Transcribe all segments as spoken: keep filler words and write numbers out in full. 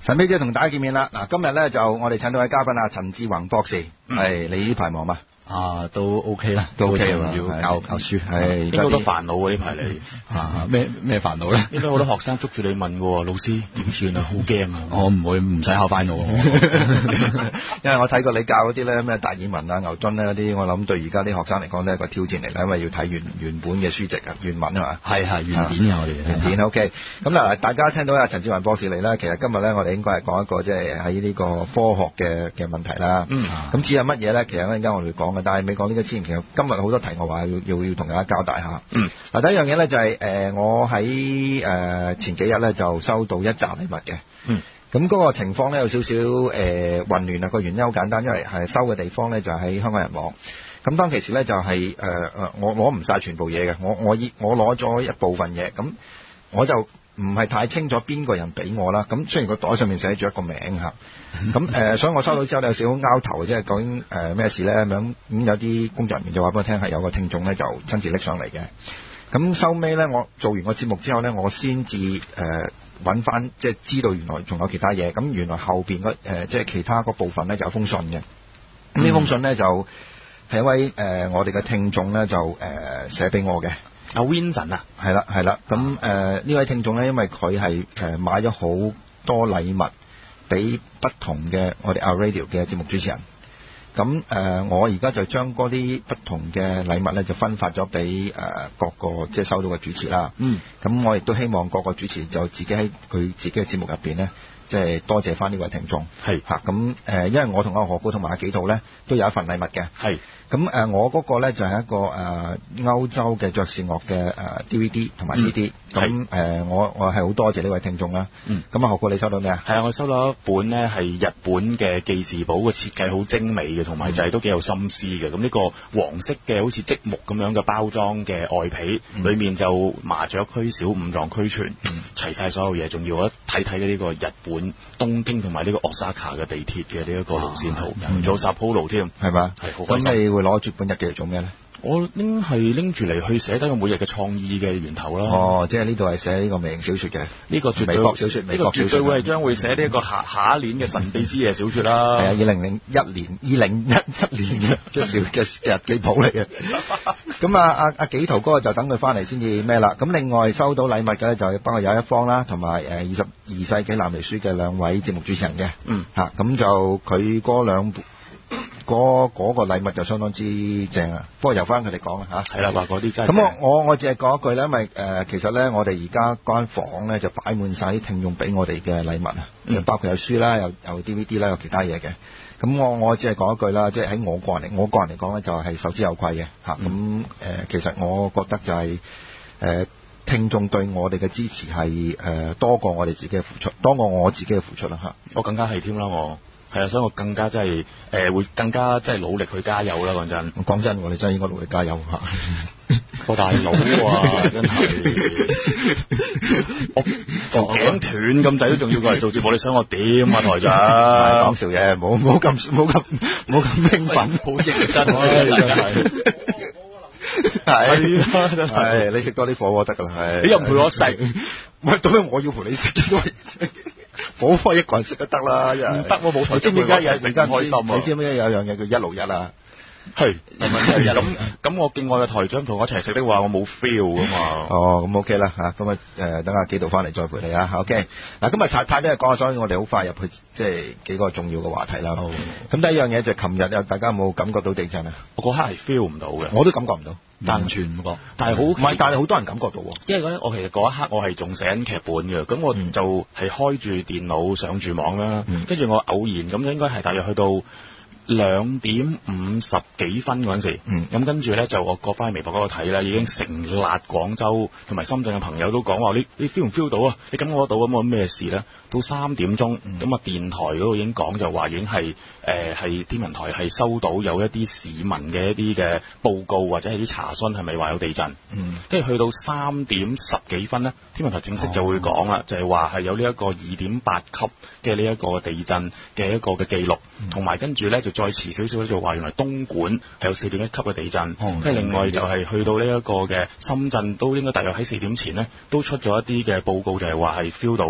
神秘姐同大家見面啦。嗱，今日咧就我哋請到位嘉賓啊，陳志宏博士，係、嗯、你呢排忙嘛？ 啊，都 OK 啦， 都 OK 啊， 要教教書， 係應該好多煩惱喎呢排你啊咩咩煩惱咧？ 應該好多學生捉住你問喎，老師點算啊？好驚啊！ 我唔會唔使考 final， 因為我睇過你教嗰啲咧咩達爾文啊、牛頓咧嗰啲，我諗對而家啲學生嚟講都係一個挑戰嚟啦，因為要睇原原本嘅書籍啊、原文啊嘛。 係係原典嘅我哋原典 OK。咁嗱，大家聽到阿陳志宏博士嚟啦，其實今日咧我哋應該係講一個即係喺呢個科學嘅嘅問題啦。 嗯。 咁至於係乜嘢咧？其實一陣間我哋會講嘅，但係未講呢個之前，其實今日好多題我話要要要同大家交代下。 嗯。 嗱，第一樣嘢咧就係、是、誒、呃、我喺誒、呃、前幾日咧就收到一紮禮物嘅。 嗯。 咁嗰個情況咧有少少誒混亂啊，個原因好簡單，因為係收嘅地方咧就喺香港人網。咁當其時咧就係誒誒我攞唔晒全部嘢嘅，我我我攞咗一部分嘢，咁我就唔係太清楚邊個人俾我啦。咁雖然個袋上面寫住一個名嚇，咁誒、呃、所以我收到之後有少少拗頭，即係究竟誒咩事咧咁樣。咁有啲工作人員就話俾我聽係有個聽眾咧就親自拎上嚟嘅。咁收尾咧我做完個節目之後咧，我先至誒揾翻即係知道原來仲有其他嘢。咁原來後邊嗰誒即係其他嗰部分咧就有封信嘅。咁呢封信咧就係一位誒、呃、我哋嘅聽眾咧就誒、呃、寫俾我嘅。 阿 Vincent 啊， 係啦係啦。咁誒呢位聽眾咧，因為佢係誒買咗好多禮物俾不同嘅我哋 Our Radio 嘅節目主持人。咁誒、呃，我而家就將嗰啲不同嘅禮物咧，就分發咗俾誒各個即係收到嘅主持啦。 嗯。咁我亦都希望各個主持就自己喺佢自己嘅節目入邊咧，即係多謝翻呢位聽眾。係嚇。咁誒，因為我同阿何古同埋阿紀陶咧都有一份禮物嘅。係。咁誒，我嗰個咧就係一個誒歐洲嘅爵士樂嘅誒 D V D 同埋 C D。咁誒，我我係好多謝呢位聽眾啦。嗯。咁啊，何古你收到咩啊？ 係啊，我收到一本咧係日本嘅記事簿，個設計好精美嘅，同埋就係都幾有心思嘅。咁呢個黃色嘅好似積木咁樣嘅包裝嘅外皮，嗯、裡面就麻雀俱小、五臟俱全，嗯、齊晒所有嘢，仲要一睇睇嘅呢個日本東京同埋呢個 Osaka 嘅地鐵嘅呢一個路線圖，做 Sapporo 添，係嘛？係好開心。 咁你會攞住本日記嚟做咩咧？ 我拎係拎住嚟去寫低我每日嘅創意嘅源頭啦。 哦，即係呢度係寫呢個微型小説嘅， 呢個絕對美國小説，美國小説，呢個絕對會係將會寫呢一個下下一年嘅神秘之夜小説啦。 係啊，二零零一年，二零一一年嘅小嘅日記簿嚟嘅。咁啊，阿阿紀陶哥就等佢翻嚟先至咩啦。咁另外收到禮物嘅咧就係幫我有一方啦，同埋誒二十二世紀藍皮書嘅兩位節目主持人嘅。嗯。嚇，咁就佢嗰兩嗰嗰、那個禮物就相當之正啊！不過由翻佢哋講啦嚇， 係啦，話嗰啲真係。 咁我我我只係講一句咧，因為誒、呃、其實咧，我哋而家間房咧就擺滿晒啲聽眾俾我哋嘅禮物啊，嗯、包括有書啦，有有 D V D 啦，有其他嘢嘅。咁我我只係講一句啦，即係喺我個人嚟，我個人嚟講咧，就係受之有愧嘅嚇。咁、嗯、誒、呃，其實我覺得就係、是、誒、呃、聽眾對我哋嘅支持係誒、呃、多過我哋自己嘅付出，多過我自己嘅付出啦嚇。 我更加係添啦，我。係啊，所以我更加真係誒會更加即係努力去加油啦！講真， 講真，我哋真係應該努力加油嚇。 個大佬啊，真係我條頸斷咁滯都仲要過嚟做節目，你想我點啊，台長？ 講笑嘢，冇冇咁冇咁冇咁興奮，好認真啊！真係係啊，真係你食多啲火鍋得㗎啦，係你又唔陪我食， 喂，做咩我要陪你食？火鍋一個人食都得啦，唔得我冇台。你知唔知而家有而家開心啊？你知唔知有樣嘢叫一勞一啊？係咁咁，我敬愛嘅台長同我一齊食的話，我冇 feel 噶嘛。 哦，咁 OK 啦嚇，咁啊誒，等阿紀陶翻嚟再陪你啊。OK，嗱，今日太太多嘢講，所以我哋好快入去即係幾個重要嘅話題啦。咁、哦、第一樣嘢就係琴日有大家有冇感覺到地震啊？ 我嗰刻係 feel 唔到嘅， 我都感覺唔到， 完全唔覺。但係好唔係，但係好多人感覺到喎。因為咧，我其實嗰一刻我係仲寫緊劇本嘅，咁我就係開住電腦上住網啦，跟、嗯、住我偶然咁應該係大約去到兩點五十幾分嗰陣時，咁跟住咧就我過翻去微博嗰度睇啦，已經成立廣州同埋深圳嘅朋友都講話，你你 feel 唔 feel 到啊？你感覺得到咁我咩事咧？到三點鐘，咁、嗯、啊電台嗰度已經講就話已經係誒係天文台係收到有一啲市民嘅一啲嘅報告或者係啲查詢，係咪話有地震？跟、嗯、住去到三點十幾分咧，天文台正式就會講啦、哦，就係話係有呢一個二點八級嘅呢一個地震嘅一個嘅記錄，同埋跟住咧就再遲少少咧就話原來東莞係有四點一級嘅地震，跟、哦、住另外就係去到呢一個嘅深圳都應該大約喺四點前咧都出咗一啲嘅報告，就係話係 feel 到嘅。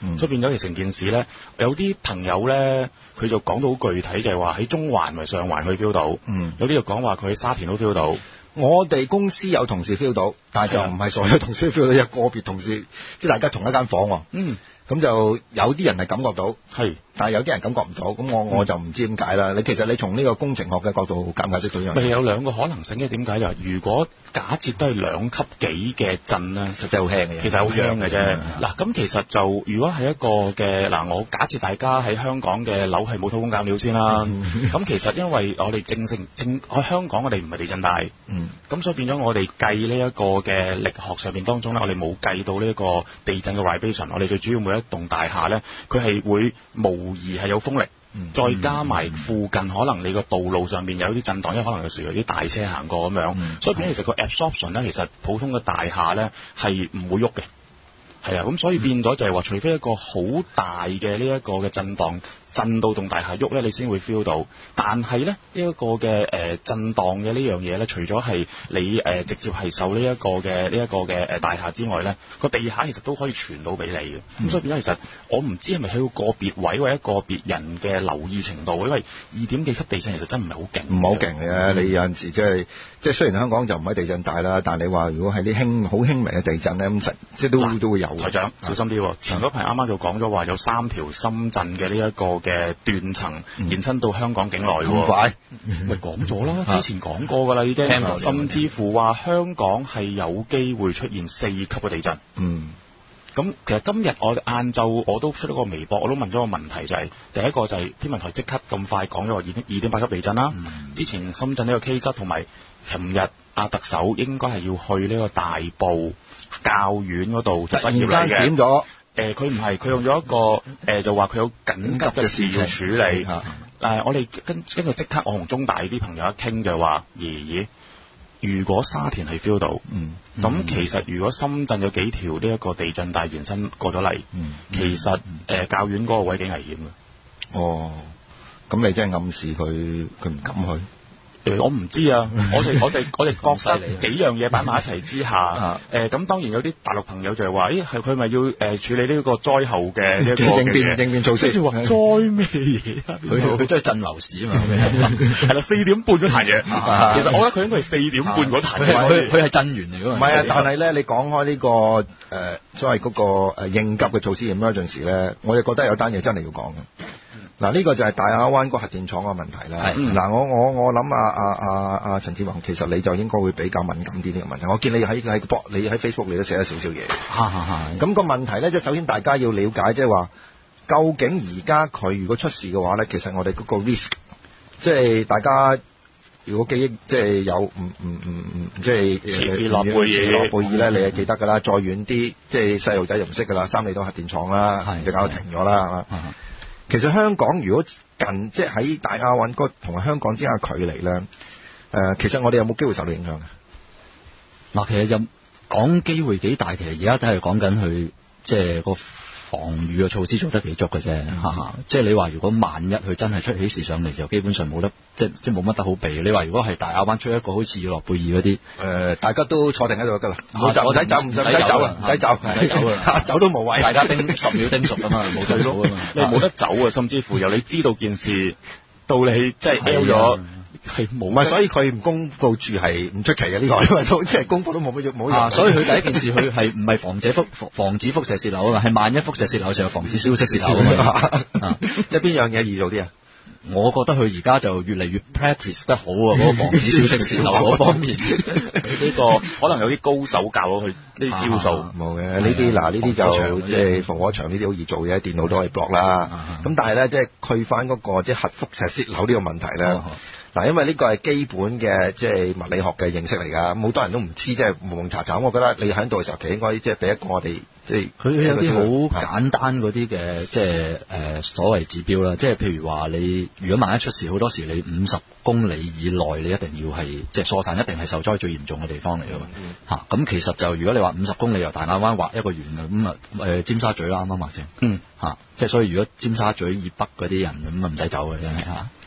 嗯、所以變咗其成件事咧，有啲朋友咧佢就講到好具體，就係話喺中環咪上環去 feel 到，嗯、有啲就講話佢喺沙田都 feel 到。 我哋公司有同事 feel 到，但係就唔係所有同事 feel 到，有個別同事即係大家同一間房喎。嗯。咁就有啲人係感覺到，係，但係有啲人感覺唔到，咁我我就唔知點解啦。你其實你從呢個工程學嘅角度解唔解釋到呢樣嘢？咪有兩個可能性嘅，點解就係如果假設都係兩級幾嘅震咧，實際好輕嘅，其實好輕嘅啫。嗱，咁其實就如果係一個嘅嗱，我假設大家喺香港嘅樓係冇偷工減料先啦。咁其實因為我哋正正正喺香港，我哋唔係地震帶，嗯，咁所以變咗我哋計呢一個嘅力學上面當中咧，我哋冇計到呢一個地震嘅 vibration，我哋最主要每一棟大廈咧，佢係會模擬係有風力，嗯、再加埋附近可能你個道路上面有啲震盪，因為可能有時有啲大車行過咁樣，嗯、所以變咗其實個 absorption 咧，其實普通嘅大廈咧係唔會喐嘅，係啊，咁所以變咗就係話，除非一個好大嘅呢一個嘅震盪。震到棟大廈喐咧，你先會 feel 到。但係咧，呢、這、一個嘅誒、呃、震盪嘅呢樣嘢咧，除咗係你誒、呃、直接係受呢一個嘅呢一個嘅誒大廈之外咧，個地下其實都可以傳到俾你嘅。咁、嗯、所以變咗其實我唔知係咪喺個個別位或者個別人嘅留意程度，因為二點幾級地震其實真唔係好勁，唔係好勁嘅。嗯、你有陣時即係即係雖然香港就唔係地震帶啦，但係你話如果係啲輕好輕微嘅地震咧，咁實即係都都會有。台長小心啲喎，前嗰排啱啱就講咗話有三條深圳嘅呢一個嘅斷層延伸到香港境內喎，咁快咪講咗啦，之前講過㗎啦已經，甚至乎話香港係有機會出現四級嘅地震。嗯，咁其實今日我晏晝我都出咗個微博，我都問咗個問題，就係、是、第一個就係天文台即刻咁快講咗話二點二點八級地震啦。嗯、之前深圳呢個 case 同埋琴日阿特首應該係要去呢個大埔教院嗰度，突然間閃咗。誒佢唔係，佢用咗一個誒、呃、就話佢有緊急嘅事要處理。誒、呃、我哋跟跟住即刻，我同中大啲朋友一傾就話，爺爺，如果沙田係 feel 到，咁、嗯嗯、其實如果深圳有幾條呢一個地震帶延伸過咗嚟，嗯、其實誒、呃、教院嗰個位幾危險嘅。哦，咁你真係暗示佢佢唔敢去？誒、呃，我唔知啊！我哋我哋我哋覺得幾樣嘢擺埋一齊之下，誒、啊，咁、呃、當然有啲大陸朋友就係話，誒，係佢咪要誒、呃、處理呢個災後嘅一個應變應變措施？跟住話災咩嘢啊？佢佢真係震樓市啊嘛！係啦，四點半嗰壇嘢，其實我覺得佢應該係四點半嗰壇嘢。佢佢係震源嚟㗎嘛？唔係啊！但係咧，你講開呢、這個誒、呃、所謂嗰個誒應急嘅措施 emergency 咧，我就覺得有單嘢真係要講嘅。嗱，呢個就係大亞灣個核電廠嘅問題啦。嗱、嗯，我我我諗啊啊啊啊陳志宏，其實你就應該會比較敏感啲呢個問題。我見你喺喺博，你喺 Facebook 你都寫咗少少嘢。咁、那個問題咧，即係首先大家要了解，即係話究竟而家佢如果出事嘅話咧，其實我哋嗰個 risk， 即係大家如果記憶即係有唔唔唔唔，即係切爾諾貝爾，切爾諾貝爾咧，你係記得㗎啦。再遠啲，即係細路仔就唔識㗎啦。三里島核電廠啦，就搞到停咗啦，係嘛？其實香港如果近即係喺大亞灣嗰同埋香港之間嘅距離咧，誒、呃，其實我哋有冇機會受到影響嘅？嗱，其實就講機會幾大，其實而家都係講緊佢即係個防禦嘅措施做得幾足嘅啫，嚇嚇、嗯。即係你話如果萬一佢真係出起事上嚟，就基本上冇得即係即係冇乜得好避。你話如果係大亞灣出一個好似諾貝爾嗰啲，誒、呃，大家都坐定喺度得啦，唔好走，唔使走，唔使走啊，唔使走，唔使走啊，走都無謂，大家叮十秒叮熟啊嘛，冇對路啊嘛，你冇得走啊，甚至乎由你知道件事到你即係 L 咗。係冇，唔係，所以佢唔公佈住係唔出奇嘅呢個，因為都即係公佈都冇乜冇用。所以佢第一件事佢係唔係防止輻防止輻射泄漏啊嘛，係萬一輻射泄漏嘅時候防止消息泄漏啊嘛。即係邊樣嘢易做啲啊？我覺得佢而家就越嚟越 practice 得好啊，嗰個防止消息泄漏嗰方面。呢個可能有啲高手教咗佢呢啲招數。冇嘅，呢啲嗱呢啲就即係防火牆呢啲好易做嘅，電腦都可以 block 啦。咁但係咧，即係去翻嗰個即係核輻射泄漏呢個問題咧。嗱，因為呢個係基本嘅即係物理學嘅認識嚟㗎，咁好多人都唔知，即係蒙蒙查查。我覺得你喺度嘅時候，其實應該即係俾一個我哋即係佢有啲好簡單嗰啲嘅即係誒所謂指標啦。即係譬如話你如果萬一出事，好多時你五十公里以內，你一定要係即係疏散，一定係受災最嚴重嘅地方嚟㗎嘛嚇。咁、嗯嗯、其實就如果你話五十公里由大亞灣畫一個圓嘅咁啊誒尖沙咀啦啱啱或者嗯嚇，即係所以如果尖沙咀以北嗰啲人咁啊唔使走嘅真係嚇。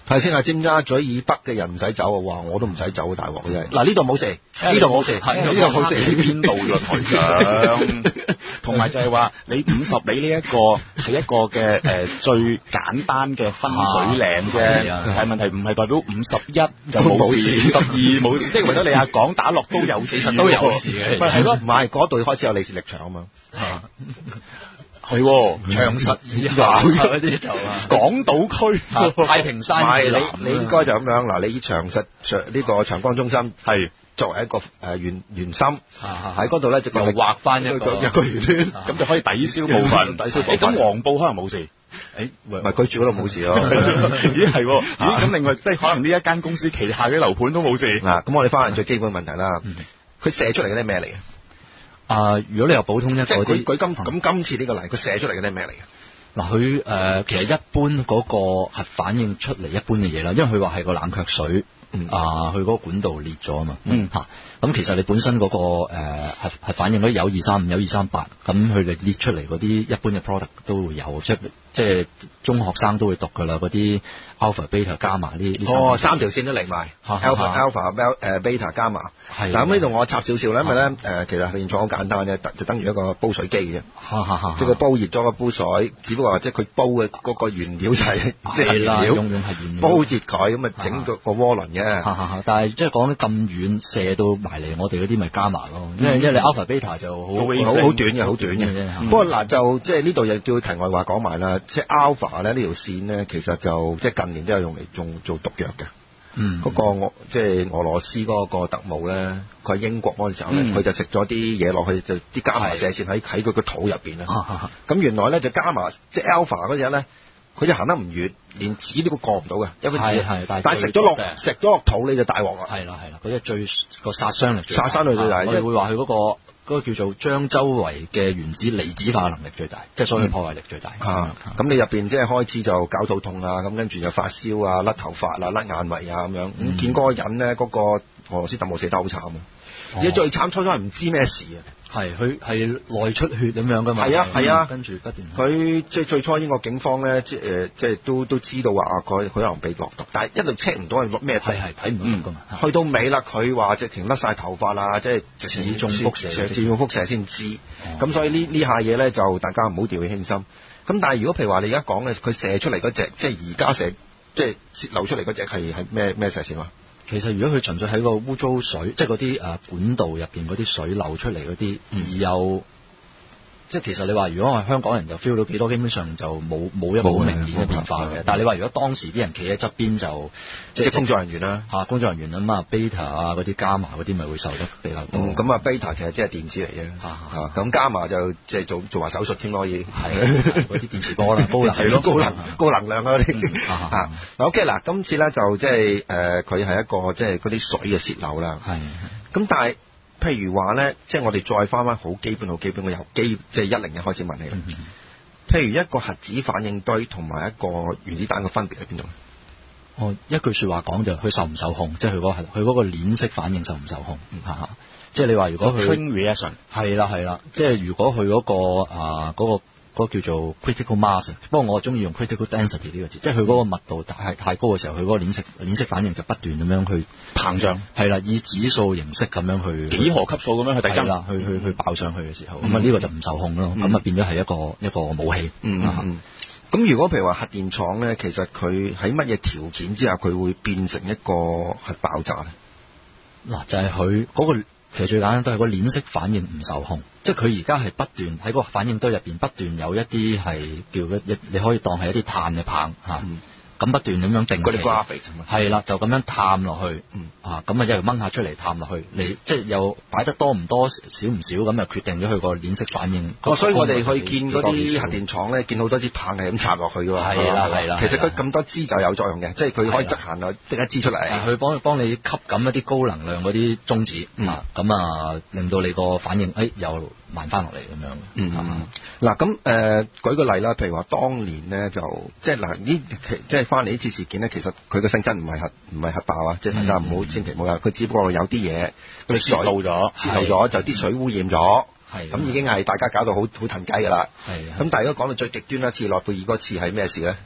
睇先啊，尖沙咀以北嘅人唔使走啊！哇，我都唔使走，大鑊嘅真係。嗱呢度冇事，呢度冇事，呢度冇事。 喺邊度㗎台長？同埋就係話你五十里呢一個係一個嘅誒、呃、最簡單嘅分水嶺啫，但係問題唔係代表五十一就冇事，五十二冇事，即係為咗你阿港打落都有事，都有事嘅。 係咯，唔係嗰度開始有李氏力場啊嘛。 係喎， 長實以下嗰啲就港島區、 太平山以南， 你你應該就咁樣嗱，你長實呢個長江中心係作為一個誒圓圓心喺嗰度咧，就又畫翻一個一個圓圈， 咁就可以抵消部分。 抵消部分。 咁黃埔可能冇事。 誒， 唔係佢住嗰度冇事咯。 咦係喎，咦咁另外即係可能呢一間公司旗下嘅樓盤都冇事。 嗱，咁我哋翻嚟最基本問題啦，佢射出嚟嘅啲咩嚟嘅？ 啊！如果你有普通一個， 即係佢佢今咁今次呢個例，佢射出嚟嘅啲咩嚟嘅？ 嗱，佢誒其實一般嗰個核反應出嚟一般嘅嘢啦，因為佢話係個冷卻水， 嗯、 啊，佢嗰個管道裂咗啊嘛， 嗯嚇，咁其實你本身嗰、嗰個誒、呃、核核反應嗰啲有二三五、有二三八，咁佢哋裂出嚟嗰啲一般嘅 product 都會有，即係即係中學生都會讀㗎啦，嗰啲 alpha、beta、gamma 呢呢哦，三條線都嚟埋 alpha、alpha、誒 beta、gamma。係。嗱咁呢度我插少少咧，因為咧誒其實現狀好簡單啫，就等於一個煲水機嘅啫。即係佢煲熱咗個煲水，只不過即係佢煲嘅嗰個原料就係即係原料， 用用係原料。 煲熱佢咁啊，整個個渦輪嘅。 但係即係講得咁遠射到埋嚟，我哋嗰啲咪 gamma 咯，因為因為你 alpha、beta 就好好好短嘅，好短嘅。不過嗱就即係呢度又叫題外話講埋啦，即係 alpha 咧呢條線咧，其實就即係近年都有用嚟用做毒藥嘅。 嗯， 嗰、那個俄即係俄羅斯嗰個特務咧，佢喺英國嗰陣時候咧，佢、嗯、就食咗啲嘢落去，就啲伽馬射線喺喺佢個肚入邊啦。咁、啊啊、原來咧就伽馬即係 alpha 嗰隻咧，佢就行得唔遠，連紙都過唔到嘅，因為係係，但係食咗落食咗落肚你就大鑊啦。係啦係啦，嗰隻最個殺傷力最大，殺傷力最大。我哋會話佢嗰個。嗰、那個叫做將周圍嘅原子離子化能力最大，即係所以破壞力最大。咁、嗯嗯、你入邊即係開始就搞肚痛啊，咁跟住就發燒啊、甩頭髮啊、甩眼眉啊咁樣。咁、嗯、見嗰個人咧，嗰、那個俄羅斯特務死得好慘啊！而且最慘初初係唔知咩事啊。係，佢係內出血咁樣噶嘛。係啊係啊，跟住不斷。佢即係最初英國警方咧，即係誒，即係都都知道話啊，佢佢可能被落毒，但係一路 check 唔到係落咩毒。係係睇唔到噶嘛。去到尾啦，佢話直情甩晒頭髮啦，即係始終輻射，始終輻射先知。咁、哦、所以呢呢下嘢咧，就大家唔好掉以輕心。咁但係如果譬如話你而家講嘅，佢射出嚟嗰隻，即係而家射，即係泄漏出嚟嗰隻係係咩咩射線啊？其實如果佢純粹喺個污糟水，即係嗰啲誒管道入邊嗰啲水流出嚟嗰啲，而有即係其實你話如果我係香港人就 feel 到幾多，基本上就冇冇一個好明顯嘅變化嘅。但係你話如果當時啲人企喺側邊就即係工作人員啦嚇，工作人員啊嘛 beta 啊嗰啲 gamma 嗰啲咪會受得比較多。咁啊 beta 其實即係電子嚟嘅嚇，咁 gamma 就即係做做埋手術添可以。係嗰啲電磁波啦，高能係咯，高能高能量嗰啲嚇。嗱 OK 嗱，今次咧就即係誒佢係一個即係嗰啲水嘅泄漏啦。係。咁但係。譬如話咧，即係我哋再翻翻好基本、好基本嘅由基，即係一零一開始問起啦。嗯、譬如一個核子反應堆同埋一個原子彈嘅分別喺邊度咧？哦，一句説話講就佢受唔受控，即係佢嗰個佢嗰個鏈式反應受唔受控？嚇、嗯，即係你話如果佢 chain reaction 係啦係啦，即係如果佢嗰、嗰個啊嗰、嗰個。嗰個叫做 critical mass，不過我中意用 critical density 呢個字，即係佢嗰個密度太太高嘅時候，佢嗰個鏈式鏈式反應就不斷咁樣去膨脹，係啦，以指數形式咁樣去幾何級數咁樣去遞增啦，去去去爆上去嘅時候，咁啊呢個就唔受控咯，咁、嗯、啊變咗係一個一個武器。嗯咁、嗯嗯、如果譬如話核電廠咧，其實佢喺乜嘢條件之下佢會變成一個核爆炸咧？嗱，就係佢嗰個。其實最簡單都係個鏈式反應唔受控，即係佢而家係不斷喺個反應堆入邊不斷有一啲係叫一，你可以當係一啲碳嘅棒嚇，咁、嗯、不斷咁樣定期，係啦，就咁樣探落去，嗯、啊咁啊一路掹下出嚟探落去，你即係又擺得多唔多少唔少咁就決定咗佢個鏈式反應。哦，所以我哋去見嗰啲核電廠咧，見好多支棒係咁插落去㗎喎。係啦係啦，其實佢咁多支就有作用嘅，即係佢可以側行啊，滴一支出嚟。佢幫幫你吸緊一啲高能量嗰啲中子、嗯、啊，咁啊令到你個反應誒、哎、又慢翻落嚟咁樣。嗯嗱咁誒舉個例啦，譬如話當年咧就即係嗱呢即係翻嚟呢次事件咧，其實佢個性質唔係核唔係核爆啊，即係大家唔好千祈唔好啊，佢只不過有啲嘢佢泄漏咗，泄漏咗就啲水污染咗，咁已經係大家搞到好好騰雞㗎啦。咁但係如果講到最極端一次，諾貝爾嗰次係咩事咧？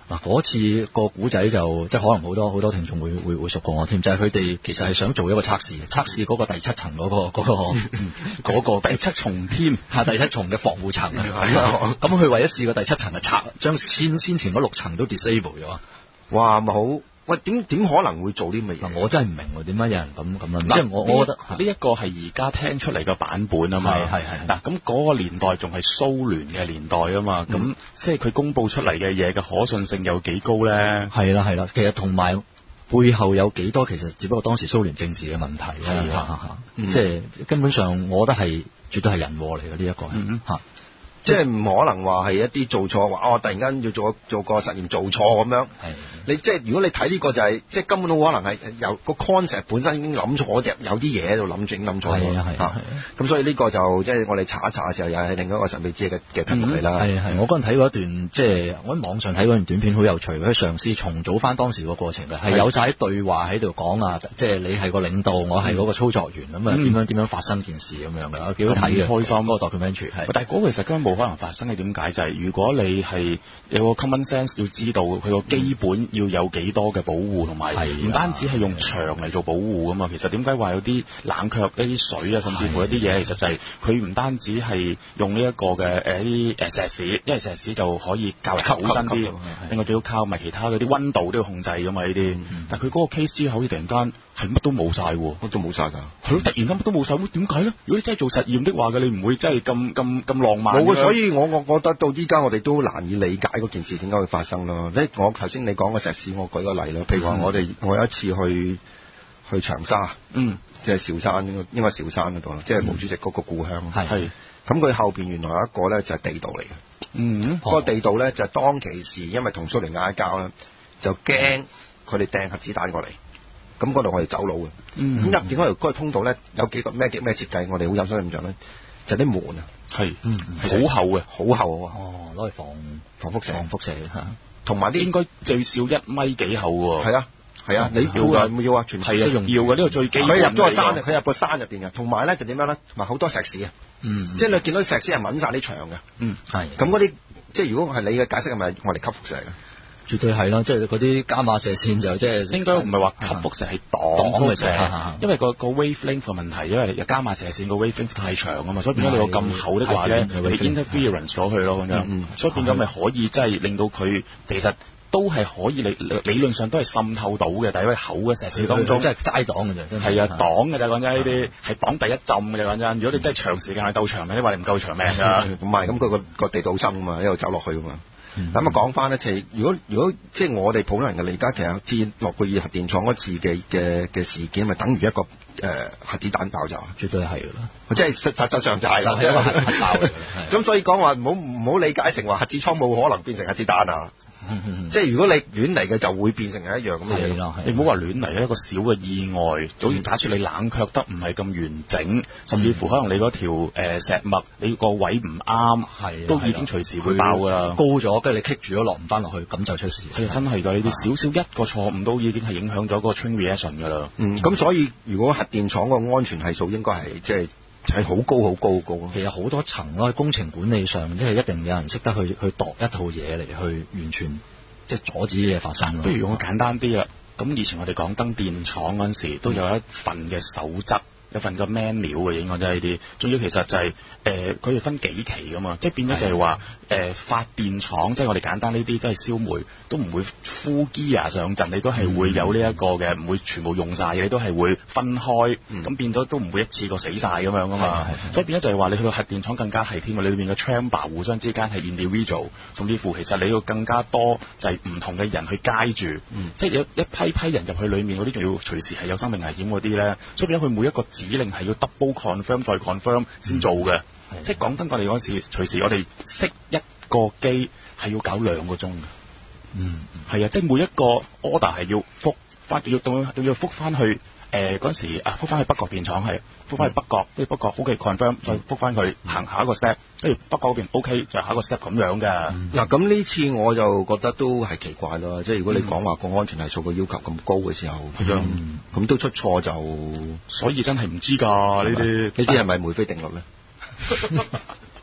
嗱嗰次個古仔就即係可能好多好多聽眾會會會熟過我添，就係佢哋其實係想做一個測試，測試嗰個第七層嗰、嗰個嗰、嗰個嗰個第七重天嚇第七重嘅防護層啊，咁佢為咗試個第七層嘅拆，將先先前嗰六層都 disable 咗。 哇，咪好。喂，點點可能會做啲乜嘢？ 我真係唔明喎，點解有人咁咁樣？即係我我覺得呢一個係而家聽出嚟嘅版本啊嘛。係係係。嗱，咁嗰個年代仲係蘇聯嘅年代啊嘛，咁、嗯、即係佢公佈出嚟嘅嘢嘅可信性有幾高咧？係啦係啦，其實同埋背後有幾多，其實只不過當時蘇聯政治嘅問題啦。即係根本上，我覺得係絕對係人禍嚟嘅呢一個嚇。嗯即係唔可能話係一啲做錯，話哦突然間要做做個實驗做錯咁樣。係你即係如果你睇呢個就係、是、即係根本都可能係由個 concept 本身已經諗錯嘅，有啲嘢喺度諗住已經諗錯咗。係啊係啊。咁所以呢個就即係我哋查一查嘅時候，又係另一個神秘之嘅嘅題目嚟啦。 係係。我嗰陣睇過一段，即係我喺網上睇嗰段短片，好有趣。佢嘗試重組翻當時個過程嘅，係有晒啲對話喺度講啊，即係你係個領導，我係嗰個操作員咁啊，點樣點樣發生件事咁樣嘅，幾好睇嘅。開心嗰個 documentary 係。但係嗰個其實根本冇可能發生嘅，點解就係、是、如果你係有個 common sense，要知道佢個基本要有幾多嘅保護，同埋唔單止係用牆嚟做保護噶嘛。其實點解話有啲冷卻一啲水啊，甚至乎一啲嘢，其實就係佢唔單止係用呢一個嘅誒啲誒石屎，因為石屎就可以較為厚身啲，另外仲要靠埋其他嗰啲溫度都要控制噶嘛呢啲。但係佢嗰個 case 之後，好似突然間係乜都冇晒喎，乜都冇晒㗎。係咯，突然間乜都冇晒，點解咧？如果你真係做實驗的話嘅，你唔會真係咁咁咁浪漫。冇嘅， 所以我我覺得到依家我哋都難以理解嗰件事點解會發生咯。咧，我頭先你講個石屎，我舉個例啦。譬如話我哋、嗯、我有一次去去長沙，嗯，即係韶山應該應該韶山嗰度啦，即係毛主席嗰個故鄉。係、嗯，咁佢後邊原來有一個咧就係地道嚟嘅。嗯，嗰、嗰個地道咧就係當其時因為同蘇聯嗌交啦，就驚佢哋掟核子彈過嚟。咁嗰度我哋走佬嘅，咁入邊嗰條嗰個通道咧有幾個咩咩設計，我哋好有心印象咧，就啲、是、門啊，係，嗯，好厚嘅，好厚啊，哦，攞嚟防防輻射，防輻射嚇，同埋啲應該最少一米幾厚喎，係啊，係啊，你要啊，要啊，全係啊，要嘅呢、呢個最基本。佢入咗個山，佢入個山入邊嘅，同埋咧就點樣咧，同埋好多石屎啊，嗯，即係你見到啲石屎係抿晒啲牆嘅，嗯，係，咁嗰啲即係如果係你嘅解釋係咪我哋吸輻射嘅？ 絕對係啦，即係嗰啲伽馬射線就即係應該唔係話吸輻射係擋嘅啫，因為個個 wavelength 嘅問題，因為伽馬射線個 wavelength 太長啊嘛，所以變咗你個咁厚的話咧，你 interference 咗佢咯咁樣，嗯、所以變咗咪可以即係令到佢其實都係可以理理論上都係滲透到嘅，但係因為厚嘅石屎當中，即係齋擋嘅啫，係啊，擋嘅啫講真呢啲係擋第一浸嘅啫講真，如果你真係長時間去鬥長命，你話你唔夠長命㗎， 唔係咁佢個個地道深啊嘛，一路走落去啊嘛。咁啊講翻咧，其實如果如果即係我哋普通人嘅理解，其實切諾貝爾核電廠嗰次嘅嘅嘅事件，咪等於一個誒、呃、核子彈爆炸，絕對係㗎啦，即係實實質上就係啦，就係一個核彈爆嘅。咁所以講話唔好唔好理解成話核子艙冇可能變成核子彈啊！嗯嗯、即係如果你亂嚟嘅就會變成係一樣咁嘅嘢。 你唔好話亂嚟，一個小嘅意外，早如假設你冷卻得唔係咁完整，甚至乎可能你嗰條誒石脈你個位唔啱，都已經隨時會爆㗎啦。高咗，跟住你棘住咗落唔翻落去，咁就出事。係真係㗎，呢啲少少一個錯誤都已經係影響咗嗰個 chain reaction 㗎啦。 嗯，咁所以如果核電廠個安全係數應該係即係。係好高好高好高， 其實好多層咯，喺工程管理上，即係一定有人識得去去度一套嘢嚟去完全即係阻止嘢發生。 不如用個簡單啲啦，咁以前我哋講燈電廠嗰陣時，都有一份嘅守則。有份個 manual 嘅應該真係呢啲，仲要其實就係、是、誒，佢、呃、哋分幾期噶嘛，即係變咗就係話誒發電廠，即係我哋簡單呢啲都係燒煤，都唔會 full gear 上陣，你都係會有呢一個嘅，唔會全部用晒嘅，你都係會分開，咁、嗯、變咗都唔會一次過死晒咁樣噶嘛，所以變咗就係話你去到核電廠更加係添啊，你裏面嘅 chamber 互相之間係 individual， 甚至乎其實你要更加多就係唔同嘅人去街住，嗯、即係有一批批人入去裏面嗰啲，仲要隨時係有生命危險嗰啲咧，所以變咗佢每一個指令係要 double confirm 再 confirm 先做嘅，嗯、即係講真，我哋嗰時隨時我哋熄一個機係要搞兩個鐘嘅，嗯，係啊，即係每一個 order 係要覆翻，要到要覆翻去誒嗰時啊，覆翻去北角電廠係覆翻去北角，跟住北角 OK confirm 再覆翻去行下一個 step，跟住北角嗰邊 OK 就下一個 step 咁樣嘅。 嗱咁呢次我就覺得都係奇怪咯，即係如果你講話個安全係數個要求咁高嘅時候，咁樣咁都出錯就，所以真係唔知㗎呢啲，呢啲係咪梅菲定律咧？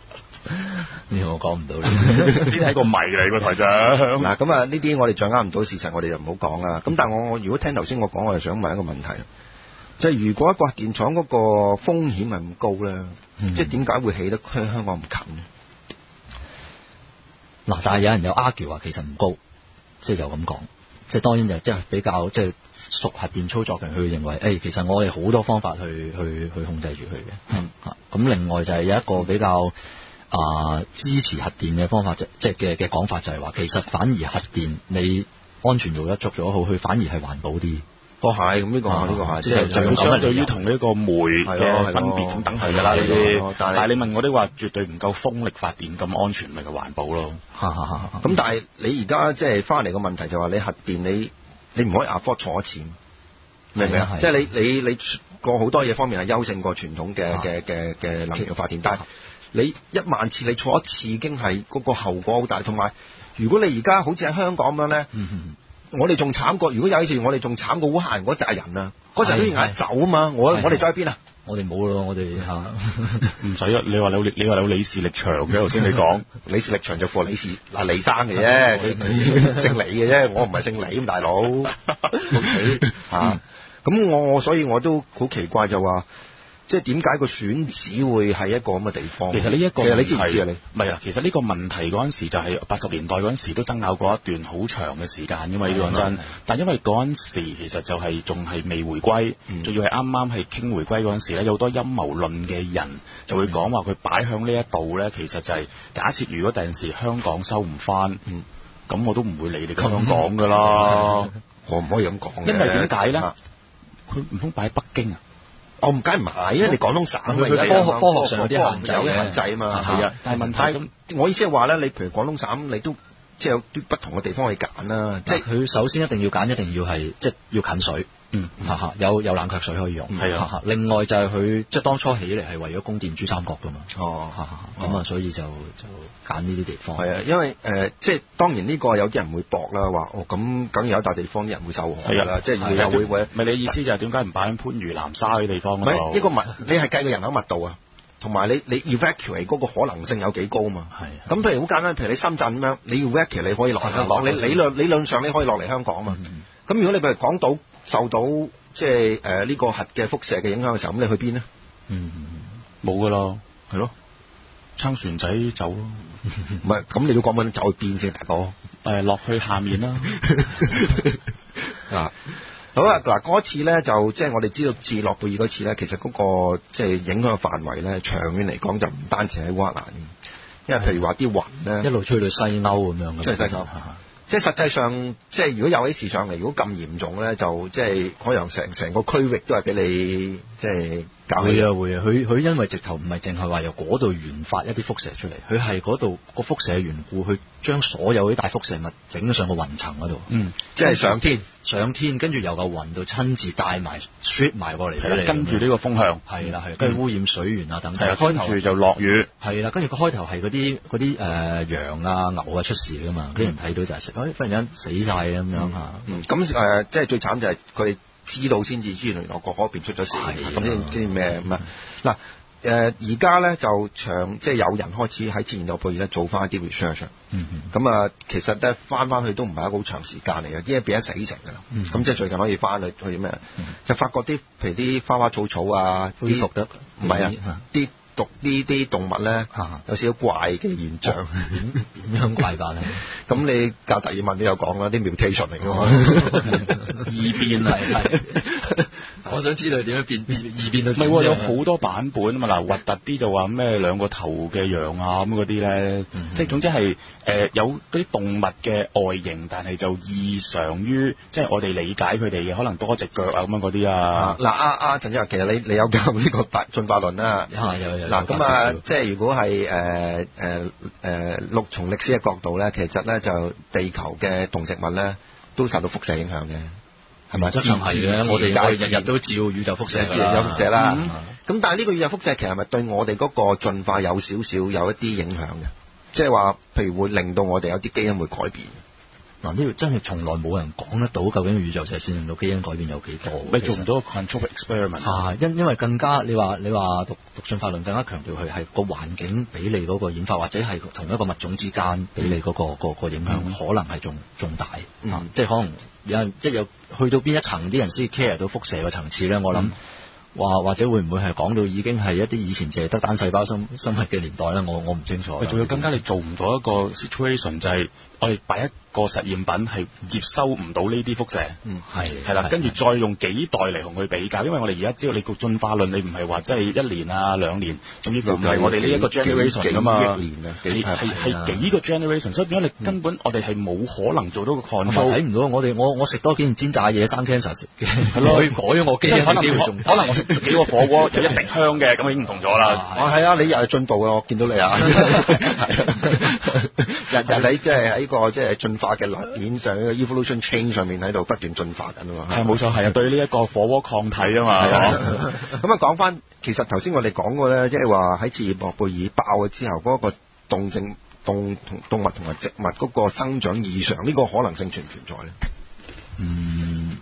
呢個我講唔到，呢啲係個謎嚟個台長。 嗱咁啊，呢啲我哋掌握唔到事實，我哋就唔好講啦。咁但係我我如果聽頭先我講，我就想問一個問題，即係如果一個核電廠嗰個風險係咁高咧，嗯、即係點解會起得香香港唔近呢？ 嗱，但係有人有 argue 話其實唔高，即係有咁講，即係當然就即係比較即係熟核電操作嘅人，佢認為誒、欸，其實我哋好多方法去去去控制住佢嘅。嗯，咁另外就係有一個比較啊、呃、支持核電嘅方法，即即係嘅嘅講法就係話，其實反而核電你安全做得足咗好，佢反而係環保啲。 哦，係咁呢個呢、呢個係，即係就相對於同呢個煤嘅分別咁等係㗎啦呢啲。但係你問我啲話，絕對唔夠風力發電咁安全，咪就環保咯。 咁但係你而家即係翻嚟個問題就話，你核電你你唔可以 afford 坐一次，明唔明啊？即係你你你過好多嘢方面係優勝過傳統嘅嘅嘅嘅能源發電，但係你一萬次你坐一次已經係嗰個後果好大，同埋如果你而家好似喺香港咁樣咧。嗯我哋仲慘過，如果有一次我哋仲慘過烏克蘭嗰扎人啊，嗰陣都要嗌走啊嘛，我我哋走喺邊啊？ 我哋冇咯，我哋嚇唔使啊！你話有你話有李氏力場嘅頭先你講， 李氏力場就貨李氏嗱李生嘅啫，佢姓李嘅啫，我唔係姓李咁大佬。嚇，咁我我所以我都好奇怪就話。即係點解個選址會係一個咁嘅地方？ 其實呢一個其實你知唔知啊？你唔係啊，其實呢個問題嗰陣時就係八十年代嗰陣時都爭拗過一段好長嘅時間㗎嘛，呢個講真。但因為嗰陣時其實就係仲係未回歸，仲、嗯、要係啱啱係傾回歸嗰陣時咧，有好多陰謀論嘅人就會講話佢擺向呢一度咧，其實就係假設如果第陣時香港收唔翻，咁、嗯、我都唔會理你香港㗎啦。 我唔可以咁講， 因為點解咧？佢唔通擺喺北京啊？ 我唔梗唔係啊！你廣東省佢科學科學上有啲限制有啲限制啊嘛，係啊。但係問題咁，我意思係話咧，你譬如廣東省，你都即係有啲不同嘅地方可以揀啦。即係佢首先一定要揀，一定要係即係要近水。嗯，哈哈，有有冷卻水可以用。係啊，哈另外就係佢即係當初起嚟係為咗供電珠三角㗎嘛。哦，哈哈，咁啊，所以就就揀呢啲地方。 係啊，因為誒、呃，即係當然呢個有啲人會駁啦，話哦咁，梗有一笪地方啲人會受害㗎啦，即係又會會。 咪你意思就係點解唔擺喺番禺南沙嗰啲地方？ 唔係一個密，你係計個人口密度啊，同埋你你 evacuate 嗰個可能性有幾高嘛？係。咁譬如好簡單，譬如你深圳咁樣，你 evacuate 你可以落嚟香港，你理論理論上你可以落嚟香港啊嘛。咁、嗯、如果你譬如港島受到即係誒呢個核嘅輻射嘅影響嘅時候，咁你去邊呢？ 嗯，冇㗎啦，係咯，撐船仔走咯。 唔係，咁你都講緊走去邊先，大哥？誒、 呃，落去下面啦。 啊，好啦，嗱嗰次咧就即係我哋知道切諾貝爾嗰次咧，其實嗰、那個即係影響嘅範圍咧，長遠嚟講就唔單止喺烏克蘭，因為譬如話啲雲咧， 一路吹到西歐咁樣嘅。 即係西歐。即係實際上，即係如果有啲事上嚟，如果咁嚴重咧，就即係可能成成個區域都係俾你即係搞。 會啊會啊，佢佢因為直頭唔係淨係話由嗰度源發一啲輻射出嚟，佢係嗰度個輻射嘅緣故，去將所有啲大輻射物整上個雲層嗰度。嗯， 即係上天上天，跟住由個雲度親自帶埋 shoot 埋過嚟， 跟住呢個風向。 係啦係，跟住污染水源啊等等。 係跟住就落雨。 係啦，跟住佢開頭係嗰啲嗰啲誒羊啊牛啊出事㗎嘛，啲人睇到就係食，哎忽然間死晒咁樣嚇。 嗯，咁誒、呃、即係最慘就係佢哋知道先至知原來個嗰邊出咗事，咁先知咩咁啊？嗱誒而家咧就長即係有人開始喺切爾諾貝爾咧做翻一啲 research。嗯咁啊、呃，其實咧翻翻去都唔係一個好長時間嚟嘅，因為變咗死城㗎啦。咁、嗯、即係最近可以翻去去咩、嗯？就發覺啲譬如啲花花草草啊， 恢復得唔係啊啲。讀呢啲動物咧，有少少怪嘅現象。 點點樣怪法咧？ 咁你教達爾文都有講啦，啲 mutation 嚟㗎嘛， 異變係係。我想知道點樣變變異變到？唔係喎，有好多版本啊嘛。嗱，核突啲就話咩兩個頭嘅羊啊咁嗰啲咧，即係總之係誒、呃、有嗰啲動物嘅外形，但係就異常於即係我哋理解佢哋嘅可能多隻腳啊咁樣嗰啲啊。 嗱阿阿陳志華，其實你你有教呢個大進化論啦。有有。嗱咁啊，即係如果係誒誒誒六從歷史嘅角度咧，其實咧就地球嘅動植物咧都受到輻射影響嘅，係咪？ 質上係嘅，我哋我哋日日都照宇宙輻射㗎啦。 有輻射啦。咁、嗯、但係呢個宇宙輻射其實係咪對我哋嗰個進化有少少有一啲影響嘅？即係話，譬如會令到我哋有啲基因會改變。 嗱，呢度真係從來冇人講得到究竟宇宙射線令到基因改變有幾多？ 你做唔到個 control experiment 啊，因因為更加你話你話讀讀進化論更加強調佢係個環境俾你嗰個演化，或者係同一個物種之間俾你嗰、嗰個、嗰個影響，嗯、可能係仲仲大、嗯啊、即係可能有人即係有去到邊一層啲人先 care 到輻射嘅層次咧，我諗。嗯話或者會唔會係講到已經係一啲以前淨係得單細胞生生物嘅年代咧？我我唔清楚。 仲要更加你做唔到一個 situation 就係我哋擺一個實驗品係接收唔到呢啲輻射， 嗯係係啦，跟住再用幾代嚟同佢比較，因為我哋而家知道你個進化論，你唔係話即係一年啊兩年，甚至乎唔係我哋呢一個 generation 啊嘛，係係係幾個 generation， 所以點解你根本我哋係冇可能做到個 control？ 睇唔到我哋我我食多幾件煎炸嘢生 cancer 食嘅，係咯，改咗我基因可能機會仲可能我食幾個火鍋有一滴香嘅，咁已經唔同咗啦。 我係啊，你又係進步嘅，我見到你啊，人人你即係喺個即係進化嘅鏈上，呢個 evolution change 上面喺度不斷進化緊啊嘛。 係冇錯，係啊，對呢一個火鍋抗體啊嘛。 咁啊講翻，其實頭先我哋講過咧，即係話喺切爾諾貝爾爆咗之後，嗰個動靜動同動物同埋植物嗰個生長異常，呢個可能性存唔存在咧？ 嗯，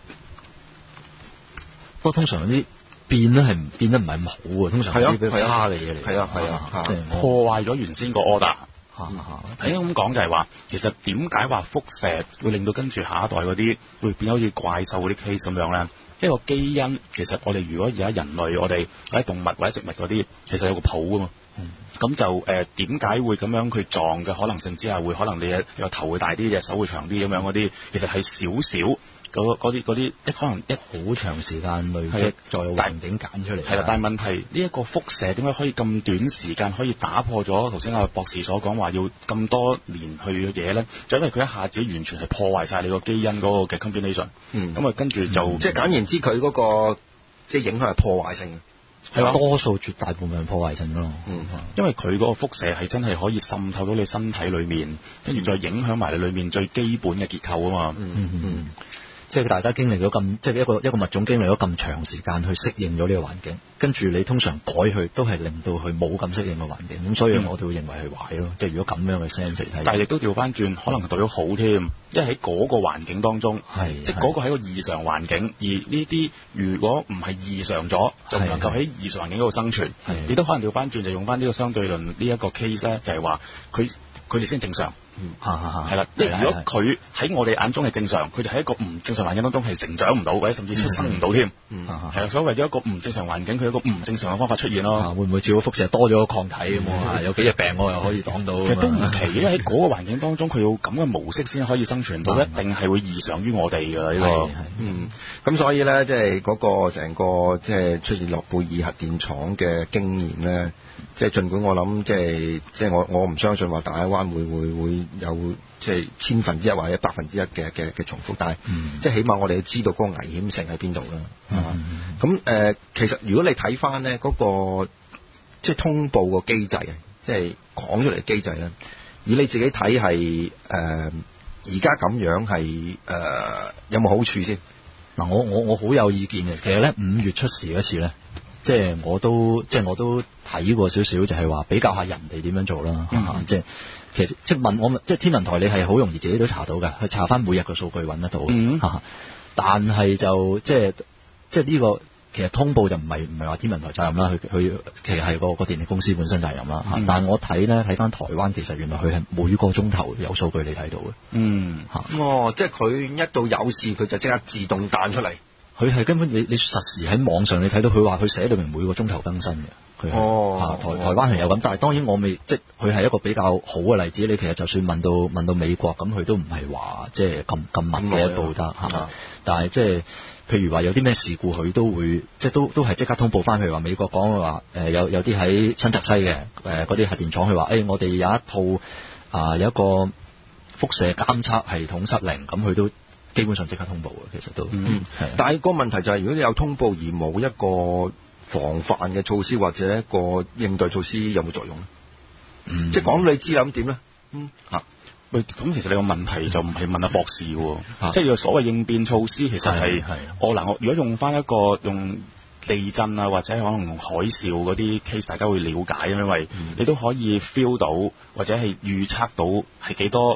不過通常啲變咧係唔變得唔係咁好嘅，通常係啲比較差嘅嘢嚟。 係啊係啊， 即係破壞咗原先個 order。應該咁講就係話，其實點解話輻射會令到跟住下一代嗰啲會變好似怪獸嗰啲 case 咁樣咧？一個基因其實我哋如果而家人類，我哋或者動物或者植物嗰啲，其實有個譜噶嘛。咁、嗯、就誒點解會咁樣佢撞嘅可能性之下，會可能你個頭會大啲，隻手會長啲咁樣嗰啲，其實係少少。嗰啲嗰啲一可能一好長時間累積，再有環境揀出嚟。係啦，但係問題呢一、這個輻射點解可以咁短時間可以打破咗頭先阿博士所講話要咁多年去嘅嘢咧？就因為佢一下子完全係破壞晒你個基因嗰個嘅 combination。嗯，咁啊跟住就、嗯、 即係簡言之，佢嗰、那個即係影響係破壞性嘅， 係多數絕大部分破壞性咯。 嗯，因為佢嗰個輻射係真係可以滲透到你身體裏面，跟住再影響埋你裏面最基本嘅結構啊嘛。嗯嗯。嗯即係大家經歷咗咁，即係一個一個物種經歷咗咁長時間去適應咗呢個環境，跟住你通常改去都係令到佢冇咁適應嘅環境，咁所以我哋會認為係壞咯。即係如果咁樣嘅 sense 嚟睇， 但係亦都調翻轉，可能對咗好添，因為喺嗰個環境當中，係即係嗰個係一個異常環境，而呢啲如果唔係異常咗，就唔能夠喺異常環境嗰度生存。亦都可能調翻轉，就用翻呢個相對論呢一個 case 咧，就係話佢佢哋先正常。嗯，係啦，即係如果佢喺我哋眼中係正常，佢就喺一個唔正常環境當中係成長唔到，或者甚至出生唔到添。嗯，係啊，所以為咗一個唔正常環境，佢有一個唔正常嘅方法出現咯。 啊、會唔會照到輻射多咗個抗體咁、嗯啊、有幾隻病我又可以擋到？ 其實都唔奇，因為喺嗰個環境當中，佢要咁嘅模式先可以生存到，嗯、一定係會異常於我哋㗎呢個。 嗯，咁所以咧，即係嗰個成個即係出現諾貝爾核電廠嘅經驗咧，即係儘管我諗，即係即係我我唔相信話大海灣會會會有。即係千分之一或者百分之一嘅嘅嘅重複，但係、嗯、即係起碼我哋知道嗰個危險性喺邊度啦。咁誒、嗯呃，其實如果你睇翻咧嗰個即係通報個機制啊，即係講出嚟嘅機制咧，以你自己睇係誒而家咁樣係誒、呃、有冇好處先？ 嗱，我我我好有意見嘅。其實咧五月出事嗰次咧，即係我都即係我都睇過少少，就係話比較下人哋點樣做啦。嗯、即係。其實即係問我，即係天文台，你係好容易自己都查到嘅，去查翻每日嘅數據揾得到。嗯、但係就即係即係呢個其實通報就唔係唔係話天文台責任啦，佢佢其實係個個電力公司本身責任啦。嗯、但係我睇咧睇翻台灣，其實原來佢係每個鐘頭有數據你睇到嘅。嗯， 哦，即係佢一到有事，佢就即刻自動彈出嚟。 佢係根本你你實時喺網上你睇到佢話佢寫到明每個鐘頭更新嘅。佢哦，台台灣係有咁，但係當然我未即係佢係一個比較好嘅例子。你其實就算問到問到美國咁，佢都唔係話即係咁咁密嘅報得係嘛？但係即係譬如話有啲咩事故，佢都會即係都都係即刻通報翻。譬如話美國講嘅話，誒有有啲喺新澤西嘅誒嗰啲核電廠，佢話誒我哋有一套啊、呃、有一個輻射監測系統失靈，咁佢都基本上即刻通報嘅。其實都嗯， 但係個問題就係、是、如果你有通報而冇一個防範嘅措施或者一個應對措施有冇作用咧？嗯，即係講到你知啦，咁點咧？嗯啊，喂，咁其實你個問題就唔係問阿博士喎，啊、即係所謂應變措施其實係我嗱，我如果用翻一個用地震啊或者可能用海嘯嗰啲 case， 大家會了解，因為你都可以 feel 到或者係預測到係幾多。誒、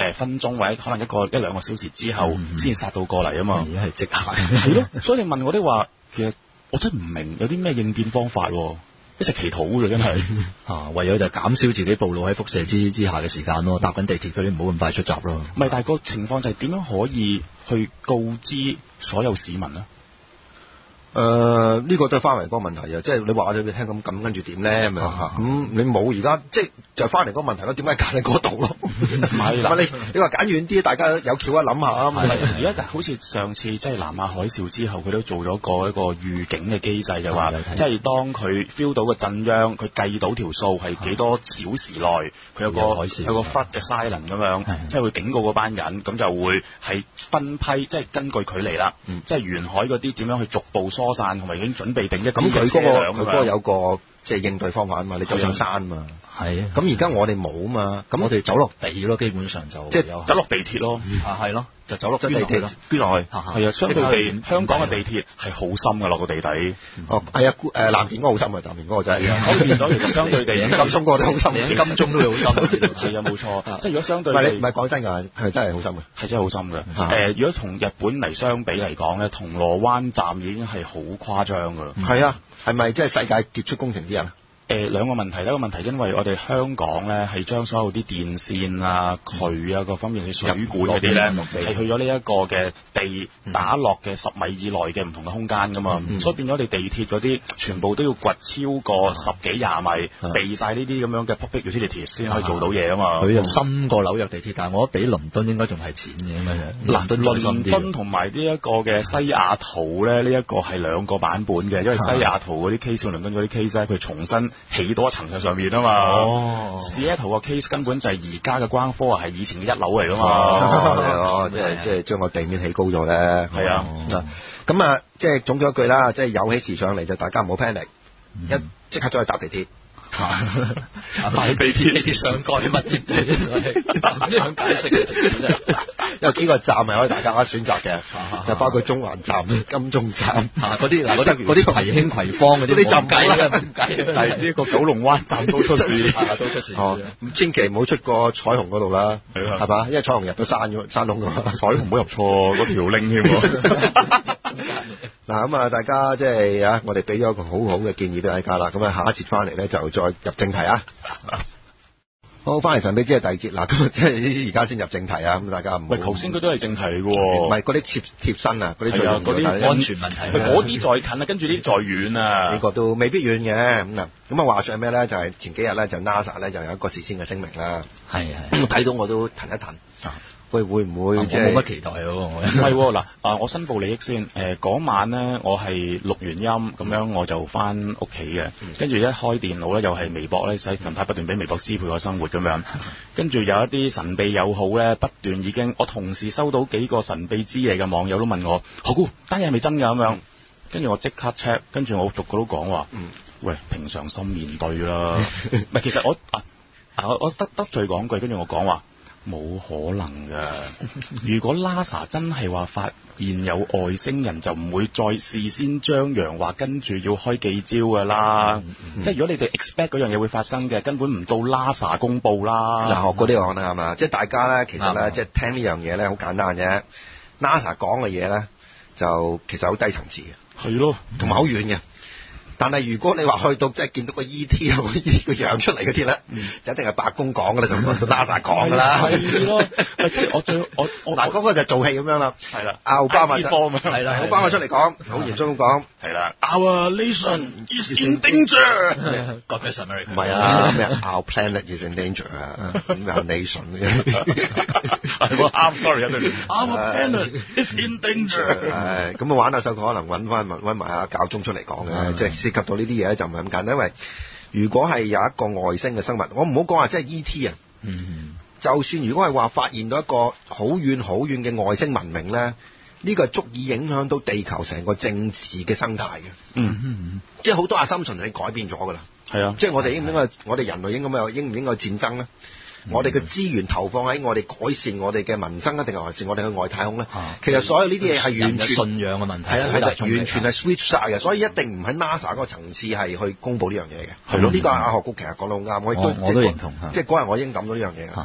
誒分鐘或者可能一個一兩個小時之後先殺到過嚟啊嘛。 而家係即刻。 係咯，所以你問我啲話，其實我真係唔明有啲咩應變方法喎。一直祈禱嘅真係啊，唯有就減少自己暴露喺輻射之之下嘅時間咯。搭緊地鐵嗰啲唔好咁快出閘咯。 唔係，但係個情況就係點樣可以去告知所有市民咧？ 誒、呃，呢、這個都係翻嚟嗰個問題啊！即係你話咗俾你聽咁，咁跟住點咧咁樣嚇？咁你冇而家即係就翻嚟嗰個問題咯。點解揀喺嗰度咯？唔係啦，你你話揀遠啲，大家有橋一諗下啊嘛。 而家就好似上次即係南亞海嘯之後，佢都做咗個一個預警嘅機制，就話即係當佢 feel 到個震央，佢計到條數係幾多小時內，佢有個有個 flood 嘅 silent 咁樣，即係會警告嗰班人，咁就會係分批，即係根據距離啦， 嗯、 即係沿海嗰啲點樣去逐步疏散，同埋已經準備定一咁佢嗰個佢嗰個有個即係應對方法啊嘛，你走上山嘛。 係啊， 咁而家我哋冇嘛，咁我哋走落地咯，基本上就即係走落地鐵咯， 啊係咯，就走落地鐵捐落去， 係啊，相對地香港嘅地鐵係好深嘅落個地底。 哦，係啊，誒藍田嗰個好深啊，藍田嗰個真係， 所以變咗其實相對地， 金鐘嗰個都好深， 金鐘都會好深， 係啊冇錯。即係如果相對唔係你唔係講真㗎，係真係好深嘅， 係真係好深嘅。誒，如果同日本嚟相比嚟講咧，銅鑼灣站已經係好誇張㗎啦。 係啊，係咪即係世界傑出工程之一啊？ 誒兩個問題，一個問題因為我哋香港咧係將所有啲電線啊、渠啊各方面嘅水管嗰啲咧係去咗呢一個嘅地打落嘅十米以內嘅唔同嘅空間噶嘛，嗯、所以變咗你地鐵嗰啲全部都要掘超過十幾廿米，嗯、避晒呢啲咁樣嘅 public utility 先可以做到嘢啊嘛。 佢又深過紐約地鐵，但係我覺得比倫敦應該仲係淺嘅咁樣。倫敦倫敦同埋呢一個嘅西雅圖咧，呢、這、一個係兩個版本嘅，因為西雅圖嗰啲 case 同倫敦嗰啲 case 咧，佢重新起多一層喺上面啊嘛。哦，西雅圖個 case 根本就係而家嘅關科啊，係以前嘅一樓嚟噶嘛。 哦，即係即係將個地面起高咗咧。係啊，咁啊，即係總咗一句啦，即係有起事上嚟就大家唔好 panic，一即刻再去搭地鐵。 搭地鐵地鐵上蓋乜嘢咁樣解釋嘅直接啫。 有幾個站係可以大家選擇嘅，就包括中環站、金鐘站嗰啲嗱嗰啲嗰啲葵興葵芳嗰啲，啲站計啦，唔計。 但係呢個九龍灣站都出事， 都出事。 哦，咁千祈唔好出過彩虹嗰度啦，係嘛？因為彩虹入到山咗山窿㗎嘛， 彩虹唔好入錯嗰條 link 添。 嗱咁啊，大家即係啊，我哋俾咗一個好好嘅建議俾大家啦。咁啊，下一節翻嚟咧就再入正題啊。好，翻嚟神秘之夜第二節嗱，咁即係而家先入正題啊。咁大家唔喂，頭先佢都係正題嘅喎， 唔係嗰啲貼貼身啊，嗰啲最嗰啲安全問題， 嗰啲再近啊，跟住呢啲再遠啊， 呢個都未必遠嘅咁啊。咁啊，話說係咩咧？就係、是、前幾日咧，就 NASA 咧就有一個事先嘅聲明啦。係係，咁睇到我都騰一騰。喂，會唔會即係冇乜期待咯？ 唔係嗱，啊，我申報利益先。誒、呃，嗰晚咧，我係錄完音，咁樣我就翻屋企嘅。跟住一開電腦咧，又係微博咧，使近排不斷俾微博支配我生活咁樣。跟住有一啲神秘友好咧，不斷已經，我同時收到幾個神秘之夜嘅網友都問我，何姑單嘢係咪真㗎咁樣？跟住我即刻 check，跟住我逐個都講話，嗯，喂，平常心面對啦。唔係，其實我啊，我我得得罪講句，跟住我講話。冇可能㗎！如果 NASA 真係話發現有外星人，就唔會再事先張揚話跟住要開記招㗎啦。嗯嗯、即係如果你哋 expect 嗰樣嘢會發生嘅，根本唔到 NASA 公佈啦。 嗱，學嗰啲講得啱啦，即係大家咧，其實咧，嗯、即係聽呢樣嘢咧，好簡單啫。NASA 講嘅嘢咧，就其實好低層次嘅， 係咯， 同埋好遠嘅。但係如果你話去到即係見到個 E T 個 E T 個樣出嚟嗰啲咧，嗯、就一定係白宮講㗎啦，就 NASA 講㗎啦。 係咯，即係我最我我嗱嗰個就做戲咁樣啦。係啦，奧巴馬係啦，奧巴馬出嚟講，好嚴肅咁講。係啦 ，Our nation is in danger。 God bless America。 唔係啊，咩 Our planet is in danger 啊，咩 nation 嘅。 係喎，啱 sorry 啊，對唔住。Our planet is in danger。 係咁啊，玩下手可能揾翻揾埋阿教宗出嚟講嘅，即係涉及到呢啲嘢咧就唔係咁簡單，因為如果係有一個外星嘅生物，我唔好講話即係 E T 啊，嗯，就算如果係話發現到一個好遠好遠嘅外星文明咧，呢個係足以影響到地球成個政治嘅生態嘅，嗯嗯，即係好多 assumption 係改變咗㗎啦，係啊，即係我哋應唔應該，我哋人類應該有應唔應該戰爭咧？我哋嘅資源投放喺我哋改善我哋嘅民生啊，定係還是我哋去外太空咧？啊、其實所有呢啲嘢係完全信仰嘅問題， 係啊，係完全係 switch 晒嘅，所以一定唔喺 NASA 嗰個層次係去公佈呢樣嘢嘅。係咯，呢個阿學谷其實講得好啱，我亦都我都認同。 即係嗰日我已經諗到呢樣嘢嘅。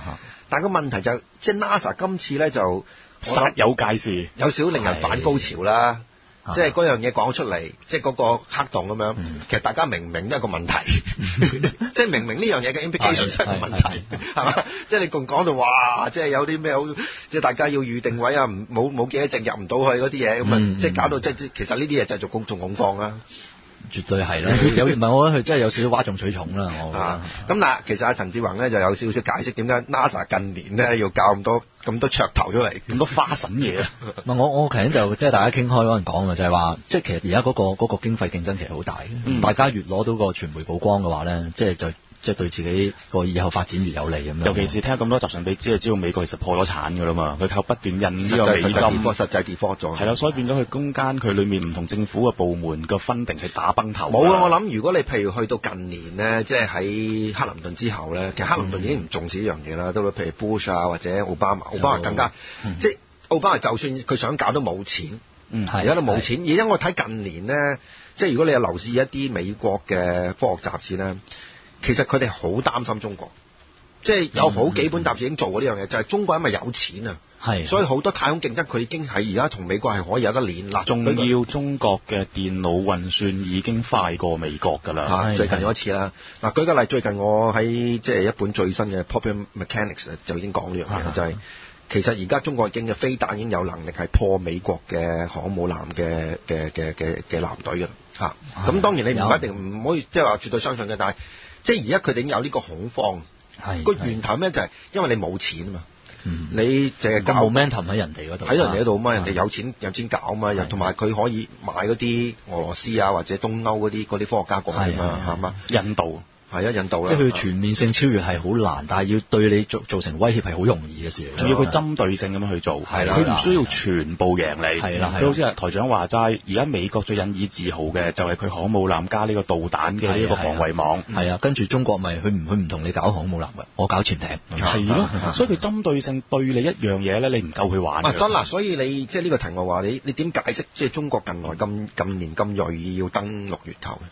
但個問題就即係 NASA 今次咧就煞有介事， 有少少令人反高潮啦。即係嗰樣嘢講出嚟，即係嗰個黑洞咁樣，嗯、其實大家明唔明都係一個問題，即係明唔明呢樣嘢嘅 implication 出係個問題，係嘛？即係你仲講到哇，即係有啲咩好，即係大家要預定位啊，唔冇冇幾多隻入唔到去嗰啲嘢，咁啊、嗯，即係搞到即係其實呢啲嘢製造公眾恐慌啦。 絕對係啦，有唔係我覺得佢真係有少少嘩眾取寵啦，我覺得。 啊，咁嗱，其實阿陳志宏咧就有少少解釋點解 NASA 近年咧要教咁多咁多噱頭出嚟， 咁多花神嘢啊！ 唔係我我其實就即係大家傾開嗰陣講嘅，就係話，即係其實而家嗰個嗰、嗰個經費競爭其實好大嘅，嗯、大家越攞到個傳媒曝光嘅話咧，即係就。即係對自己個以後發展越有利咁樣。尤其是聽咁多集上，你只係知道美國其實破咗產㗎啦嘛，佢靠不斷印呢個美金， 實際 default 咗。 係啦，所以變咗佢中間佢裡面唔同政府嘅部門嘅分定係打崩頭。 冇啊！我諗如果你譬如去到近年咧，即係喺克林頓之後咧，其實克林頓已經唔重視呢樣嘢啦。到到譬如 Bush 啊或者奧巴馬，奧巴馬更加、嗯、即係奧巴馬就算佢想搞都冇錢，嗯，而家都冇錢。而家我睇近年咧，即係如果你有留意一啲美國嘅科學雜誌咧。其實佢哋好擔心中國，即係有好幾本雜誌已經做過呢樣嘢，就係中國因為有錢啊，係，所以好多太空競爭佢已經係而家同美國係可以有得練啦。 仲要中國嘅電腦運算已經快過美國㗎啦。 最近有一次啦，嗱舉個例，最近我喺即係一本最新嘅 Popular Mechanics 就已經講呢樣嘢，就係其實而家中國已經嘅飛彈已經有能力係破美國嘅航母艦嘅嘅嘅嘅嘅艦隊㗎啦。嚇，咁當然你唔一定唔可以即係話絕對相信嘅，但係。即係而家佢哋已經有呢個恐慌，個源頭咩就係因為你冇錢啊嘛，嗯、你淨係交 momentum 喺人哋嗰度， 喺人哋嗰度嘛，人哋有錢有錢搞嘛，又同埋佢可以買嗰啲俄羅斯啊或者東歐嗰啲嗰啲科學家過去嘛，係嘛？ 印度。 係啊，印度啦， 即係佢全面性超越係好難，但係要對你造造成威脅係好容易嘅事嚟。 仲要佢針對性咁樣去做，係啦，佢唔需要全部贏你。係啦，佢好似係台長話齋，而家美國最引以自豪嘅就係佢航母艦加呢個導彈嘅呢個防衛網。 係啊，跟住中國咪佢唔佢唔同你搞航母艦嘅，我搞潛艇。 係咯，所以佢針對性對你一樣嘢咧，你唔夠佢玩。 啊，真啦，所以你即係呢個題目話你你點解釋即係中國近來咁近年咁銳意要登陸月球咧？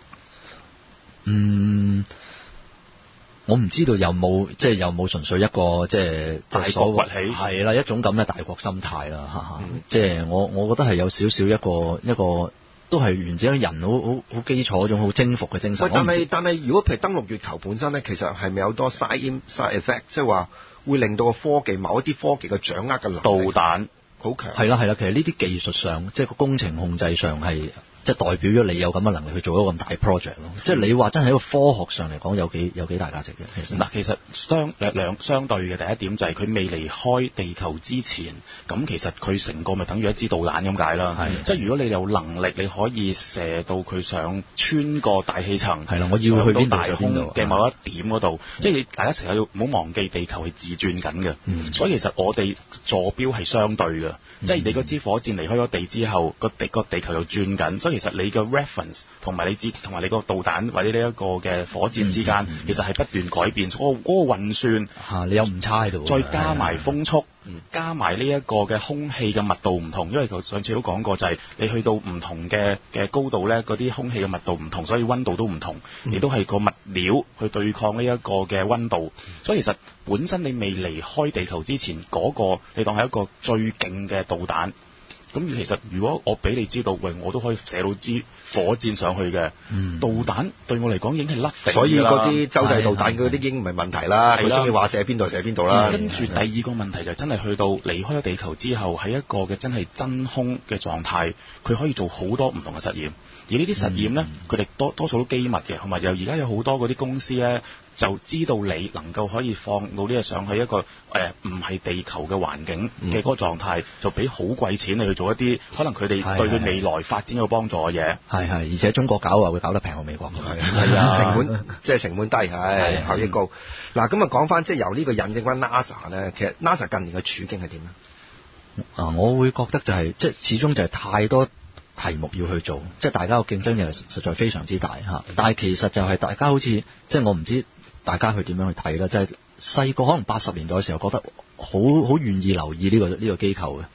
嗯。我唔知道有冇即係有冇純粹一個即係大國崛起係啦，一種咁嘅大國心態啦嚇，嗯、即係我我覺得係有少少一個一個都係源自於人好好好基礎一種好征服嘅精神。 但係但係如果譬如登陸月球本身咧，其實係咪有多 side side effect，即係話會令到個科技某一啲科技嘅掌握嘅能力導彈好強？ 係啦係啦，其實呢啲技術上即係個工程控制上係。即係代表咗你有咁嘅能力去做一個咁大 project 咯。即係你話真係喺個科學上嚟講有幾有幾大價值嘅。其實嗱，其實相兩兩相對嘅第一點就係佢未離開地球之前，咁其實佢成個咪等於一支導彈咁解啦。係，即係如果你有能力，你可以射到佢上穿過大氣層，係啦，我要去邊大空嘅某一點嗰度。即係你大家成日要唔好忘記地球係自轉緊嘅。嗯、所以其實我哋坐標係相對嘅，嗯、即係你嗰支火箭離開咗地之後，個地個地球又轉緊，所以。其實你嘅 reference 同埋你之同埋你個導彈或者呢一個嘅火箭之間，嗯嗯嗯、其實係不斷改變。嗰、那個嗰、那個運算嚇、啊，你有誤差喺度。 再加埋風速，嗯、加埋呢一個嘅空氣嘅密度唔同，因為佢上次都講過，就係你去到唔同嘅嘅高度咧，嗰啲空氣嘅密度唔同，所以溫度都唔同，亦、嗯、都係個物料去對抗呢一個嘅溫度。所以其實本身你未離開地球之前，嗰、那個你當係一個最勁嘅導彈。咁其實如果我俾你知道，喂，我都可以射到支火箭上去嘅、嗯、導彈，對我嚟講已經係甩揈。 所以嗰啲洲際導彈嗰啲已經唔係問題啦，佢中意話射邊度射邊度啦。 跟住第二個問題就係真係去到離開咗地球之後，喺一個嘅真係真空嘅狀態，佢可以做好多唔同嘅實驗。而呢啲實驗咧，佢哋、嗯、多多數都機密嘅，同埋又而家有好多嗰啲公司咧，就知道你能夠可以放到呢個上去一個誒唔係地球嘅環境嘅嗰個狀態，嗯、就俾好貴錢你去做一啲可能佢哋對佢未來發展有幫助嘅嘢。 係係，而且中國搞啊會搞得平過美國。 係係啊，成本即係成本低，係效益高。嗱咁啊，講翻即係由呢個引證翻 NASA 咧，其實 NASA 近年嘅處境係點咧？ 啊，我會覺得就係、是、即係始終就係太多題目要去做，即係大家個競爭又實在非常之大嚇。但係其實就係大家好似即係我唔知大家去點樣去睇啦。即係細個可能八十年代嘅時候覺得好好願意留意呢個呢個機構嘅，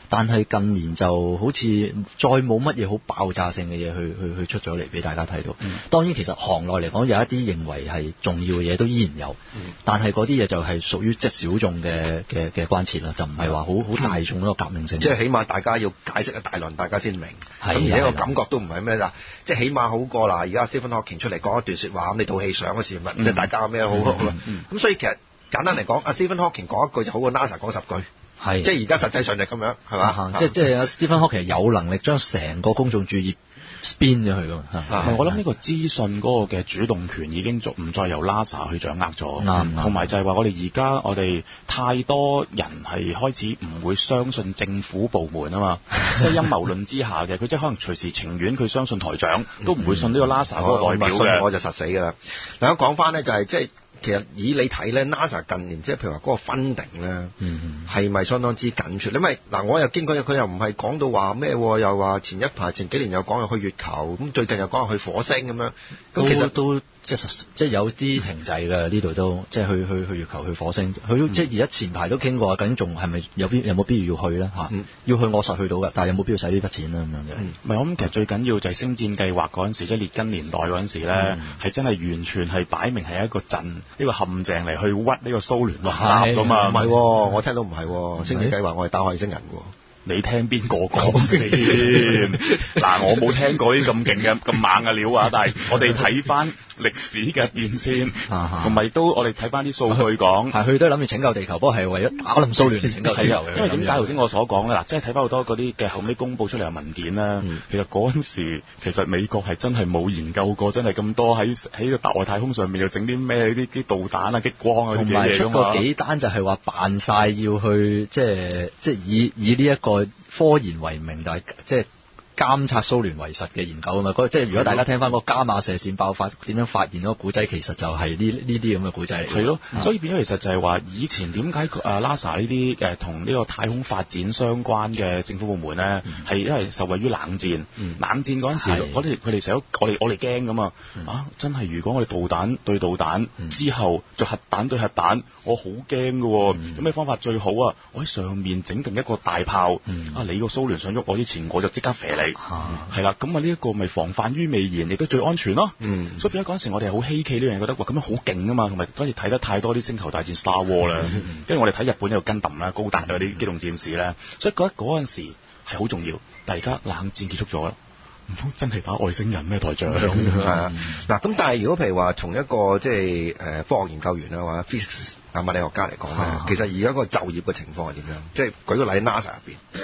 但係近年就好似再冇乜嘢好爆炸性嘅嘢去去去出咗嚟俾大家睇到。嗯、當然其實行內嚟講有一啲認為係重要嘅嘢都依然有，嗯、但係嗰啲嘢就係屬於即係小眾嘅嘅嘅關切啦，就唔係話好好大眾一個革命性。 即係起碼大家要解釋一大輪，大家先明。咁而且個感覺都唔係咩啦，即係起碼好過嗱，而家 Stephen Hawking 出嚟講一段説話，咁你套戲上嗰時咪即係大家咩好好咯。咁所以其實簡單嚟講，阿 Stephen Hawking 講一句就好過 NASA 講十句。係，即係而家實際上就咁樣，係嘛？ 即係即係阿 Stephen Hawking 有能力將成個公眾注意 spin 咗佢㗎嘛。 係，我諗呢個資訊嗰個嘅主動權已經唔再由 NASA 去掌握咗。啱，同埋就係話我哋而家我哋太多人係開始唔會相信政府部門啊嘛，即係陰謀論之下嘅，佢即係可能隨時情願佢相信台長，都唔會信呢個 NASA 嗰個代表嘅。 我就實死㗎啦。嗱，講翻咧就係即係。其實以你睇咧 ，NASA 近年即係譬如話嗰個 funding 咧，係咪相當之緊缺？因為嗱，我又經過佢又唔係講到話咩，又話前一排前幾年又講又去月球，咁最近又講又去火星咁樣，咁其實都即係即係有啲停滯嘅呢度都，即係去去去月球去火星，佢、嗯、即係而家前排都傾過，究竟仲係咪有必有冇必要要去咧嚇？嗯、要去我實去到嘅，但係有冇必要使呢筆錢咧咁樣嘅？ 唔係，我諗其實最緊要就係星戰計劃嗰陣時，即係列根年代嗰陣時咧，係、嗯、真係完全係擺明係一個陣呢、呢個陷阱嚟去屈呢個蘇聯落閘㗎嘛。 唔係、哦，我聽到唔係、哦，星戰計劃我係打外星人喎。 你聽邊個講先？嗱，我冇聽過啲咁勁嘅、咁猛嘅料啊！但係我哋睇翻歷史嘅變遷，同埋都我哋睇翻啲數據講， 係佢都諗住拯救地球，不過係為咗打冧蘇聯嚟拯救地球嘅。 因為點解頭先我所講咧？嗱，即係睇翻好多嗰啲嘅後尾公佈出嚟嘅文件啦。嗯、其實嗰陣時，其實美國係真係冇研究過，真係咁多喺喺個外太空上面又整啲咩啲啲導彈啊、激光啊啲嘢㗎嘛。同埋出過幾單就係話扮晒要去，即係即係以以呢一個科研為名，但係即係監察蘇聯為實嘅研究啊嘛。即係如果大家聽翻個伽馬射線爆發點樣發現嗰個古仔，其實就係呢呢啲咁嘅古仔嚟。 係咯，所以變咗其實就係話以前點解啊 NASA 呢啲誒同呢個太空發展相關嘅政府部門咧，係、嗯、因為受惠於冷戰。嗯、冷戰嗰陣時，我哋佢哋成日我哋我哋驚㗎嘛。嗯、啊，真係如果我哋導彈對導彈、嗯、之後就核彈對核彈，我好驚㗎喎。嗯、有咩方法最好啊？我喺上面整定一個大炮。嗯、啊，你個蘇聯想喐我之前，我就即刻射你。係啦，咁啊呢一個咪防範於未然，亦都最安全咯。嗯，所以變咗嗰陣時，我哋係好稀奇呢樣嘢，覺得哇咁樣好勁啊嘛，同埋嗰陣時睇得太多啲星球大戰 Star War 啦，跟住我哋睇日本有跟揼啦、高達嗰啲機動戰士咧，所以覺得嗰陣時係好重要。但係而家冷戰結束咗啦，唔通真係打外星人咩台長？係啊，嗱咁但係如果譬如話從一個即係誒科學研究員啊或者 physics 啊物理學家嚟講咧，啊、其實而家個就業嘅情況係點樣？即係舉個例喺 NASA 入邊。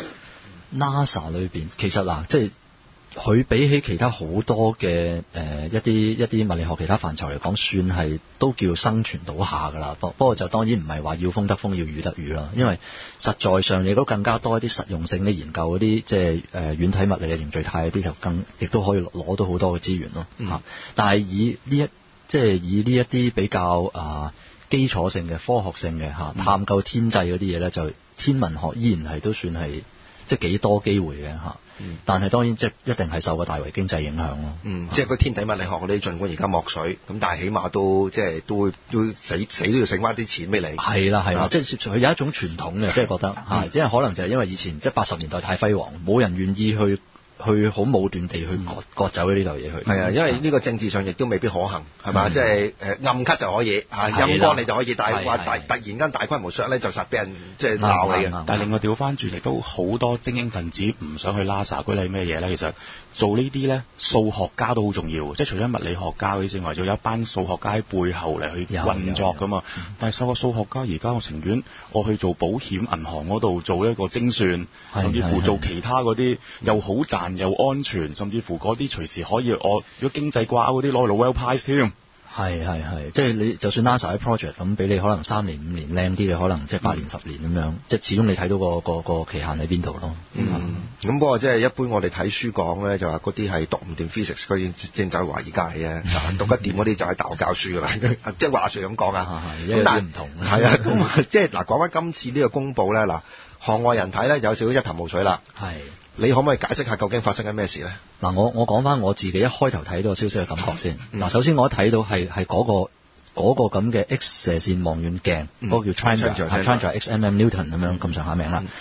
NASA 裏邊其實嗱，即係佢比起其他好多嘅誒、呃、一啲一啲物理學其他範疇嚟講，算係都叫生存到下㗎啦。不不過就當然唔係話要風得風，要雨得雨啦。因為實在上亦都更加多一啲實用性嘅研究嗰啲，即係誒軟體物理嘅凝聚態嗰啲，就更亦都可以攞到好多嘅資源咯。嚇、嗯！但係以呢一即係以呢一啲比較啊、呃、基礎性嘅科學性嘅嚇探究天際嗰啲嘢咧，就天文學依然係都算係。即係幾多機會嘅嚇，嗯、但係當然即係一定係受個大圍經濟影響咯。 嗯，是即係個天體物理學嗰啲，儘管而家莫水，咁但係起碼都即係都會都死死都要剩翻啲錢俾你。係啦係啦， 即係佢有一種傳統嘅，即係覺得嚇，即係、嗯、可能就係因為以前即係八十年代太輝煌，冇人願意去。去好武斷地去割割走呢嚿嘢去， 係啊，因為呢個政治上亦都未必可行，係嘛？即係誒暗咳就可以嚇，陰乾你就可以，但係話大突然間大規模削咧，就實俾人即係鬧你嘅。 但係另外調翻轉嚟，都好多精英分子唔想去 NASA，嗰啲係咩嘢咧？其實做呢啲咧，數學家都好重要，即係除咗物理學家嗰啲之外，仲有一班數學家喺背後嚟去運作噶嘛。但係所有數學家而家我情願我去做保險銀行嗰度做一個精算，甚至乎做其他嗰啲又好賺又安全，甚至乎嗰啲隨時可以我如果經濟掛鈎嗰啲攞嚟 Nobel Prize 添。 係係係，即係你就算 NASA 啲 project 咁俾你可能三年五年靚啲嘅，可能即係八年十年咁樣，嗯、即係始終你睇到個個個期限喺邊度咯。 嗯，咁不過即係一般我哋睇書講咧，就話嗰啲係讀唔掂 physics 嗰啲先走去華爾街嘅，讀得掂嗰啲就係大學教書㗎啦。即係話説咁講啊， 咁但係唔同。 係啊，咁即係嗱講翻今次呢個公佈咧，嗱行外人睇咧有少少一頭霧水啦。係。你可唔可以解釋下究竟發生緊咩事咧？ 嗱，我我講翻我自己一開頭睇到個消息嘅感覺先。嗱、嗯，首先我一睇到係係嗰個嗰、嗰個咁嘅 X 射線望遠鏡，嗰、嗯、個叫 Chandra，係 Chandra X M M Newton 咁樣咁上下名啦。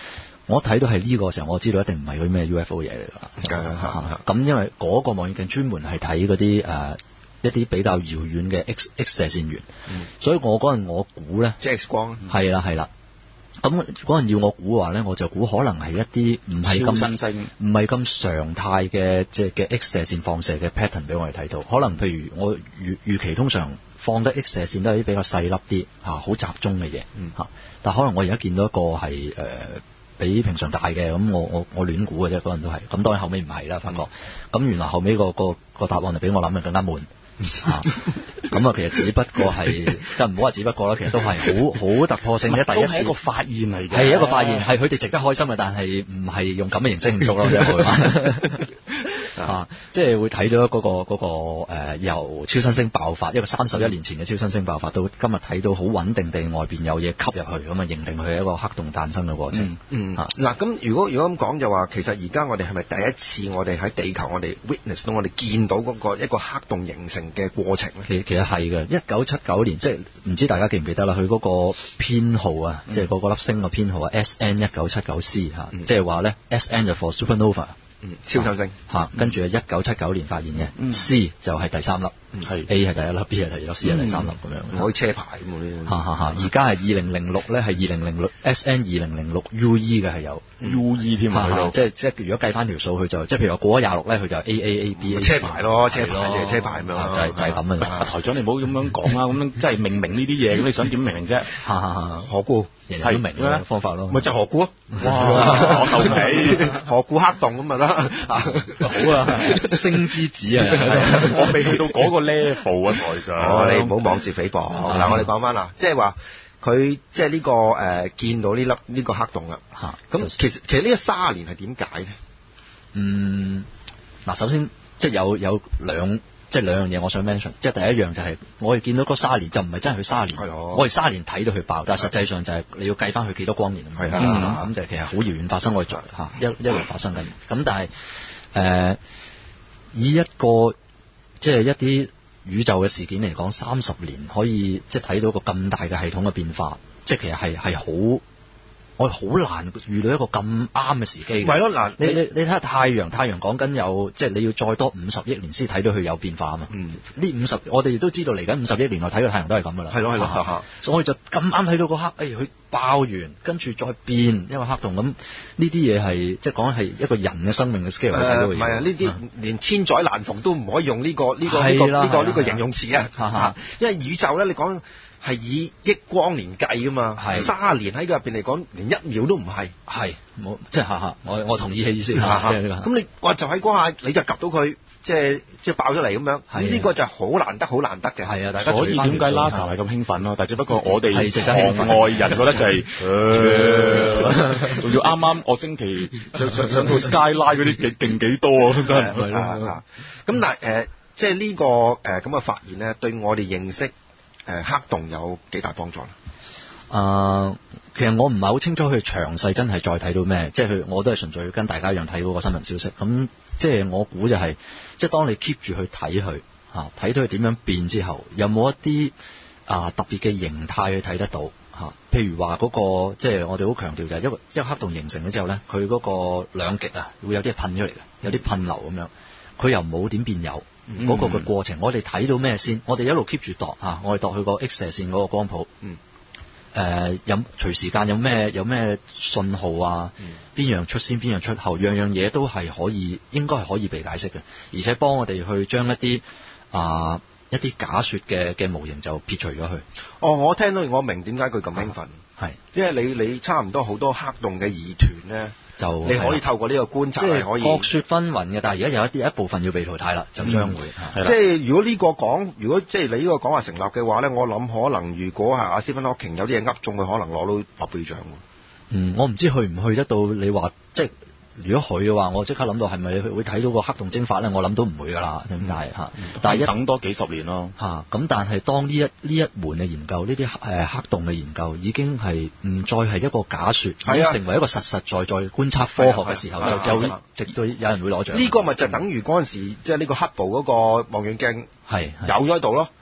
我睇到係呢個時候，我知道一定唔係嗰啲咩 U F O 嘢嚟㗎啦。咁因為嗰個望遠鏡專門係睇嗰啲誒一啲比較遙遠嘅 X X 射線源，嗯、所以我嗰陣我估咧， 即係 X 光， 係啦係啦。咁嗰陣要我估嘅話咧，我就估可能係一啲唔係咁唔係咁常態嘅即係嘅 X 射線放射嘅 pattern 俾我哋睇到。可能譬如我預預期通常放得 X 射線都係啲比較細粒啲嚇，好集中嘅嘢嚇。但可能我而家見到一個係誒、呃、比平常大嘅，咁我我我亂估嘅啫，嗰陣都係。咁當然後尾唔係啦，發覺。咁、嗯、原來後尾個個個答案就比我諗嘅更加悶。啊，咁啊，其實只不過係，就唔好話只不過啦，其實都係好好突破性嘅第一次， 都係一個發現嚟嘅， 係一個發現，係佢哋值得開心嘅，但係唔係用咁嘅形式慶祝咯，即係啊，即係會睇到嗰、嗰個嗰、嗰個、呃、由超新星爆發，一個三十一年前嘅超新星爆發，到今日睇到好穩定地外邊有嘢吸入去，咁啊認定佢係一個黑洞誕生嘅過程。 嗯，嗱、嗯，咁、啊、如果如果咁講就話，其實而家我哋係咪第一次我哋喺地球我哋 witness 到我哋見到嗰個一個黑洞形成嘅過程咧？ 其其實係嘅，一九七九年，即係唔知大家記唔記得啦？佢嗰個編號啊，嗯、即係嗰個粒星嘅編號啊 ，S N 一九七九 C 嚇、嗯，即係話咧 S N 就 for supernova。嗯，超新星嚇，跟住係一九七九年發現嘅、嗯、，C 就係第三粒，係 A 係第一粒 ，B 係第二粒 ，C 係第三粒咁樣， 可以車牌咁嗰啲。嚇嚇嚇！ 而家係二零零六咧，係二零零六 S N 二零零六 U E 嘅係有 U E 添啊， 即係即係如果計翻條數，佢就即係譬如話過咗廿六咧，佢就 A A A B A 車牌咯，車牌即係車牌咁樣， 就係就係咁啊！ 台長你唔好咁樣講啦，咁樣即係命名呢啲嘢，咁你想點命名啫？ 嚇嚇嚇！ 何故？ 人人都明嘅方法咯， 咪就係何故咯？ 哇！我受唔起， 何故黑洞咁咪得？ 好啊，星之子啊！ 我未去到嗰個 level 啊，台長。 哦，你唔好妄自菲薄。嗱，我哋講翻啦，即係話佢即係呢個誒、呃、見到呢粒呢個黑洞啦。嚇！咁其實其實呢個卅年係點解咧？ 嗯，嗱，首先即係有有兩。即係兩樣嘢，我想 mention，即係第一樣就係我哋見到嗰卅年就唔係真係佢卅年，我哋卅年睇到佢爆，但係實際上就係你要計翻佢幾多光年咁，咁、嗯、就其實好遙遠發生，我哋做嚇一一路發生緊。咁但係誒、呃、以一個即係一啲宇宙嘅事件嚟講，三十年可以即係睇到個咁大嘅系統嘅變化，即係其實係係好。我好難遇到一個咁啱嘅時機。 係咯，嗱， 你你你睇下太陽，太陽講緊有，即係你要再多五十億年先睇到佢有變化啊嘛。嗯，呢五十，我哋都知道嚟緊五十億年內睇到太陽都係咁噶啦。係咯係咯，所以我哋就咁啱睇到個黑，誒、哎，佢爆完，跟住再變一個黑洞咁，呢啲嘢係即係講係一個人嘅生命嘅 scale 睇到嘅嘢。唔係啊，呢啲連千載難逢都唔可以用呢、這個呢、這個呢、這個呢、這個呢、這個形容詞啊。哈哈，因為宇宙咧，你講。係以億光年計噶嘛，卅年喺佢入邊嚟講，連一秒都唔係。係，冇即係嚇嚇，我我同意嘅意思。咁你話就喺嗰下你就及到佢，即係即係爆出嚟咁樣。咁呢個就好難得，好難得嘅。係啊，大家所以點解 NASA 係咁興奮咯？但係只不過我哋行外人覺得就係、是，仲要啱啱我星期上上上到 Skyline 嗰啲勁勁幾多啊！真係。 咁但係誒，即係呢個誒咁嘅發現咧，對我哋認識。誒、呃、黑洞有幾大幫助咧？ 啊、呃，其實我唔係好清楚佢詳細真係再睇到咩，即係佢我都係純粹跟大家一樣睇嗰個新聞消息。咁即係我估就係、是，即係當你 keep 住去睇佢嚇，睇到佢點樣變之後，有冇一啲啊、呃、特別嘅形態去睇得到嚇？譬如話嗰、那個即係我哋好強調嘅，一個一個黑洞形成咗之後咧，佢嗰個兩極啊會有啲噴出嚟嘅，有啲噴流咁樣，佢又冇點變有。嗰、嗯那個嘅過程，我哋睇到咩先？我哋一路 keep 住度嚇，我哋度佢個 X 射線嗰個光譜。嗯。誒、呃，有隨時間有咩有咩信號啊？邊、嗯、樣出先，邊樣出後，樣樣嘢都係可以，應該係可以被解釋嘅，而且幫我哋去將一啲啊、呃、一啲假説嘅嘅模型就撇除咗去。 哦，我聽到我明點解佢咁興奮，係、啊，因為你你差唔多好多黑洞嘅疑團咧。就你可以透過呢個觀察，即係可以各説紛紜嘅。但係而家有一啲一部分要被淘汰啦，就將會。嗯、即係如果呢個講，如果即係你呢個講話成立嘅話咧，我諗可能如果係阿斯芬霍瓊有啲嘢噏中，佢可能攞到諾貝爾獎喎。嗯，我唔知去唔去得到。你話即係如果去嘅話，我即刻諗到係咪會睇到個黑洞蒸發咧？我諗都唔會噶啦，點解嚇？但係一等多幾十年咯嚇。咁但係當呢一呢一門嘅研究，呢啲誒黑洞嘅研究已經係唔再係一個假説，已經成為一個實實在在觀察科學嘅時候，就就直到有人會攞獎。呢、這個咪就等於嗰陣時即係呢個黑布嗰個望遠鏡係有咗喺度咯。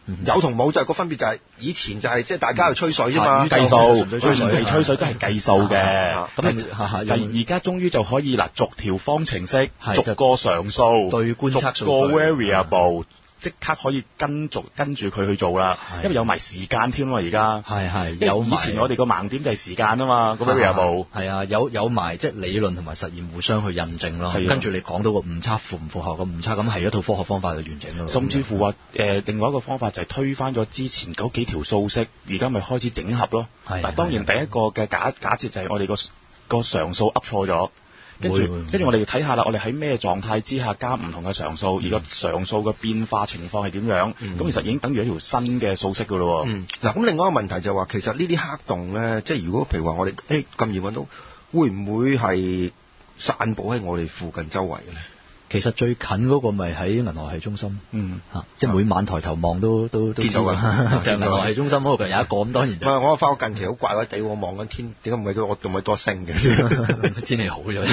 有同冇就係個分別就係以前就係即係大家去吹水啫嘛， 計數吹水係吹水都係計數嘅。 咁但而家終於就可以嗱，逐條方程式、逐個常數、 對觀測逐個 variable。即刻可以跟逐跟住佢去做啦，因為有埋時間添啊嘛，而家係係有以前我哋個盲點就係時間啊嘛，咁樣有冇？ 係啊，有有埋即係理論同埋實驗互相去印證咯，跟住你講到個誤差符唔符合個誤差，咁係一套科學方法去完整咯。 甚至乎話誒、呃，另外一個方法就係推翻咗之前嗰幾條數式，而家咪開始整合咯。嗱，當然第一個嘅假假設就係我哋個個常數噏錯咗。跟住，跟住我哋要睇下啦，我哋喺咩狀態之下加唔同嘅常數，而個常數嘅變化情況係點樣？咁、嗯、其實已經等於一條新嘅數式噶咯。 嗯，嗱，咁另外一個問題就係話，其實呢啲黑洞咧，即係如果譬如話我哋誒咁易揾到，會唔會係散佈喺我哋附近周圍嘅咧？ 其實最近嗰個咪喺銀河系中心，嗯嚇，即係每晚抬頭望都都都見到嘅，就銀河系中心嗰度有一個咁，當然就。唔係， 我發覺近期好怪怪地，我望緊天，點解唔係我咁鬼多星嘅？ 天氣好咗，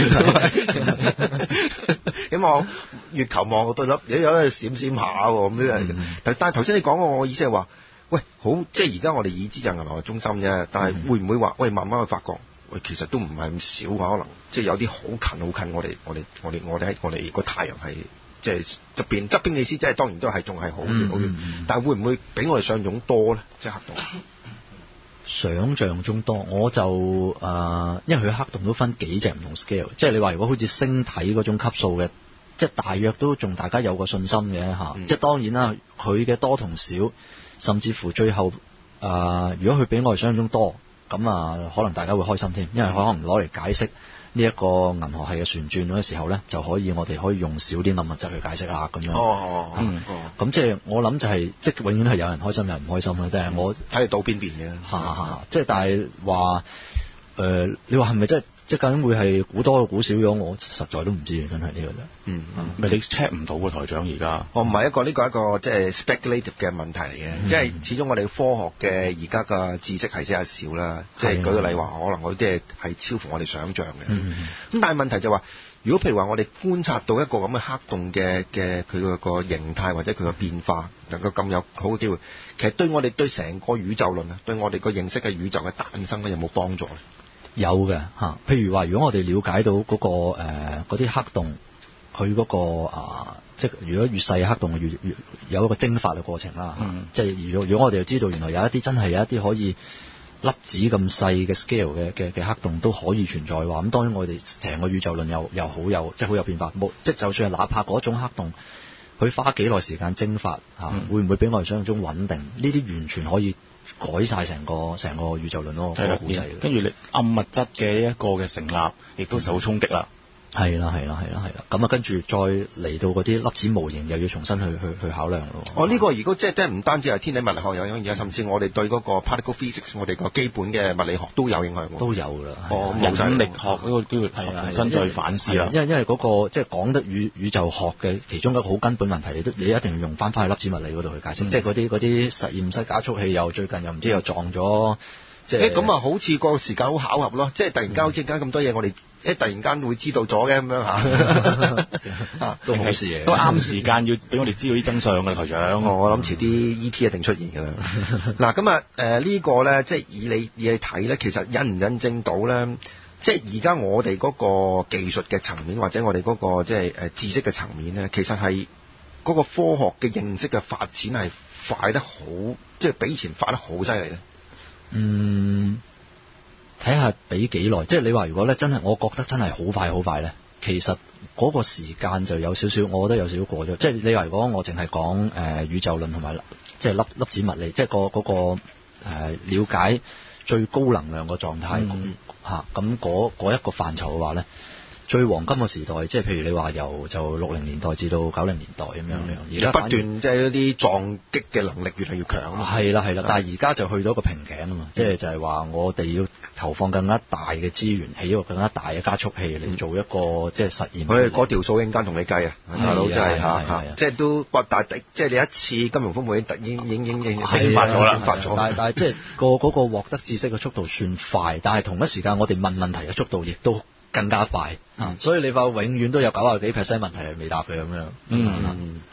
因為我月球望我對粒，有有咧閃閃下喎咁樣。但但係頭先你講過，我意思係話，喂，好，即係而家我哋已知就銀河系中心啫，但係會唔會話，喂，慢慢去發覺？喂，其實都唔係咁少可能即係有啲好近好近我哋我哋我哋我哋喺我哋個太陽系即係側邊側邊嘅意思，即係當然都係仲係好遠好遠，但係會唔會比我哋想像中多咧？即係黑洞。 想像中多，我就誒、呃，因為佢黑洞都分幾隻唔同 scale，即係你話如果好似星體嗰種級數嘅，即係大約都仲大家有個信心嘅嚇。嗯、即係當然啦，佢嘅多同少，甚至乎最後誒、呃，如果佢比我哋想像中多。咁啊，可能大家會開心添，因為可能攞嚟解釋呢一個銀河系嘅旋轉嗰個時候咧，就可以我哋可以用少啲物質去解釋啦，咁樣。哦，嗯，哦，咁即係我諗就係、是，即係永遠係有人開心，有人唔開心啦，即係我睇你到邊邊嘅。 嚇嚇，即係但係話誒，你話係咪真係？即係究竟會係估多估少咗？我實在都唔知真係呢個啫。嗯， 咪、嗯、你 check 唔到個台長而家。 我唔係一個呢個一個即係 speculative 嘅問題嚟嘅，嗯、即係始終我哋科學嘅而家嘅知識係真係少啦。即係舉個例話，可能嗰啲係係超乎我哋想像嘅。咁、嗯、但係問題就話、是，如果譬如話我哋觀察到一個咁嘅黑洞嘅嘅佢個個形態或者佢個變化能夠咁有好嘅機會，其實對我哋對成個宇宙論啊，對我哋個認識嘅宇宙嘅誕生咧，有冇幫助咧？ 有嘅嚇，譬如話，如果我哋了解到嗰、那個嗰啲、呃、黑洞，佢嗰、那個啊、呃，即係如果越細黑洞，越越有一個蒸發嘅過程啦嚇。嗯、即係如果如果我哋就知道原來有一啲真係有一啲可以粒子咁細嘅 scale 嘅嘅嘅黑洞都可以存在嘅話，咁當然我哋成個宇宙論又又好有即係好有變化。冇即係就算係哪怕嗰種黑洞，佢花幾耐時間蒸發嚇，嗯、會唔會比我哋想象中穩定？呢啲完全可以改晒成個成個宇宙論咯，個故仔。 跟住你暗物質嘅一個嘅成立，亦都受衝擊啦。 係啦，係啦，係啦，係啦。咁啊，跟住再嚟到嗰啲粒子模型，又要重新去去去考量咯。 哦，呢、這個如果即係即係唔單止係天體物理學有影響，甚至我哋對嗰個 particle physics，我哋個基本嘅物理學都有影響。 都有㗎啦。 哦， 引力學嗰個機會重新再反思啦。 因為因為嗰、那個即係講得宇宇宙學嘅其中一個好根本問題，你都你一定要用翻翻去粒子物理嗰度去解釋。嗯、即係嗰啲嗰啲實驗室加速器又最近又唔知又撞咗。誒咁啊，好似個時間好巧合咯，即係突然間好似間咁多嘢，我哋誒突然間會知道咗嘅咁樣嚇， 都好事嘅， 都啱時間要俾我哋知道啲真相嘅台長。 我諗遲啲 E T 一定出現㗎啦。嗱咁啊誒呢個咧，即係以你以你睇咧，其實印唔印證到咧？即係而家我哋嗰個技術嘅層面，或者我哋嗰個即係誒知識嘅層面咧，其實係嗰個科學嘅認識嘅發展係快得好，即係比以前快得好犀利咧。 嗯，睇下俾幾耐，即係你話如果咧真係，我覺得真係好快好快咧，其實嗰個時間就有少少，我覺得有少少過咗。即係你話如果我淨係講誒宇宙論同埋即係粒粒子物理，即係、嗰個嗰、嗰個誒、呃、了解最高能量個狀態嚇，咁嗰嗰一個範疇嘅話咧。最黃金嘅時代，即係譬如你話由就六零年代至到九零年代咁樣樣，而家、嗯、 不斷即係一啲撞擊嘅能力越嚟越強。 係啦係啦，但係而家就去到一個瓶頸啊嘛，嗯、即係就係話我哋要投放更加大嘅資源，起一個更加大嘅加速器嚟做一個即係實驗。 佢嗰條數應間同你計啊，大佬真係嚇嚇，即係都不大的，即係你一次金融風暴已經已經已經蒸發咗啦，蒸發咗。 但係但係即係個嗰個獲得知識嘅速度算快，但係同一時間我哋問問題嘅速度亦都更加快，嗯、所以你話永遠都有九十幾 percent 問題係未答佢咁樣。嗯，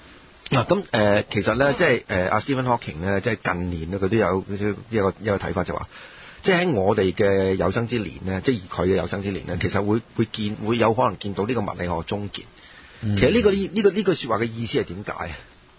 嗱咁誒，其實咧，即係誒阿 Stephen Hawking 咧，即係近年咧，佢都有一個一個睇法就話，即係喺我哋嘅有生之年咧，即係佢嘅有生之年咧，其實會會見會有可能見到呢個物理學終結。嗯、其實呢、呢個呢呢、呢個呢句説話嘅意思係點解啊？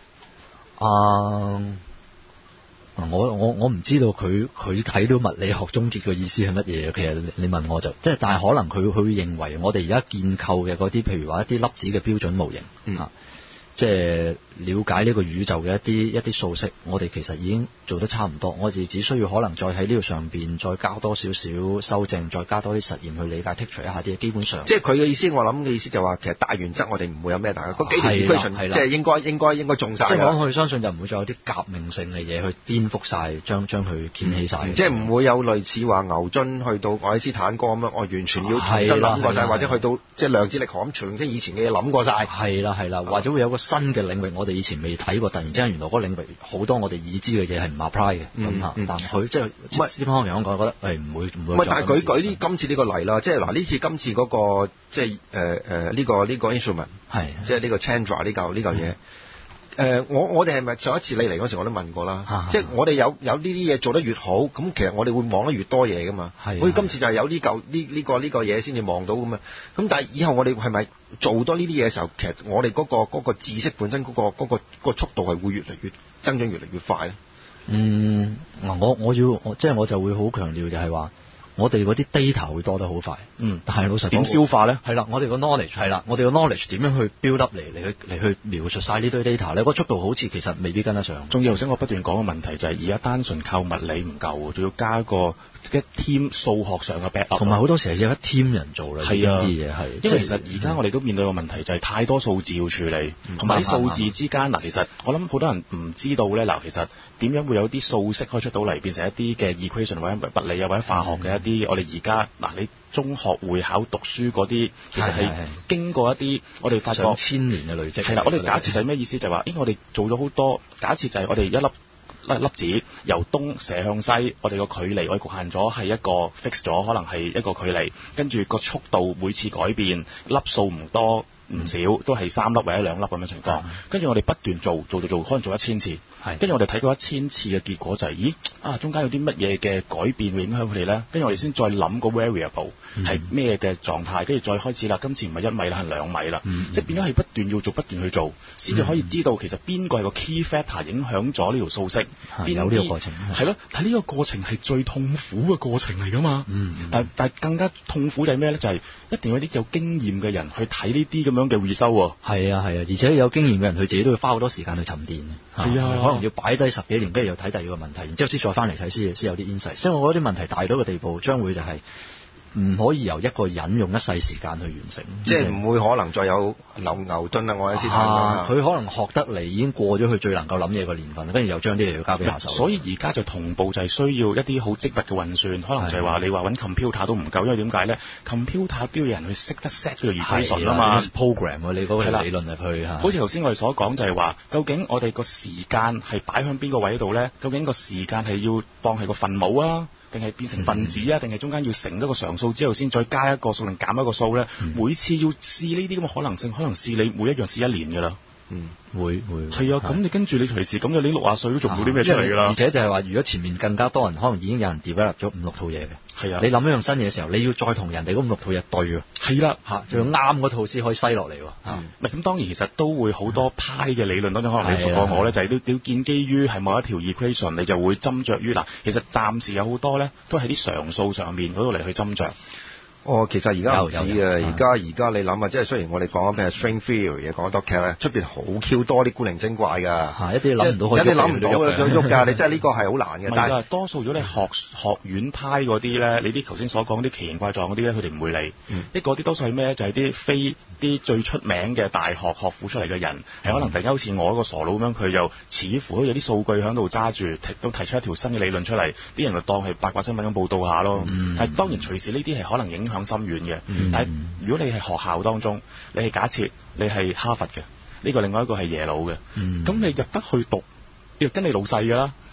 啊！我我我唔知道佢佢睇到物理學終結嘅意思係乜嘢。其實你問我就即係，但係可能佢佢會認為我哋而家建構嘅嗰啲，譬如話一啲粒子嘅標準模型，嗯、啊，即係了解呢個宇宙嘅一啲一啲數式，我哋其實已經做得差唔多。我哋只需要可能再喺呢度上邊再加多少少修正，再加多啲實驗去理解剔除一下啲，基本上。 即係佢嘅意思，我諗嘅意思就話，其實大原則我哋唔會有咩大嘅，嗰幾條 equation 即係應該應該應該中晒。 即係講佢相信就唔會再有啲革命性嘅嘢去顛覆晒，將將佢掀起晒。 嗯、即係唔會有類似話牛津去到愛因斯坦哥咁樣，我完全要重新諗過晒，或者去到即係量子力學咁，重新以前嘅嘢諗過晒。 係啦係啦，或者會有個新嘅領域，我哋以前未睇過，突然之間原來嗰個領域好多我哋已知嘅嘢係唔 apply 嘅。咁嚇、嗯，但佢即係唔係？斯潘康陽講覺得誒唔會唔會。唔係，但係舉舉啲今次呢個例啦，即係嗱呢次今次嗰、嗰個即係誒誒呢個呢、呢個 instrument 係即係呢個 Chandra 呢嚿呢嚿嘢。誒我我哋係咪上一次你嚟嗰時我都問過啦？啊、即係我哋有有呢啲嘢做得越好，咁其實我哋會望得越多嘢噶嘛。係。好似今次就係有呢嚿呢呢個呢、呢個嘢先至望到咁啊。咁但係以後我哋係咪做多呢啲嘢嘅時候，其實我哋嗰、嗰個嗰個知識本身嗰、嗰個嗰、嗰個嗰個速度係會越嚟越增長越嚟越快咧？嗯，我我要我即係我就會好強調就係話。我哋嗰啲 data 會多得好快，嗯，但係老實講點消化咧？係啦，我哋個 knowledge 係啦，我哋個 knowledge 點樣去 build up 嚟嚟去嚟去描述晒呢堆 data 咧？個速度好似其實未必跟得上。仲有頭先我不斷講嘅問題就係而家單純靠物理唔夠，仲要加個一 team 數學上嘅 backup，同埋好多時係有一 team 人做啦。係啊，啲嘢係，因為其實而家我哋都面對個問題就係太多數字要處理，同埋啲數字之間嗱，其實我諗好多人唔知道咧嗱，其實點樣會有啲數式可以出到嚟變成一啲嘅 equation 或者物理啊或者化學嘅一啲、嗯、我哋而家嗱你中學會考讀書嗰啲，其實係經過一啲我哋發覺千年嘅累積。係啦，我哋假設就係咩意思？就係話，咦，我哋做咗好多假設就係我哋一粒粒粒子由東射向西，我哋個距離我哋局限咗係一個 fix 咗，可能係一個距離，跟住個速度每次改變，粒數唔多唔少，都係三粒或者兩粒咁嘅情況。跟住我哋不斷做做做做，可能做一千次。跟住我哋睇過一千次嘅結果就係、是，咦啊，中間有啲乜嘢嘅改變會影響佢哋咧？跟住我哋先再諗個 variable 係咩嘅狀態，跟住再開始啦。今次唔係一米啦，係兩米啦，嗯、即係變咗係不斷要做，不斷去做，先至可以知道其實邊個係個 key factor 影響咗呢條數式。邊有呢個過程？係咯，但係呢個過程係最痛苦嘅過程嚟㗎嘛。嗯嗯、但但係更加痛苦就係咩咧？就係、是、一定要啲有經驗嘅人去睇呢啲咁樣嘅回收喎。係啊係啊，而且有經驗嘅人佢自己都要花好多時間去沉澱。係啊，可能要擺低十幾年，跟住又睇第二個問題，然之後先再翻嚟睇先先有啲 insight。所以我覺得啲問題大到一個地步，將會就係唔可以由一個人用一世時間去完成，即係唔會可能再有牛牛頓啊，愛因斯坦啊，佢可能學得嚟已經過咗佢最能夠諗嘢嘅年份，跟住又將啲嘢要交俾下手。所以而家就同步就係需要一啲好精密嘅運算，可能就係話你話揾 computer 都唔夠，因為點解咧 ？computer 都要有人去識得 set 嗰個 equation 啊嘛 ，program 你嗰個理論入去嚇。好似頭先我哋所講就係話，究竟我哋個時間係擺向邊個位度咧？究竟個時間係要當係個分母啊？定係變成分子啊？定係中間要乘一個常數之後先再加一個數定減一個數咧？嗯、每次要試呢啲咁嘅可能性，可能試你每一樣試一年㗎啦。嗯，會會係啊，咁你跟住你隨時咁就你六十歲都做唔到啲咩出嚟㗎啦。而且就係話，如果前面更加多人，可能已經有人 develop 咗五六套嘢嘅。係啊，你諗一樣新嘢嘅時候，你要再同人哋嗰五六套嘢對啊。係啦，嚇，仲要啱嗰套先可以篩落嚟喎。嚇，唔係咁當然其實都會好多派嘅理論當中，可能你熟過我咧，就係都要建基於係某一條 equation，你就會斟酌於嗱。其實暫時有好多咧，都係啲常數上面嗰度嚟去斟酌。哦，其實而家唔止嘅，而家而家你諗下，即係雖然我哋講緊譬如 string theory 嘅講得多劇咧，出邊好 Q 多啲古靈精怪㗎，係一啲諗唔到可以喐，一啲諗唔到嘅喐㗎，你真係呢個係好難嘅。但係多數如果你學學院派嗰啲咧，你啲頭先所講啲奇形怪狀嗰啲咧，佢哋唔會理。一個啲多數係咩？就係啲非啲最出名嘅大學學府出嚟嘅人，係可能突然間好似我一個傻佬咁樣，佢又似乎有啲數據喺度揸住，都提出一條新嘅理論出嚟，啲人就當係八卦新聞咁報導下咯。但係當然隨時呢啲係可能影響深遠嘅，嗯、但係如果你係學校當中，你係假設你係哈佛嘅，呢、這個另外一個係耶魯嘅，咁、嗯、你入得去讀，要跟你老細㗎啦。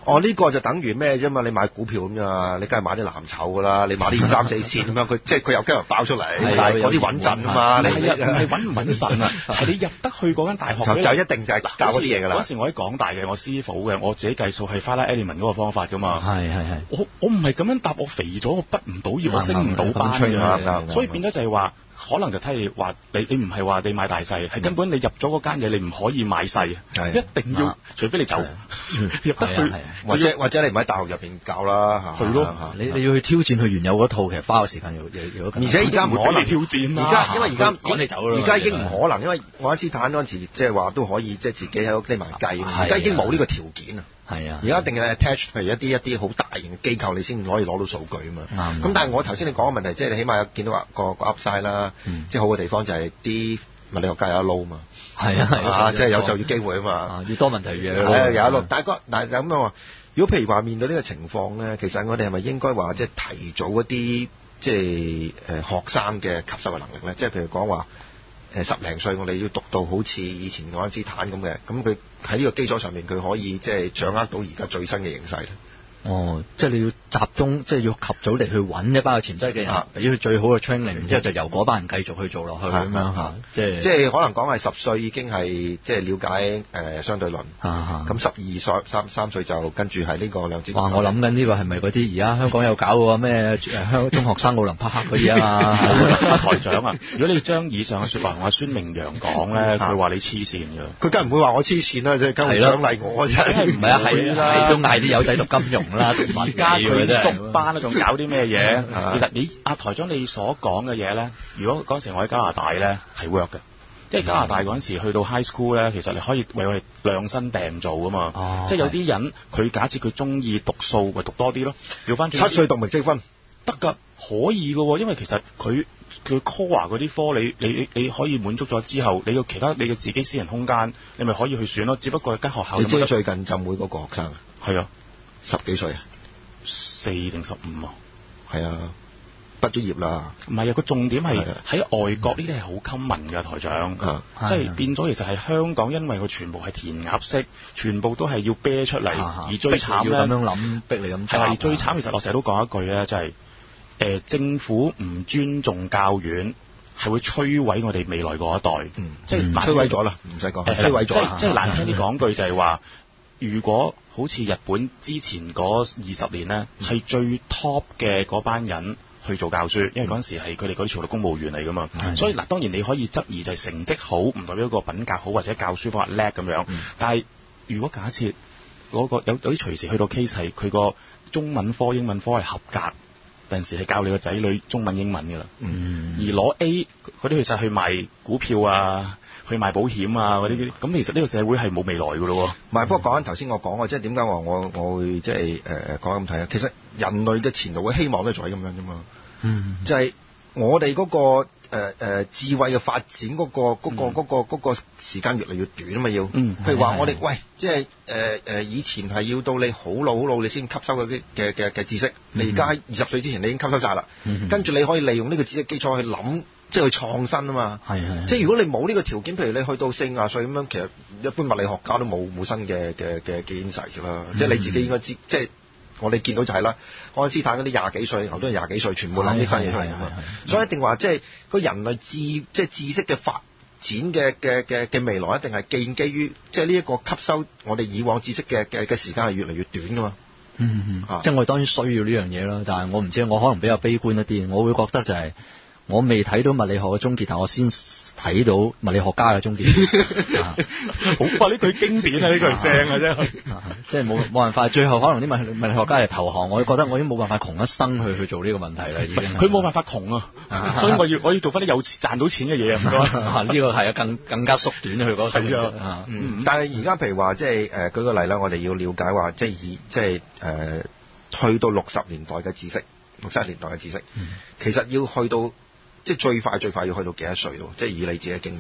哦，呢、這個就等於咩啫嘛？你買股票咁啫，你梗係買啲藍籌噶啦，你買啲二三四線咁樣，佢即係佢有機會爆出嚟，但係嗰啲穩陣啊嘛。 你係係穩唔穩陣啊？係你入得去嗰間大學就，就一定就係教嗰啲嘢㗎啦。 嗰時我喺港大嘅，我師傅嘅，我自己計數係 Fala Element 嗰個方法㗎嘛。 係係係。 我我唔係咁樣答，我肥咗，我畢唔到業，我升唔到班嘅，所以變咗就係話。可能就睇你話你你唔係話你買大細，係根本你入咗嗰間嘢，你唔可以買細，一定要除非你走入得去， 或者或者你唔喺大學入邊教啦嚇。 係咯， 你你要去挑戰佢原有嗰套，其實花嘅時間要要。 而且而家唔可能挑戰而家因為而家趕你走啦， 而家已經唔可能，因為愛因斯坦嗰陣時即係話都可以即係自己喺屋企埋計，而家已經冇呢個條件啊。 係啊， 而家一定係 attach 譬如一啲一啲好大型嘅機構，你先可以攞到數據啊嘛。咁但係我頭先你講嘅問題，即係你起碼有見到話個個 Upside 啦，即係好嘅地方就係啲物理學家有得撈嘛。係啊係啊，即係有就業機會啊嘛。越多問題越係啊，有得撈。但係個但係咁樣話，如果譬如話面對呢個情況咧，其實我哋係咪應該話即係提早一啲即係誒學生嘅吸收嘅能力咧？即係譬如講話。誒十零歲，我哋要讀到好似以前愛因斯坦咁嘅，咁佢喺呢個基礎上面，佢可以即係掌握到而家最新嘅形勢咧。 哦，即係你要集中，即係要及早地去揾一班有潛質嘅人，俾佢最好嘅 training，然之後就由嗰班人繼續去做落去咁樣嚇。即係即係可能講係十歲已經係即係了解誒相對論。咁十二歲三三歲就跟住係呢個量子。 哇！我諗緊呢個係咪嗰啲而家香港有搞嘅咩誒香中學生奧林匹克嗰啲啊嘛？ 台長啊，如果你將以上嘅説話同阿孫明陽講咧，佢話你黐線㗎。 佢梗係唔會話我黐線啦，即係梗係獎勵我啫。 唔係啊，係係都嗌啲友仔讀金融。 而家佢縮班咧，仲搞啲咩嘢？其實你阿台長你所講嘅嘢咧，如果嗰陣時我喺加拿大咧係 work 嘅，因為加拿大嗰陣時去到 high school 咧，其實你可以為我哋量身訂做噶嘛。哦、即係有啲人佢假設佢中意讀數，咪讀多啲咯。調翻轉七歲讀微積分得㗎，可以㗎喎，因為其實佢佢 core 嗰啲科，你你你可以滿足咗之後，你個其他你嘅自己私人空間，你咪可以去選咯。只不過間學校你知最近浸會嗰個學生啊， 係啊。 十幾歲啊？ 四定十五啊？ 係啊，畢咗業啦。 唔係啊，個重點係喺外國呢啲係好 common 嘅台長， 啊、 即係變咗其實係香港，因為佢全部係填鴨式，全部都係要啤出嚟，啊、而最慘咧， 咁樣諗逼你咁。 係而最慘，其實我成日都講一句咧，就係、是、誒、呃、政府唔尊重教院，係會摧毀我哋未來嗰一代。嗯、即係摧毀咗啦，唔使講，摧毀咗。 即係即係難聽啲講句就係話。如果好似日本之前嗰二十年呢，係、嗯、最 top 嘅嗰班人去做教書，因為嗰陣時係佢哋嗰啲潮流公務員嚟噶嘛，嗯、所以嗱當然你可以質疑就係成績好，唔代表一個品格好或者教書方法叻咁樣。嗯、但係如果假設嗰、嗰個有有啲隨時去到 case 係佢個中文科、英文科係合格，有陣時係教你個仔女中文、英文噶啦，嗯、而攞 A 嗰啲去晒去賣股票啊。去賣保險啊嗰啲，咁其實呢個社會係冇未來噶咯喎。 唔係，不過講緊頭先我講嘅，即係點解話我我會即係誒講咁睇啊？其實人類嘅前途嘅希望都係做喺咁樣啫嘛。嗯，就係我哋嗰、嗰個誒、呃、智慧嘅發展嗰、嗰個嗰、嗰個嗰、嗰個嗰、嗰個時間越嚟越短啊嘛要。嗯。譬如話我哋喂，即係誒誒以前係要到你好老好老你先吸收嗰啲嘅嘅嘅知識，嗯、你而家喺二十歲之前你已經吸收晒啦。嗯、跟住你可以利用呢個知識基礎去諗。即係去創新啊嘛，係係。即係如果你冇呢個條件，譬如你去到四廿歲咁樣，其實一般物理學家都冇冇新嘅嘅嘅嘅 insight 㗎啦。嗯、即係你自己應該知，即係我哋見到就係啦。愛因斯坦嗰啲廿幾歲，好多人廿幾歲，全部諗啲新嘢出嚟啊嘛。所以一定話即係個人類智即係知識嘅發展嘅嘅嘅嘅未來，一定係建基於即係呢一個吸收我哋以往知識嘅嘅嘅時間係越嚟越短㗎嘛。 嗯嗯，啊、即係我哋當然需要呢樣嘢啦，但係我唔知，我可能比較悲觀一啲，我會覺得就係、是。我未睇到物理學嘅終結，但我先睇到物理學家嘅終結。 好快呢句經典啊！呢句正啊，真係。 即係冇冇辦法，最後可能啲物物理學家係投降，我覺得我已經冇辦法窮一生去去做呢個問題啦，已經。 佢冇辦法窮啊，所以我要我要做翻啲有賺到錢嘅嘢啊！唔該。 呢個係啊，更更加縮短佢嗰個時間。 嗯，但係而家譬如話，即係誒舉個例啦，我哋要了解話，即係以即係誒去到六十年代嘅知識，六十年代嘅知識，其實要去到。即係最快最快要去到幾多歲咯？即係以你自己嘅經驗。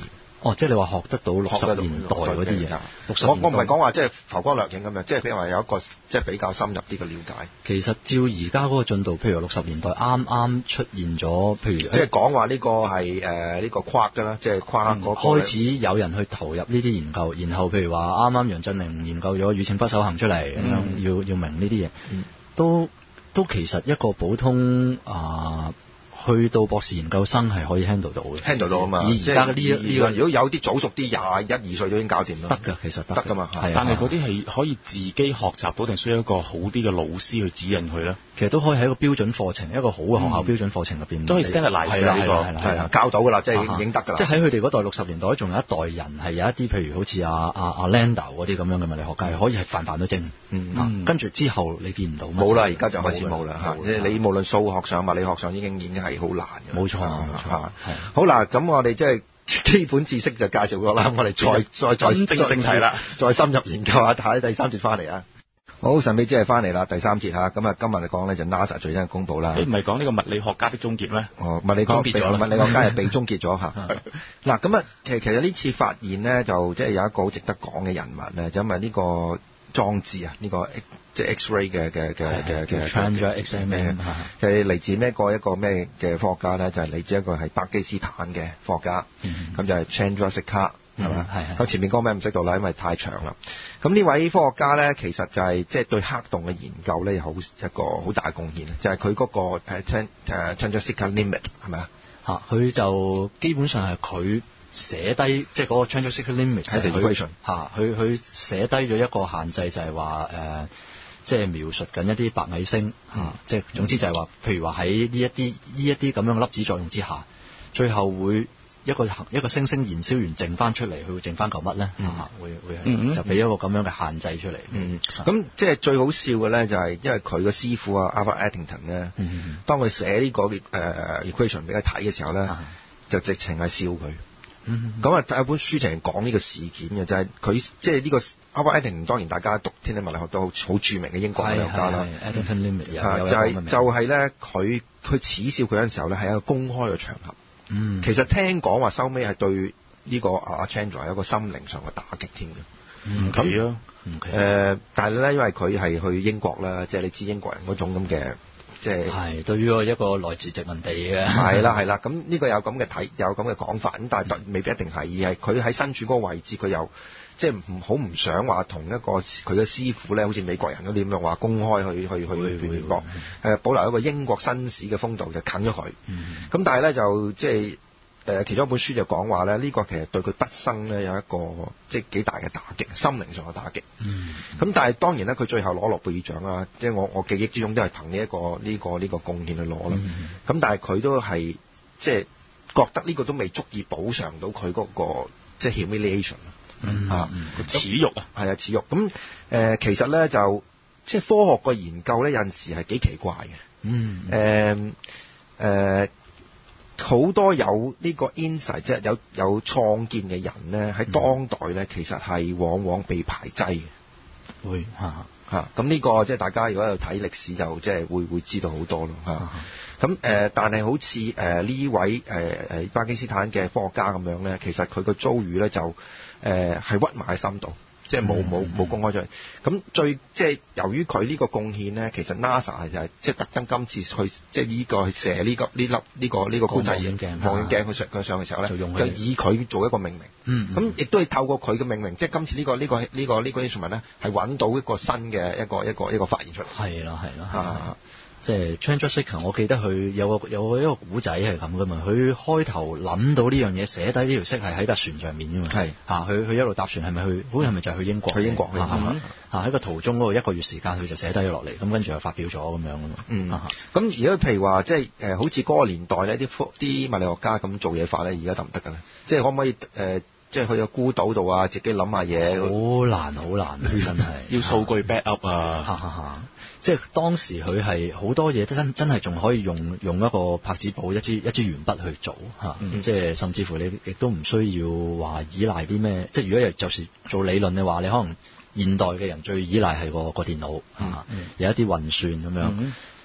哦，即係你話學得到六十年代嗰啲嘢。 我我唔係講話即係浮光掠影咁樣，即係譬如話有一個即係比較深入啲嘅了解。 其實照而家嗰個進度，譬如六十年代啱啱出現咗，譬如即係講話呢個係誒呢個跨㗎啦，即係跨嗰個、 嗯、開始有人去投入呢啲研究，然後譬如話啱啱楊振寧研究咗宇稱不守恒出嚟咁樣， 嗯、 要要明呢啲嘢， 嗯、 都都其實一個普通啊。呃去到博士研究生係可以 handle 到嘅 handle 到啊嘛！ 而家呢一呢個， 如果有啲早熟啲，廿一二歲都已經搞掂啦。 得㗎，其實得㗎嘛。 但係嗰啲係可以自己學習到，定需要一個好啲嘅老師去指引佢咧？ 其實都可以喺一個標準課程，一個好嘅學校標準課程入邊、嗯， 都可以 standardize 嘅呢個係啊，教到㗎啦，即係已經得㗎啦。 即係喺佢哋嗰代六十年代，仲有一代人係有一啲，譬如好似阿阿阿 Landau 嗰啲咁樣嘅物理學家，可以係泛泛都精。 嗯啊、跟住之後你見唔到冇啦，而家就開始冇啦嚇。即係你無論數學上、物理學上已經已經係好難嘅。 冇錯，冇錯。 好啦，咁我哋即係基本知識就介紹過啦，我哋再再再真正正題啦， 再深入研究下，睇第三節翻嚟啊！好，神秘之夜翻嚟啦，第三節嚇，咁啊今日嚟講咧就 NASA 最新嘅公佈啦。 你唔係講呢個物理學家的終結咩？ 哦，物理學物理學家係被終結咗嚇。嗱，咁啊，其實其實呢次發現咧，就即係有一個好值得講嘅人物咧，就因為呢個裝置啊，呢、這個即係 X-ray 嘅嘅嘅嘅嘅 Chandra X M M 就係嚟自咩個一個咩嘅科學家咧？就係、是、嚟自一個係巴基斯坦嘅科學家，咁、嗯、就係 Chandrasekhar 係嘛？係咁前面嗰個名唔識讀啦，因為太長啦。咁呢位科學家咧，其實就係即係對黑洞嘅研究咧，有好一個好大嘅貢獻，就係佢嗰個誒 Chandrasekhar limit 係咪啊？ 嚇，佢就基本上係佢。寫低即係嗰個 Chandrasekhar limit 係佢嚇，佢佢寫低咗一個限制，就係話誒，即係描述緊一啲白矮星嚇，即、嗯、係總之就係話，譬如話喺呢一啲呢一啲咁樣嘅粒子作用之下，最後會一個一個星星燃燒完剩翻出嚟，佢會剩翻嚿乜咧？嚇、嗯，會會係、嗯、就俾一個咁樣嘅限制出嚟。 嗯，咁即係最好笑嘅咧，就係因為佢個師傅啊 Albert Eddington 咧、嗯，當佢寫呢個誒 equation 俾佢睇嘅時候咧、嗯，就直情係笑佢。咁啊，有本書淨係講呢個事件嘅，就係、是、佢即係呢個 Albert Eddington，當然大家讀天體物理學都好好著名嘅英國物理學家啦。 Eddington limit 有就係、是、就係、是、咧，佢佢恥笑佢嗰陣時候咧，係一個公開嘅場合。嗯，其實聽講話收尾係對呢個阿 Chandra 有一個心靈上嘅打擊添嘅。 唔奇啊， 唔奇。誒，但係咧，因為佢係去英國啦，即、就、係、是、你知英國人嗰種咁嘅。即係係對於一個來自殖民地嘅係啦係啦，咁呢個有咁嘅睇有咁嘅講法，咁但係未必一定係，而係佢喺身處嗰個位置，佢又即係唔好唔想話同一個佢嘅師傅咧，好似美國人嗰啲咁樣話公開去去去聯絡，誒保留一個英國紳士嘅風度就近咗佢。咁、嗯、但係咧就即係誒其中一本書就講話咧，呢、這個其實對佢畢生咧有一個即係幾大嘅打擊，心靈上嘅打擊。咁、嗯、但係當然咧，佢最後攞諾貝爾獎啦，即係我我記憶之中都係憑呢一個呢、這個呢、這個貢獻去攞啦。咁、嗯、但係佢都係即係覺得呢個都未足以補償到佢嗰、那個即係 humiliation、嗯、啊， 恥辱啊， 係啊恥辱。咁誒、呃、其實咧就即係科學個研究咧有陣時係幾奇怪嘅。嗯誒誒。呃呃好多有呢個 insight 即係有有創建嘅人咧，喺當代咧、嗯、其實係往往被排擠嘅。會嚇嚇咁呢個即係大家如果有睇歷史就即係會會知道好多咯嚇。咁誒、呃，但係好似誒呢位誒誒、呃、巴基斯坦嘅科學家咁樣咧，其實佢個遭遇咧就誒係、呃、屈埋喺心度。即係冇冇冇公開出嚟，咁最即係由於佢呢個貢獻咧，其實 NASA 係就係即係特登今次去即係呢個去射呢、這個呢粒呢個呢、這個觀察望遠鏡望遠鏡去上佢上嘅時候咧，就，就以佢做一個命名。嗯，咁亦都係透過佢嘅命名，即係今次呢、這個呢、這個呢、這個呢、這個 instrument 咧，係揾到一個新嘅一個一個一個發現出嚟。係啦係啦嚇。 即係 Chandrasekhar，我記得佢有個有個一個古仔係咁噶嘛。佢開頭諗到呢樣嘢，寫低呢條式係喺架船上面噶嘛。係嚇，佢佢一路搭船係咪去？好似係咪就係去英國？去英國去嚇嚇喺個途中嗰個一個月時間，佢就寫低咗落嚟，咁跟住又發表咗咁樣噶嘛。嗯， 咁而家譬如話，即係誒，好似嗰個年代咧，啲科啲物理學家咁做嘢法咧，而家得唔得㗎咧？即係可唔可以誒？呃即係去個孤島度啊，自己諗下嘢， 好難好難，真係要數據 back up 啊！ 哈哈哈！即係當時佢係好多嘢真真係仲可以用用一個拍紙簿、一支一支鉛筆去做嚇、嗯，即係甚至乎你亦都唔需要話依賴啲咩，即係如果就是做理論嘅話，你可能現代嘅人最依賴係個個電腦嚇、嗯嗯，有一啲運算咁樣。嗯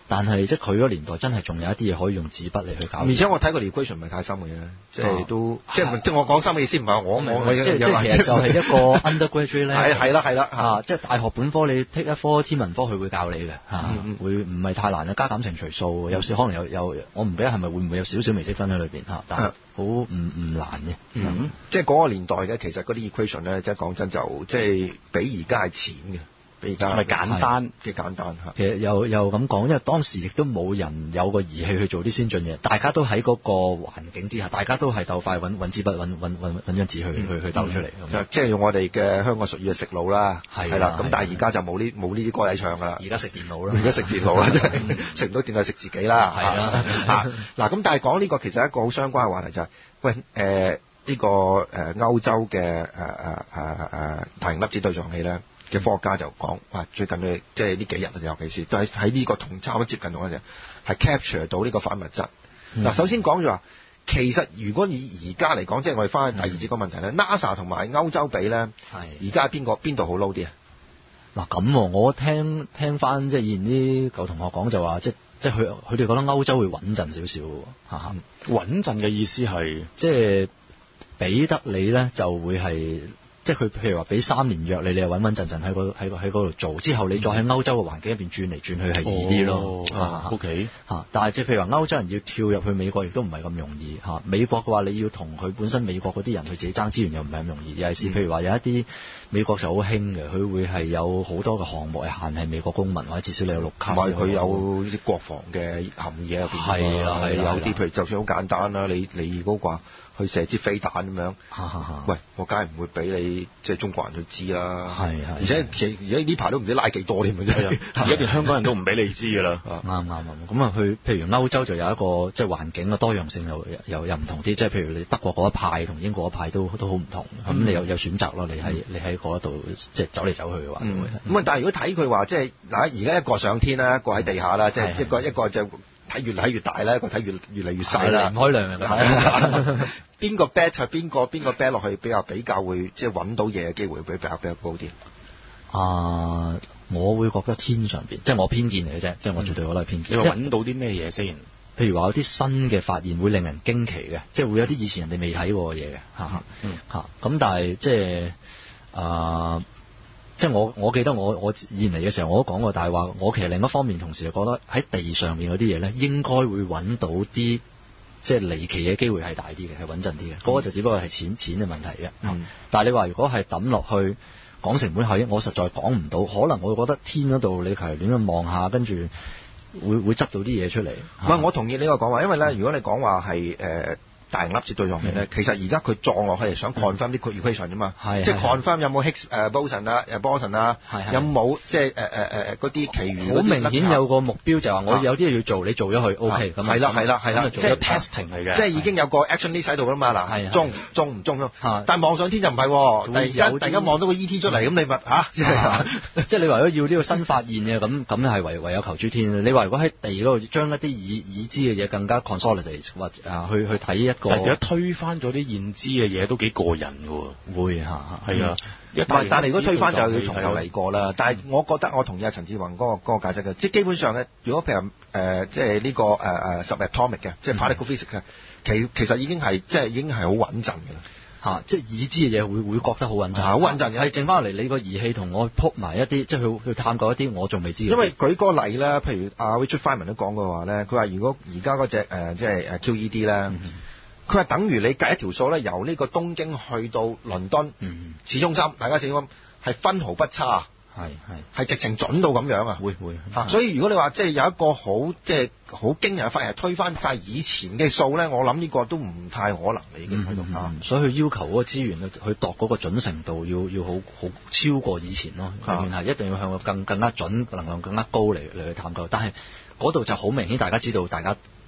但係即係佢嗰年代真係仲有一啲嘢可以用紙筆嚟去搞。 而且我睇個 equation 唔係太深嘅，即係都即係即係我講深嘅意思唔係我我我即係即係其實就係一個 undergraduate 咧。 係係啦係啦啊！即係大學本科你 take 一科天文科，佢會教你嘅嚇，會唔係太難嘅，加減乘除數，有時可能有有我唔記得係咪會唔會有少少微積分喺裏邊嚇，但係好唔唔難嘅。 嗯，即係嗰個年代嘅其實嗰啲 equation 咧，即係講真就即係比而家係淺嘅。比而家係簡單幾簡單嚇。 其實又又咁講，因為當時亦都冇人有個儀器去做啲先進嘢，大家都喺嗰個環境之下，大家都係鬥快揾揾支筆揾揾揾揾張紙去、嗯、去去鬥出嚟。 嗯、即係用我哋嘅香港俗語嘅食腦啦，係啦。咁但係而家就冇呢冇呢啲歌仔唱㗎啦。而家食電腦啦， 而家食電腦啦，真係食唔到電腦食自己啦。係啦嚇嗱，咁但係講呢個其實係一個好相關嘅話題就係、是，喂誒呢、呃這個誒、呃、歐洲嘅誒誒誒誒大型粒子對撞器咧。嘅科學家就講，哇！最近嘅即係呢幾日啊，尤其是都係喺呢個同差唔多接近同一陣，係 capture 到呢個反物質。嗱、嗯，首先講咗話，其實如果你而家嚟講，即係我哋翻去第二節個問題咧、嗯、，NASA 同埋歐洲比咧，而家邊個邊度好撈啲啊？ 嗱咁，我聽聽翻即係以前啲舊同學講就話，即即係佢佢哋覺得歐洲會穩陣少少嚇。 穩陣嘅意思係即係俾得你咧，就會係。即係佢譬如話俾三年約你，你係穩穩陣陣喺嗰喺喺嗰度做，之後你再喺歐洲嘅環境入邊轉嚟轉去係易啲咯。 哦、OK 嚇，但係即係譬如話歐洲人要跳入去美國，亦都唔係咁容易嚇。美國嘅話，你要同佢本身美國嗰啲人去自己爭資源又唔係咁容易。尤其是譬如話有一啲美國就好興嘅，佢會係有好多嘅項目係限係美國公民，或者至少你有綠卡。唔係佢有啲國防嘅含義入邊。係啊係有啲譬如就算好簡單啦，你你嗰個去射支飛彈咁樣，喂，我梗係唔會俾你即係中國人去知啦。係係，而且其實而家呢排都唔知拉幾多添嘅啫。 而家連香港人都唔俾你知㗎啦。 啱啱啱。咁啊，去譬如歐洲就有一個即係環境嘅多樣性又又又唔同啲，即係譬如你德國嗰一派同英國一派都都好唔同。咁、嗯、你有有選擇咯，你喺你喺嗰度即係走嚟走去嘅話。咁、嗯、啊、 嗯，但係如果睇佢話即係嗱，而家一個上天啦，一個喺地下啦，即係一個一個就睇越嚟越大啦，一個睇越越嚟越細啦。唔開量嘅。邊個 bet 係邊個邊個 bet 落去比較比較會即係揾到嘢嘅機會會比較比較高啲？ 啊、呃，我會覺得天上邊，即係我偏見嚟嘅啫，即係我絕對覺得係偏見。 你話揾到啲咩嘢先？ 譬如話有啲新嘅發現會令人驚奇嘅，即係會有啲以前人哋未睇過嘅嘢嘅嚇嚇嚇。咁但係即係啊，即係我我記得我我現嚟嘅時候我都講過，但係話我其實另一方面同時又覺得喺地上面嗰啲嘢咧，應該會揾到啲。即係離奇嘅機會係大啲嘅，係穩陣啲嘅。嗰、嗯、個就只不過係錢錢嘅問題啫、嗯。但係你話如果係抌落去講成本效益，我實在講唔到。可能我會覺得天嗰度你係亂咁望下，跟住會會執到啲嘢出嚟。唔係， 我同意呢個講話，因為咧，如果你講話係誒大型粒子對撞器咧，其實而家佢撞落去係想 confirm 啲 equation 啫嘛，即係 confirm 有冇 Higgs 誒 boson 啊、誒 boson 啊，有冇即係誒誒誒嗰啲其餘好明顯有個目標就係話我有啲嘢要做，你做咗佢 OK 咁。 係啦係啦係啦， 即係 testing 嚟嘅， 即係已經有個 action list 喺度㗎嘛嗱，中中唔中咯？但係望上天就唔係喎，突然間突然間望到個 E T 出嚟，咁你咪嚇， 即係你話如果要呢個新發現嘅咁咁係唯唯有求諸天。你話如果喺地嗰度將一啲已已知嘅嘢更加 consolidate 或啊去去睇一個， 但係而家推翻咗啲現知嘅嘢都幾過癮㗎喎， 會嚇係啊。 唔係，但係如果推翻就要從頭嚟過啦。但係我覺得我同意阿陳志宏嗰個嗰個解釋嘅，即係基本上嘅。如果譬如誒、呃，即係呢、這個誒誒 subatomic 嘅，即係 particle physics 嘅，其其實已經係即係已經係好穩陣嘅啦。 嚇，即係已知嘅嘢會會覺得好穩陣， 好穩陣嘅。係剩翻嚟你個儀器同我撲埋一啲，即係去去探過一啲我仲未知嘅。 因為舉個例咧，譬如阿 Richard Feynman 都講過話咧，佢話如果而家嗰隻誒即係誒 Q E D 咧。嗯佢係等於你計一條數咧，由呢個東京去到倫敦、嗯、市中心，大家市中心係分毫不差，係係係直情準到咁樣啊！ 會會嚇，所以如果你話即係有一個好即係好驚人嘅發現，推翻晒以前嘅數咧，我諗呢個都唔太可能啦，已經喺度嚇。 所以佢要求嗰個資源去度嗰個準程度要要好好超過以前咯，係、啊、一定要向個更更加準、能量更加高嚟嚟去探究。但係嗰度就好明顯，大家知道大家。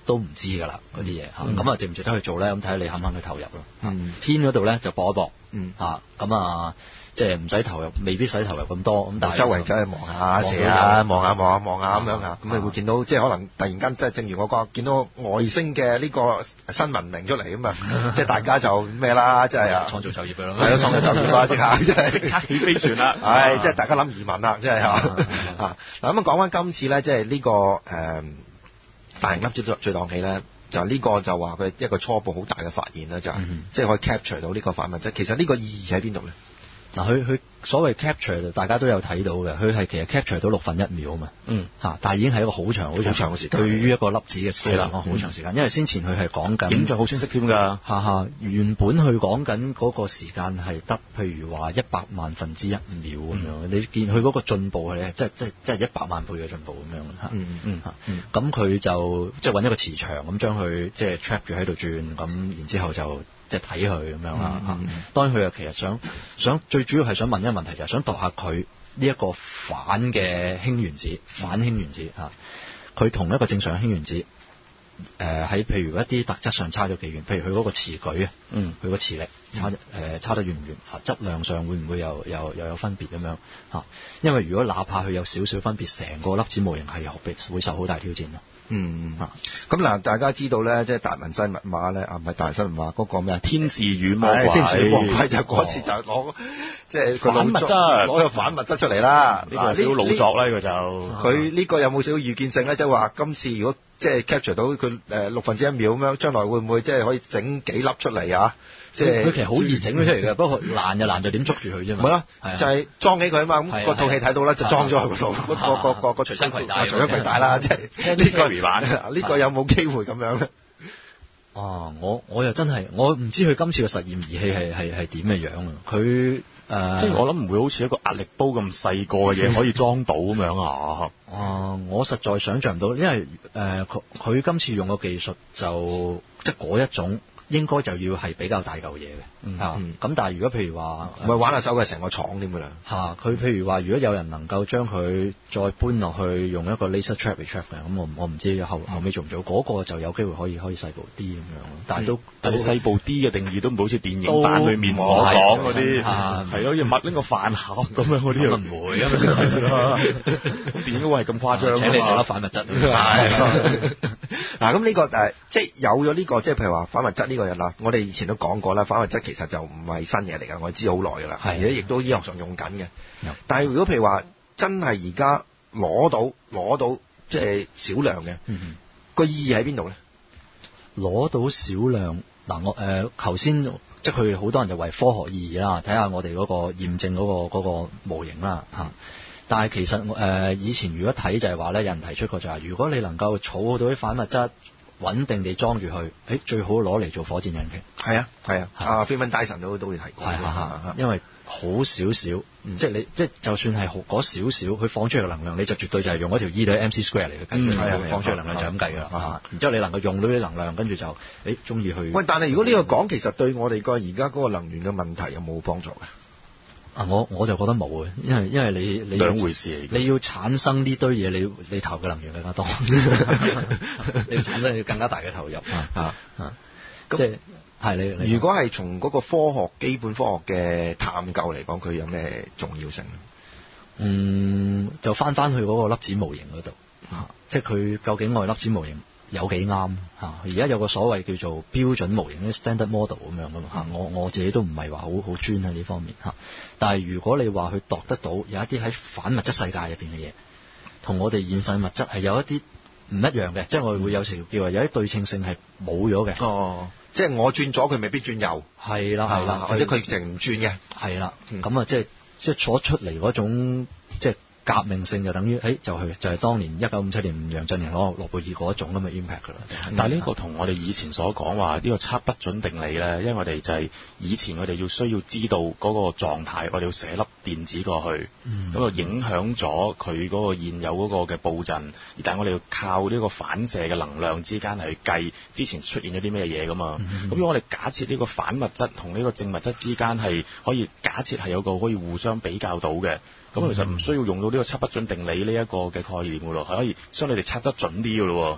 都唔知㗎啦嗰啲嘢嚇，咁、 嗯、 啊值唔值得去做咧？咁睇下你肯唔肯去投入咯。 嗯、 天嗰度咧就搏一搏， 嗯嚇咁啊，即係唔使投入，未必使投入咁多，咁但係周圍走去望下射下，望下望下望下咁樣嚇，咁你會見到即係可能突然間即係正如我講，見到外星嘅呢個新文明出嚟咁啊，即係大家就咩啦，即係啊創造就業㗎啦， 係咯，創造就業啦，即刻即係即刻起飛船啦， 係即係大家諗移民啦，即係嚇啊嗱咁啊講翻今次咧，即係呢個誒大型粒子最檔器咧。就呢個就話佢一個初步好大嘅發現啦，就係、 嗯、 即係可以 capture 到呢個反物質。其實呢個意義喺邊度咧？ 嗱，佢佢所謂 capture 大家都有睇到嘅，佢係其實 capture 到六分一秒啊嘛。 嗯。 嚇，但係已經係一個好長好長長嘅時間。 對於一個粒子嘅 scale 好長時間，因為先前佢係講緊影像好清晰添㗎。 嚇嚇，原本佢講緊嗰個時間係得譬如話一百萬分之一秒咁樣，嗯、你見佢嗰個進步係即係即係即係一百萬倍嘅進步咁樣嚇。 嗯嗯嚇。咁佢就即係揾一個磁場咁將佢即係 trap 住喺度轉，咁然之後就。即係睇佢咁樣啦嚇，當然佢又其實想想最主要係想問一個問題，就係想度下佢呢一個反嘅氫原子，反氫原子嚇，佢同一個正常氫原子，誒、呃、喺譬如一啲特質上差咗幾遠，譬如佢嗰個磁矩啊，嗯，佢個磁力差誒、呃、差得遠唔遠啊？質量上會唔會又又又有分別咁樣嚇？因為如果哪怕佢有少少分別，成個粒子模型係會受好大挑戰咯。 嗯嚇，咁嗱，大家知道咧，即係達文西密碼咧，啊唔係達文西密碼嗰個咩啊？ 天使與魔鬼， 天使與魔鬼就嗰次就攞即係反物質， 攞個反物質出嚟啦。 呢個少少老作咧，佢就佢呢個有冇少少預見性咧？即係話今次如果即係 capture 到佢誒六分之一秒咁樣，將來會唔會即係可以整幾粒出嚟啊？即係佢其實好易整咗出嚟嘅，不過難就難就點捉住佢啫嘛。 咪咯，就係裝起佢啊嘛。咁個套戲睇到啦，就裝咗喺嗰度，個個個個隨身攜帶，隨身攜帶啦。即係呢個呢個有冇機會咁樣咧？ 啊，我我又真係我唔知佢今次嘅實驗儀器係係係點嘅樣啊！佢誒， 即係我諗唔會好似一個壓力煲咁細個嘅嘢可以裝到咁樣啊！ 啊，我實在想像唔到，因為誒佢佢今次用嘅技術就即係嗰一種。應該就要係比較大嚿嘢嘅，嚇、嗯。咁、嗯、但係如果譬如話， 唔係玩下手嘅成個廠添㗎啦。 嚇，佢譬如話，如果有人能夠將佢再搬落去，用一個 laser trap 嚟 trap 嘅，咁我我唔知後後尾做唔做，嗰、那個就有機會可以可以細部啲咁樣。但係都但係細部啲嘅定義都唔好似電影版裏面所講嗰啲，係咯，要抹拎個飯盒咁樣嗰啲又唔會啊。電影會係咁誇張？ 請你食粒反物質。 嗱，咁呢個誒，即係有咗呢、這個，即係譬如話反物質呢個嘢啦。我哋以前都講過啦，反物質其實就唔係新嘢嚟㗎，我哋知好耐㗎啦，而且亦都醫學上用緊嘅。但係如果譬如話真係而家攞到攞到即係少量嘅，個、嗯、意義喺邊度咧？攞到少量嗱，我誒頭先即係佢好多人就為科學意義啦，睇下我哋嗰個驗證嗰、那個嗰、那個模型啦嚇。但係其實誒、呃、以前如果睇就係話咧，有人提出過就係、是，如果你能夠儲到啲反物質，穩定地裝住佢，誒最好攞嚟做火箭引擎。 係啊係啊，阿 Freeman Dyson 都都會提過。係係係， 因為好少少，嗯、即係你即係就算係嗰少少，佢放出嚟嘅能量，你就絕對就係用嗰條 E 對 M C square 嚟去計。係、嗯、啊，放出嚟能量就咁計㗎啦。然之後你能夠用到啲能量，跟住就誒中意去。喂， 但係如果呢個講，其實對我哋個而家嗰個能源嘅問題有冇幫助嘅？ 啊！我我就覺得冇嘅，因為因為你你兩回事嚟嘅， 你要產生呢堆嘢，你你投嘅能源更加多，你要產生要更加大嘅投入啊啊！啊即係係你，你如果係從嗰個科學基本科學嘅探究嚟講，佢有咩重要性？ 嗯，就翻翻去嗰個粒子模型嗰度啊，即係佢究竟我哋粒子模型有幾啱嚇？而家有個所謂叫做標準模型，啲 standard model 咁樣噶嘛嚇。我我自己都唔係話好好專喺呢方面嚇。但係如果你話去度得到有一啲喺反物質世界入邊嘅嘢，同我哋現實物質係有一啲唔一樣嘅，即係我哋會有時叫話有啲對稱性係冇咗嘅。哦， 即係我轉左，佢未必轉右。 係啦係啦， 或者佢淨唔轉嘅。係啦， 咁啊即係即係所出嚟嗰種即係。革命性就等於，誒、哎、就係、是、就係、是、當年一九五七年楊振寧攞諾貝爾嗰一種咁嘅 impact 㗎啦。 但係呢個同我哋以前所講話呢個測不準定理咧，因為我哋就係以前我哋要需要知道嗰個狀態，我哋要寫粒電子過去，咁、嗯、就影響咗佢嗰個現有嗰個嘅佈陣。但係我哋要靠呢個反射嘅能量之間去計之前出現咗啲咩嘢㗎嘛。咁、嗯、如果我哋假設呢個反物質同呢個正物質之間係可以假設係有個可以互相比較到嘅。咁其實唔需要用到呢個測不準定理呢一個嘅概念㗎咯，係可以將你哋測得準啲㗎咯。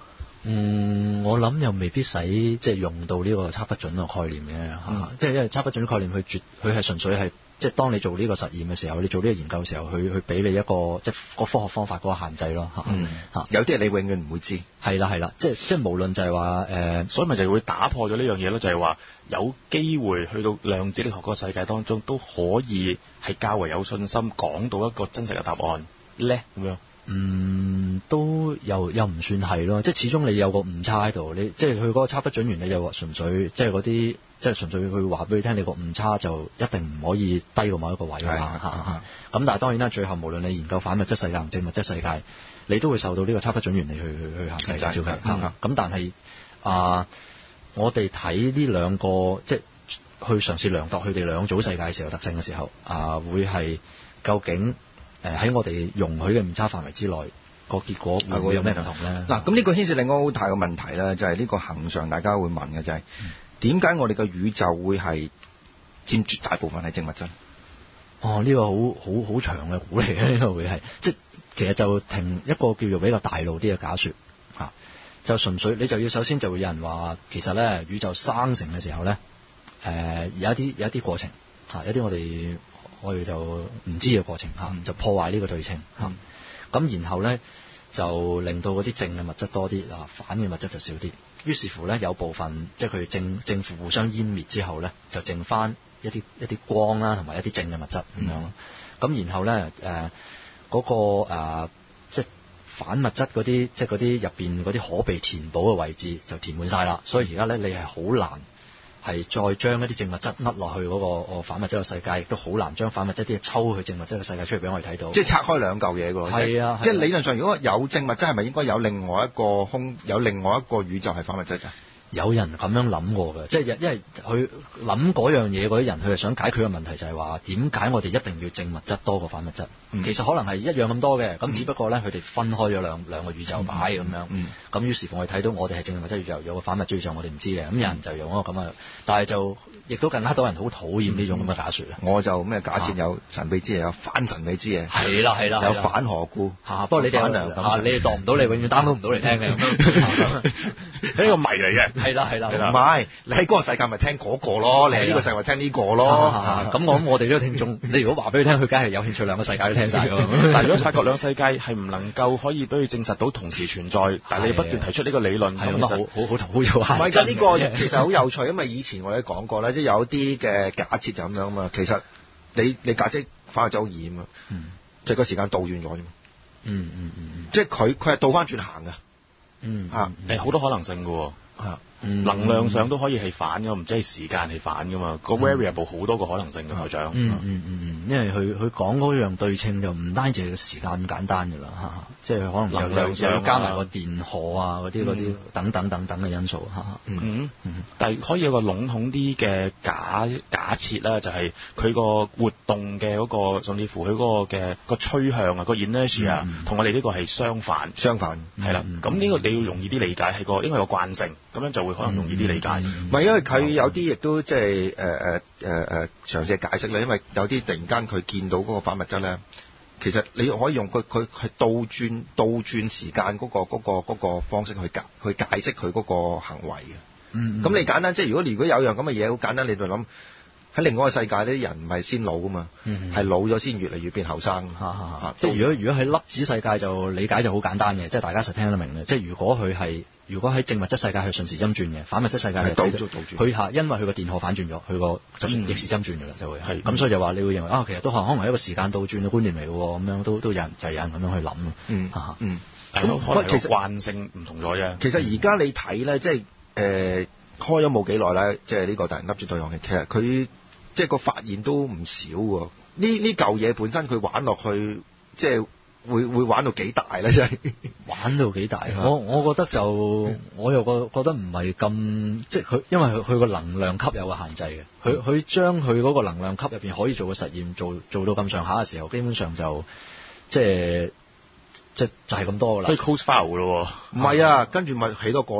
嗯，我諗又未必使即係用到呢個測不準個概念嘅嚇， 嗯、 即係因為測不準概念，佢絕佢係純粹係即係當你做呢個實驗嘅時候，你做呢個研究嘅時候，佢佢俾你一個即係個科學方法嗰個限制咯嚇。 嗯，嚇有啲嘢你永遠唔會知。係啦係啦，即係即係無論就係話誒， 所以咪就會打破咗呢樣嘢咯，就係話有機會去到量子力學嗰個世界當中，都可以係較為有信心講到一個真實嘅答案咧咁樣。 嗯，都又又唔算係咯，即係始終你有個誤差喺度，你即係佢嗰個測不準原理又話純粹即係嗰啲即係純粹佢話俾你聽，你個誤差就一定唔可以低過某一個位啦嚇。咁但係當然啦，最後無論你研究反物質世界同正物質世界，你都會受到呢個測不準原理去去去限制照佢嚇。咁但係啊，我哋睇呢兩個即係去嘗試量度佢哋兩組世界嘅時候特性嘅時候啊，會係究竟？誒喺我哋容許嘅誤差範圍之內，個結果會唔會有咩唔同咧？ 嗱，咁呢個牽涉另外好大嘅問題咧，就係、是、呢個恆常大家會問嘅就係點解我哋嘅宇宙會係佔絕大部分係正物質？ 哦，呢、這個好好好長嘅估嚟嘅，呢、這個會係即係其實就停一個叫做比較大路啲嘅假説嚇、啊，就純粹你就要首先就會有人話，其實咧宇宙生成嘅時候咧，誒、呃、有一啲有一啲過程嚇、啊，有啲我哋。我哋就唔知嘅過程嚇，就破壞呢個對稱嚇。咁、嗯、然後咧就令到嗰啲正嘅物質多啲，啊反嘅物質就少啲。於是乎咧有部分即係佢正正負互相湮滅之後咧，就剩翻一啲一啲光啦，同埋一啲正嘅物質咁樣咯。咁、嗯、然後咧誒嗰個、呃、即係反物質嗰啲，即係嗰啲入邊嗰啲可被填補嘅位置就填滿晒啦。所以而家咧你係好難。係再將一啲正物質呃落去嗰個反物質嘅世界，亦都好難將反物質啲嘢抽去正物質嘅世界出嚟俾我哋睇到。 即係拆開兩嚿嘢㗎喎。係啊，即係理論上，如果有正物質，係咪應該有另外一個空，有另外一個宇宙係反物質㗎？ 有人咁樣諗過嘅，即係因為佢諗嗰樣嘢嗰啲人，佢係想解決嘅問題就係話點解我哋一定要正物質多過反物質？嗯、其實可能係一樣咁多嘅，咁、嗯、只不過咧佢哋分開咗兩兩個宇宙擺咁樣。咁、嗯嗯、於是乎我哋睇到我哋係正物質宇宙，有個反物質宇宙我哋唔知嘅，咁有人就用一個咁嘅，但係就亦都更加多人好討厭呢種咁嘅假説啊！ 我就咩假設有神秘之嘢，有反神秘之嘢。 係啦係啦， 有反何故？ 嚇！不過你哋嚇你哋度唔到，你永遠 download 唔到嚟聽嘅。 呢個謎嚟嘅。 係啦係啦。 唔係，你喺嗰個世界咪聽嗰個咯，你喺呢個世界咪聽呢個咯。 咁我諗我哋呢個聽眾，你如果話俾佢聽，佢梗係有興趣兩個世界都聽晒㗎。 但係如果發覺兩個世界係唔能夠可以俾佢證實到同時存在，但係你不斷提出呢個理論， 係咁好好好好有限。 唔係㗎，呢個其實好有趣，因為以前我哋講過咧，即係有啲嘅假設就咁樣啊嘛。其實你你解釋反物質好易啊嘛，即係個時間倒轉咗啫嘛。 嗯嗯嗯即係佢佢係倒翻轉行㗎。 嗯啊，誒好多可能性㗎喎。 係。 嗯、能量上都可以係反㗎，唔知係時間係反㗎嘛？個 variable 好多個可能性嘅台長。 嗯嗯嗯嗯，因為佢佢講嗰樣對稱就唔單止係個時間咁簡單㗎啦嚇，即係可能能量上加埋個電荷啊嗰啲嗰啲等等等等嘅因素嚇。 嗯嗯，嗯但係可以有個籠統啲嘅假假設啦，就係佢個活動嘅嗰、嗰個，甚至乎佢嗰個嘅個趨向啊，個 inertia 同我哋呢個係相反。 相反係啦，咁呢個你要容易啲理解係個，因為有慣性，咁樣就會。可能容易啲理解，唔、 嗯、係、嗯、因為佢有啲亦都即係誒誒誒誒嘗試解釋啦。因為有啲突然間佢見到嗰個反物質咧，其實你可以用佢佢係倒轉倒轉時間嗰、嗰個嗰、嗰個嗰個、方式去解去解釋佢嗰個行為嘅。嗯，咁你簡單即係如果如果有樣咁嘅嘢好簡單，你就諗喺另外一個世界啲人唔係先老噶嘛，係、嗯、老咗先越嚟越變後生。 即係如果如果喺粒子世界就理解就好簡單嘅，即係大家實聽得明嘅。即係如果佢係如果喺正物質世界係順時針轉嘅，反物質世界係倒轉倒轉。佢係因為佢個電荷反轉咗，佢個就逆時針轉㗎啦，就會係。咁所以就話你會認為啊，其實都可能係一個時間倒轉嘅觀念嚟嘅喎，咁樣都都有人就係有人咁樣去諗。嗯嚇嗯。 咁可能其實慣性唔同咗啫。 其實而家你睇咧，即係誒、呃、開咗冇幾耐咧，即係呢個大人粒子對講器，其實佢即係個發現都唔少喎。呢呢嚿嘢本身佢玩落去，即係。會會玩到幾大咧？真係玩到幾大？我我覺得就、嗯、我又覺覺得唔係咁，即係佢因為佢佢個能量級有個限制嘅。佢佢將佢嗰個能量級入邊可以做嘅實驗做做到咁上下嘅時候，基本上就即係即係就係咁多㗎啦。 可以 close file 㗎咯喎。 唔係啊，跟住咪起多個咯。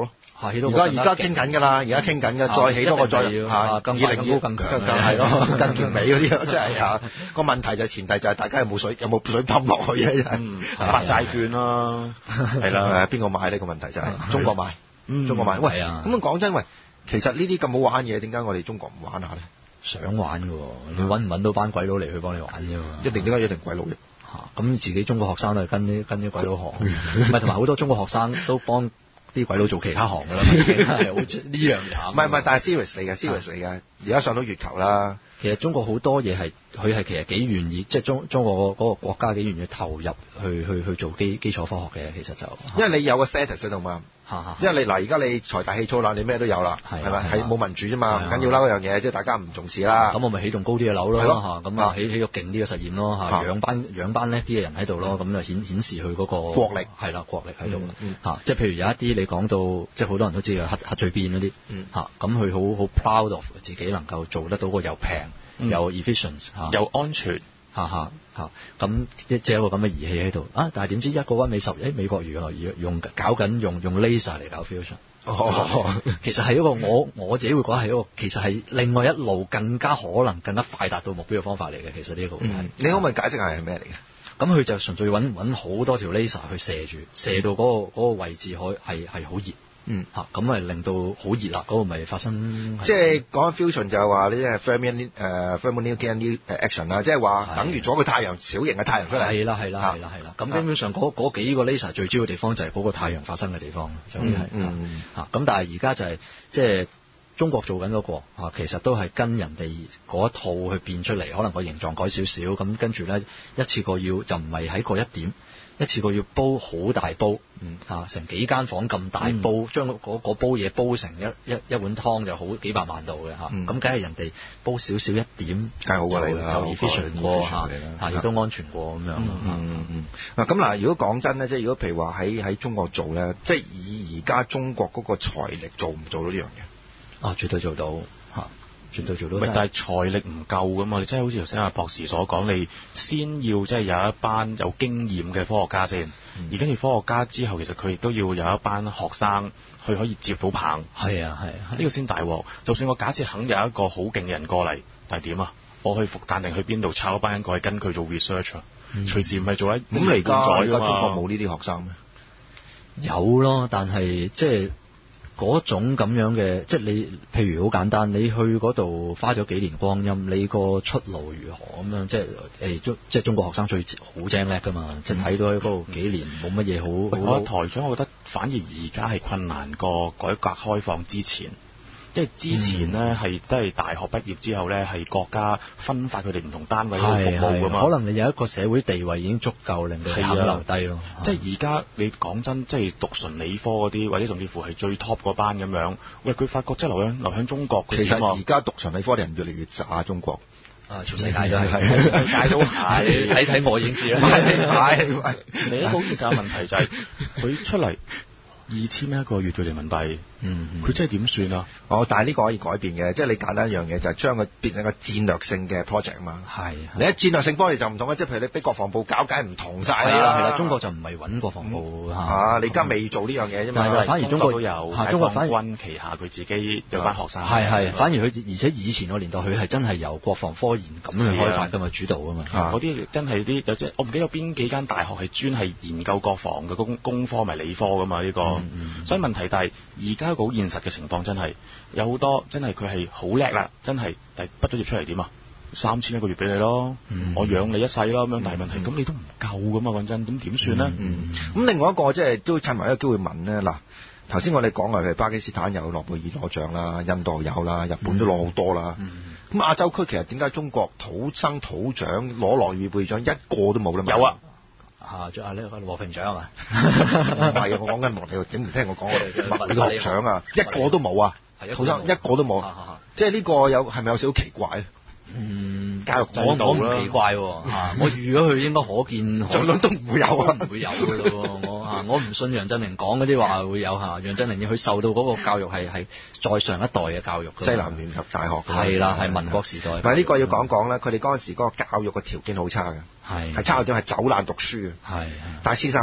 而家而家傾緊㗎啦，而家傾緊嘅，再起多個再嚇， 更二零更高更強， 更係咯，更完美嗰啲，即係嚇個問題就前提就係大家有冇水有冇水泵落去嘅， 嗯，發債券啦，係啦， 邊個買呢個問題就係中國買，中國買。喂，咁樣講真，喂，其實呢啲咁好玩嘢，點解我哋中國唔玩下咧？ 想玩嘅喎，你揾唔揾到班鬼佬嚟去幫你玩啫嘛？ 一定點解一定鬼佬嘅？ 嚇，咁自己中國學生都係跟啲跟啲鬼佬行，唔係同埋好多中國學生都幫啲鬼佬做其他行㗎啦，係好呢樣嘢。 唔係唔係，但係 serious 嚟嘅 serious 嚟嘅，而家上到月球啦。 其實中國好多嘢係佢係其實幾願意，即係中中國嗰個國家幾願意投入去去去做基基礎科學嘅，其實就因為你有個 status 喺度嘛。因為你嗱，而家你財大氣粗啦，你咩都有啦，係咪？係冇民主啫嘛，唔緊要啦嗰樣嘢，即係大家唔重視啦。 咁我咪起棟高啲嘅樓咯，嚇咁啊起起個勁啲嘅實驗咯，嚇養班養班叻啲嘅人喺度咯，咁就顯顯示佢嗰個國力係啦，國力喺度嚇。即係譬如有一啲你講到，即係好多人都知嘅核核聚變嗰啲嚇，咁佢好好 proud of 自己能夠做得到個又平又 efficient 嚇又安全。 嚇嚇嚇，咁即係有個咁嘅儀器喺度啊！但係點知一個屈美十，誒美國原來用搞緊用用 laser 嚟搞 fusion，哦，其實係一個我我自己會覺得係一個其實係另外一路更加可能更加快達到目標嘅方法嚟嘅。其實呢個、 嗯，你可唔可以解釋下係咩嚟嘅？ 咁佢就純粹揾揾好多條 laser 去射住，射到嗰、嗰個嗰個位置可係係好熱。嗯，嚇咁咪令到好熱啦，嗰、那個咪發生。 即係講緊 fusion 就係話呢啲係 Fermi 誒 thermonuclear action 啦，即係話等於咗個太陽小型嘅太陽出嚟。係啦係啦係啦係啦。咁基本上嗰嗰幾個 laser 最主要嘅地方就係嗰個太陽發生嘅地方，就係、是、嚇。咁、嗯嗯、但係而家就係即係中國做緊嗰、那個嚇，其實都係跟人哋嗰一套去變出嚟，可能個形狀改少少，咁跟住咧一次過要就唔係喺個一點。一次過要煲好大煲，嗯嚇，成幾間房咁大煲，嗯、將嗰煲嘢煲成一一一碗湯就好幾百萬度嘅嚇，咁梗係人哋煲少少一點， 梗係好過你啦， 就 efficient 過嚇，嚇亦都安全過咁樣。 嗯嗯嗯。嗱咁嗱，如果講真咧，即係如果譬如話喺喺中國做咧，即係以而家中國嗰個財力做唔做到呢樣嘢？ 啊，絕對做到嚇。絕對做到， 但係財力唔夠噶嘛？你真係好似頭先阿博士所講，你先要即係有一班有經驗嘅科學家先，嗯、而跟住科學家之後，其實佢亦都要有一班學生去可以接到棒。 係啊係啊，呢、 呢個先大鑊。就算我假設肯有一個好勁嘅人過嚟，但係點啊？我去復旦定去邊度抄一班人過去跟佢做 research 啊？嗯、隨時唔係做一咁嚟㗎嘛？而家中國冇呢啲學生咩？ 有咯，但係即係。嗰種咁樣嘅，即係你，譬如好簡單，你去嗰度花咗幾年光陰，你個出路如何咁樣？即係誒中，即係中國學生最好精叻㗎嘛，嗯、即係睇到喺嗰度幾年冇乜嘢好。 我台長，我覺得反而而家係困難過改革開放之前。因為之前呢，係、嗯、都係大學畢業之後呢，係國家分發佢哋唔同單位去服務㗎嘛。 可能你有一個社會地位已經足夠令到你肯留低咯。 即係而家你講真，即係讀純理科嗰啲，或者甚至乎係最 top 嗰班咁樣，喂佢發覺即係留喺留喺中國。 其實而家讀純理科嘅人越嚟越渣，中國。 啊，全世界都係，世界都係。睇睇我已經知啦。 係係。另一個好現實嘅問題就係、是、佢出嚟。二千蚊一個月嘅人民幣，嗯，佢真係點算啊？ 哦，但係呢個可以改變嘅，即係你簡單一樣嘢就係將佢變成一個戰略性嘅 project 啊嘛。係，你一戰略性幫你就唔同啦，即係譬如你俾國防部搞解唔同晒啦。係啦係啦， 中國就唔係揾國防部嚇。 啊，你而家未做呢樣嘢啫嘛。 但係反而中國都有，中國反而軍旗下佢自己有班學生。 係係，反而佢而且以前個年代佢係真係由國防科研咁去開發㗎嘛，主導㗎嘛。 嗰啲真係啲有即係我唔記得有邊幾間大學係專係研究國防嘅工工科咪理科㗎嘛呢個，所以問題。但係而家個好現實嘅情況真係有好多真係佢係好叻啦，真係但係畢咗業出嚟點啊？三千一個月俾你咯，嗯、我養你一世咯咁樣。但係問題咁、嗯、你都唔夠噶嘛，講真，咁點算咧？咁、 嗯嗯、另外一個即係都趁埋一個機會問咧。嗱，頭先我哋講話係巴基斯坦有諾貝爾攞獎啦，印度有啦，日本都攞好多啦。咁、嗯嗯、亞洲區其實點解中國土生土長攞諾貝爾獎一個都冇咧？ 有啊。 啊！仲有呢個和平獎係嘛？ 唔係啊！我講緊莫你整唔聽我講我哋物理學獎啊，一個都冇啊！土生一個都冇，即係呢個有係咪有少少奇怪咧？ 嗯， 教育制度我唔奇怪喎、啊，我預咗佢應該可見， 盡量都唔會有啊， 唔會有㗎咯。我啊，我唔信楊振寧講嗰啲話會有嚇。楊振寧要佢受到嗰個教育係係再上一代嘅教育。 西南聯合大學係啦，係民國時代。 唔係呢個要講講啦，佢哋嗰陣時嗰個教育嘅條件好差嘅，係係差到點係走爛讀書嘅，係但係先生好好。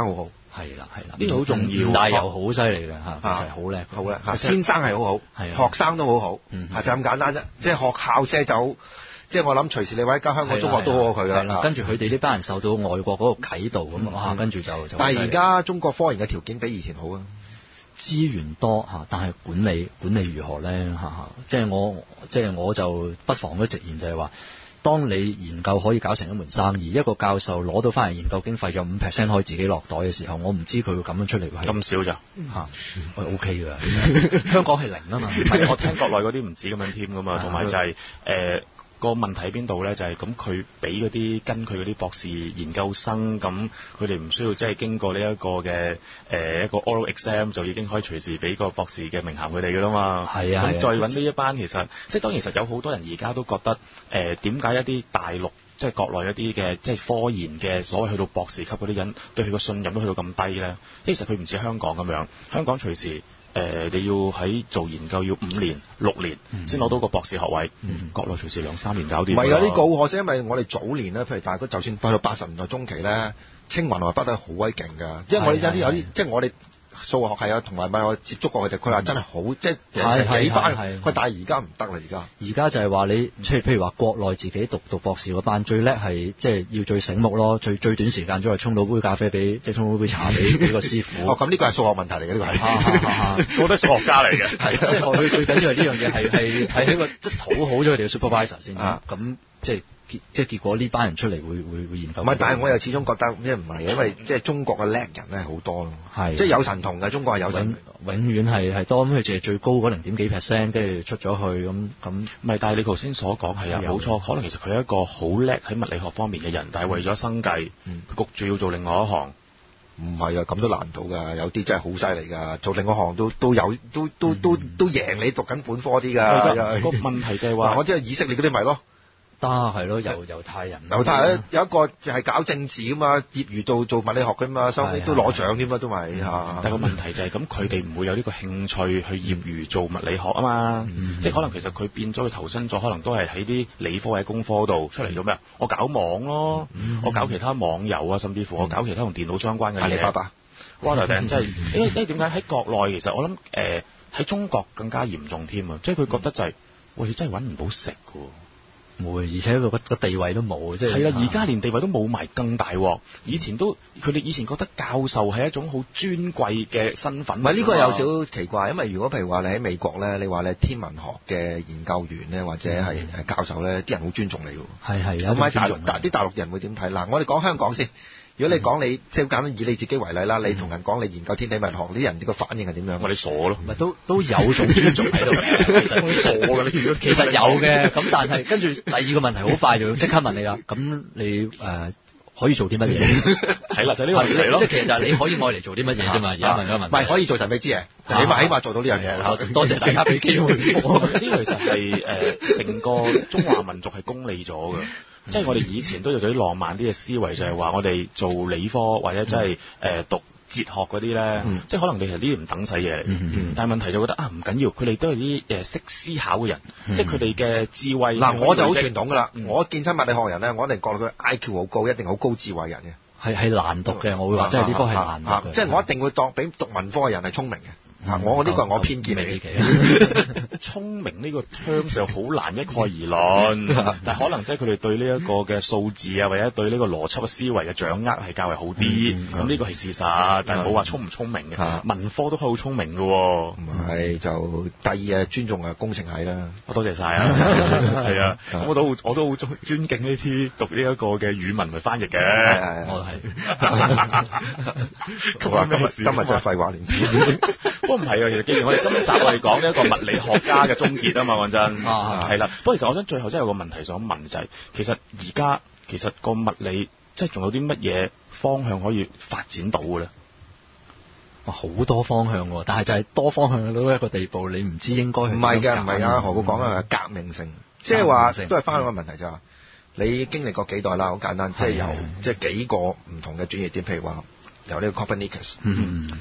係啦係啦， 呢個好重要。 但係又好犀利嘅嚇，其實好叻， 好叻嚇，先生係好好，學生都好好，係就咁簡單啫。即係學校車就。即係我諗，隨時你揾一間香港中學都好過佢㗎啦。 跟住佢哋呢班人受到外國嗰個啟導咁啊，跟住就就。 但係而家中國科研嘅條件比以前好啊， 資源多嚇，但係管理管理如何咧嚇？即係我即係我就不妨都直言就係話，當你研究可以搞成一門生意，一個教授攞到翻嚟研究經費有五 percent 可以自己落袋嘅時候，我唔知佢會咁樣出嚟係咁少咋嚇？我 OK 㗎，香港係零啊嘛。 係我聽國內嗰啲唔止咁樣添㗎嘛，同埋就係誒。個問題喺邊度咧？就係咁，佢俾嗰啲跟佢嗰啲博士研究生，咁佢哋唔需要即係經過呢一個嘅誒、呃、一個 oral exam 就已經可以隨時俾個博士嘅名銜佢哋㗎啦嘛。 係啊， 咁再揾呢一班其實即係當然，其實有好多人而家都覺得誒點解一啲大陸即係國內一啲嘅即係科研嘅所謂去到博士級嗰啲人對佢個信任都去到咁低咧？其實佢唔似香港咁樣，香港隨時。誒、呃，你要喺做研究要五年、六年先攞到個博士學位，嗯、國內隨時兩三年搞掂。 唔係有啲個可惜，因為我哋早年咧，譬如大概就算去到八十年代中期咧，清華同埋北大好鬼勁㗎，因為我哋有啲有啲，即係我哋。數學系啊，同埋咪我接觸過佢哋，佢話真係好，即係成幾班。佢但係而家唔得啦，而家。而家就係話你，譬如譬如話國內自己讀讀博士嗰班，最叻係即係要最醒目咯，最最短時間之內沖到杯咖啡俾，即係沖到杯茶俾俾個師傅。 哦，咁呢個係數學問題嚟嘅，呢個係。 我都係數學家嚟嘅， 係即係佢最緊要係呢樣嘢係係係喺個即係討好咗佢哋嘅 supervisor 先。咁即係。即係結果呢班人出嚟會會會研究。唔係，但係我又始終覺得，因為唔係，因為即係中國嘅叻人咧好多咯。係，即係有神童嘅，中國係有神童。永永遠係係多，咁佢淨係最高嗰零點幾 percent，跟住出咗去咁咁。唔係，但係你頭先所講係啊，冇錯，可能其實佢係一個好叻喺物理學方面嘅人，但係為咗生計，佢、嗯、焗住要做另外一行。 唔係啊，咁都難到㗎，有啲真係好犀利㗎，做另外一行都都有，都都都都贏你讀緊本科啲㗎。個問題就係話， 我知係以色列嗰啲咪咯。 得係咯，猶猶太人， 猶太人有一個就係搞政治㗎嘛，業餘做做物理學㗎嘛，收尾都攞獎添嘛，都係嚇。 但係個問題就係咁，佢哋唔會有呢個興趣去業餘做物理學啊嘛，嗯、即係可能其實佢變咗佢投身咗，可能都係喺啲理科喺工科度出嚟做咩？我搞網咯，嗯、我搞其他網遊啊，甚至乎我搞其他同電腦相關嘅嘢。阿里巴巴，哇！頭頂真係，因為因為點解喺國內其實我諗誒喺中國更加嚴重添啊，即係佢覺得就係、是，喂，你真係揾唔到食㗎。 會，而且個個地位都冇，即係係啦，而家連地位都冇埋，更大鑊。以前都佢哋以前覺得教授係一種好尊貴嘅身份。 唔係呢個有少少奇怪，因為如果譬如話你喺美國咧，你話你係天文學嘅研究員咧，或者係係教授咧，啲人好尊重你㗎。 係係有啲大陸啲大陸人會點睇？嗱，我哋講香港先。如果你講你即係簡單以你自己為例啦，你同人講你研究天體物理學，啲人呢個反應係點樣？ 我哋傻咯， 咪都都有種尊重喺度嘅。其實我傻㗎，你其實有嘅。咁但係跟住第二個問題好快就即刻問你啦。咁你誒、呃、可以做啲乜嘢？係啦，就呢、是、個問題咯。即係其實就係你可以愛嚟做啲乜嘢啫嘛？而家問咗問題。唔係可以做神秘之嘢，起碼起碼做到呢樣嘢。多謝大家俾機會。呢個其實係誒成個中華民族係功利咗嘅。即係我哋以前都有啲浪漫啲嘅思維，就係話我哋做理科或者即係誒讀哲學嗰啲咧，嗯、即係可能你係呢啲唔等使嘢嚟。嗯嗯、但係問題就覺得啊唔緊要，佢哋都係啲誒識思考嘅人，嗯、即係佢哋嘅智慧。嗱、嗯， 我就好傳統㗎啦，嗯、我見親物理學人咧，我一定覺得佢 I Q 好高，一定好高智慧人嘅。 係係難讀嘅，我會話即係呢科係難讀嘅。 即係我一定會當比讀文科嘅人係聰明嘅。嗱、嗯，我呢個係我偏見嚟嘅。 聰明呢個 term 就好難一概而論，但係可能即係佢哋對呢一個嘅數字啊，或者對呢個邏輯嘅思維嘅掌握係較為好啲。咁呢、嗯、個係事實，但係冇話聰唔聰明嘅。嗯、文科都可以好聰明嘅。唔係就第二啊，尊重啊工程系啦。 我多謝晒啊，係啊，咁我都我都好尊尊敬呢啲讀呢一個嘅語文同翻譯嘅。 我係。 今日今日真係廢話連篇。 不過唔係啊，其實既然我哋今集我哋講呢一個物理學家嘅終結啊嘛，講真係啦。不過其實我想最後真係有個問題想問就係、是，其實而家其實個物理即係仲有啲乜嘢方向可以發展到嘅咧？ 哇，好多方向喎，但係就係多方向到一個地步，你唔知應該去。唔係嘅， 唔係啊，何故講啊？革命性，即係話都係翻嗰個問題就係、是，你經歷過幾代啦，好簡單，即係由即係幾個唔同嘅轉捩點，譬如話由呢個 Copernicus。嗯。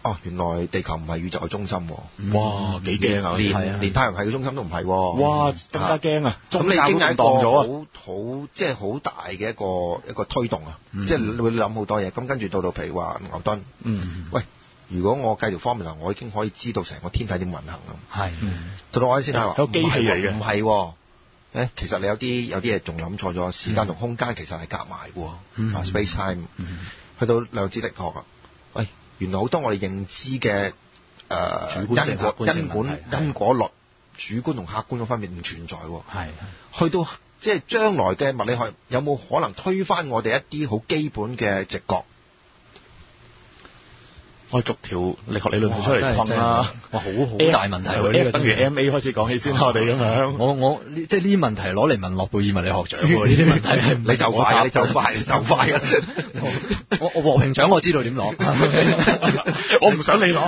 哦，原來地球唔係宇宙嘅中心喎。 哇，幾驚啊！ 連連太陽系嘅中心都唔係喎。 哇，更加驚啊！ 咁你已經係一個好咗好即係好大嘅一個一個推動啊！ 嗯、 即係你會諗好多嘢。咁跟住到到譬如話牛頓， 嗯， 喂，如果我計條方面啊，我已經可以知道成個天體點運行啊。 係， 到到愛因斯坦話有機器嚟嘅， 唔係喎。誒，其實你有啲有啲嘢仲諗錯咗，時間同空間其實係夾埋嘅喎。 嗯、 啊 space time， 嗯、 去到量子力學啊，喂，原來好多我哋認知嘅。誒、呃、因果因果因果律主觀同客觀嘅分別唔存在喎， 係去到即係將來嘅物理學有冇可能推翻我哋一啲好基本嘅直覺？ 我逐條力學理論出嚟困啦， 哇，好好大問題喎！呢個等於 M A 開始講起先，我哋咁樣。 我我即係呢啲問題攞嚟問諾貝爾物理學獎喎，呢啲問題係你就快，你就快，你就快嘅。 我我和平獎我知道點攞， 我唔想你攞，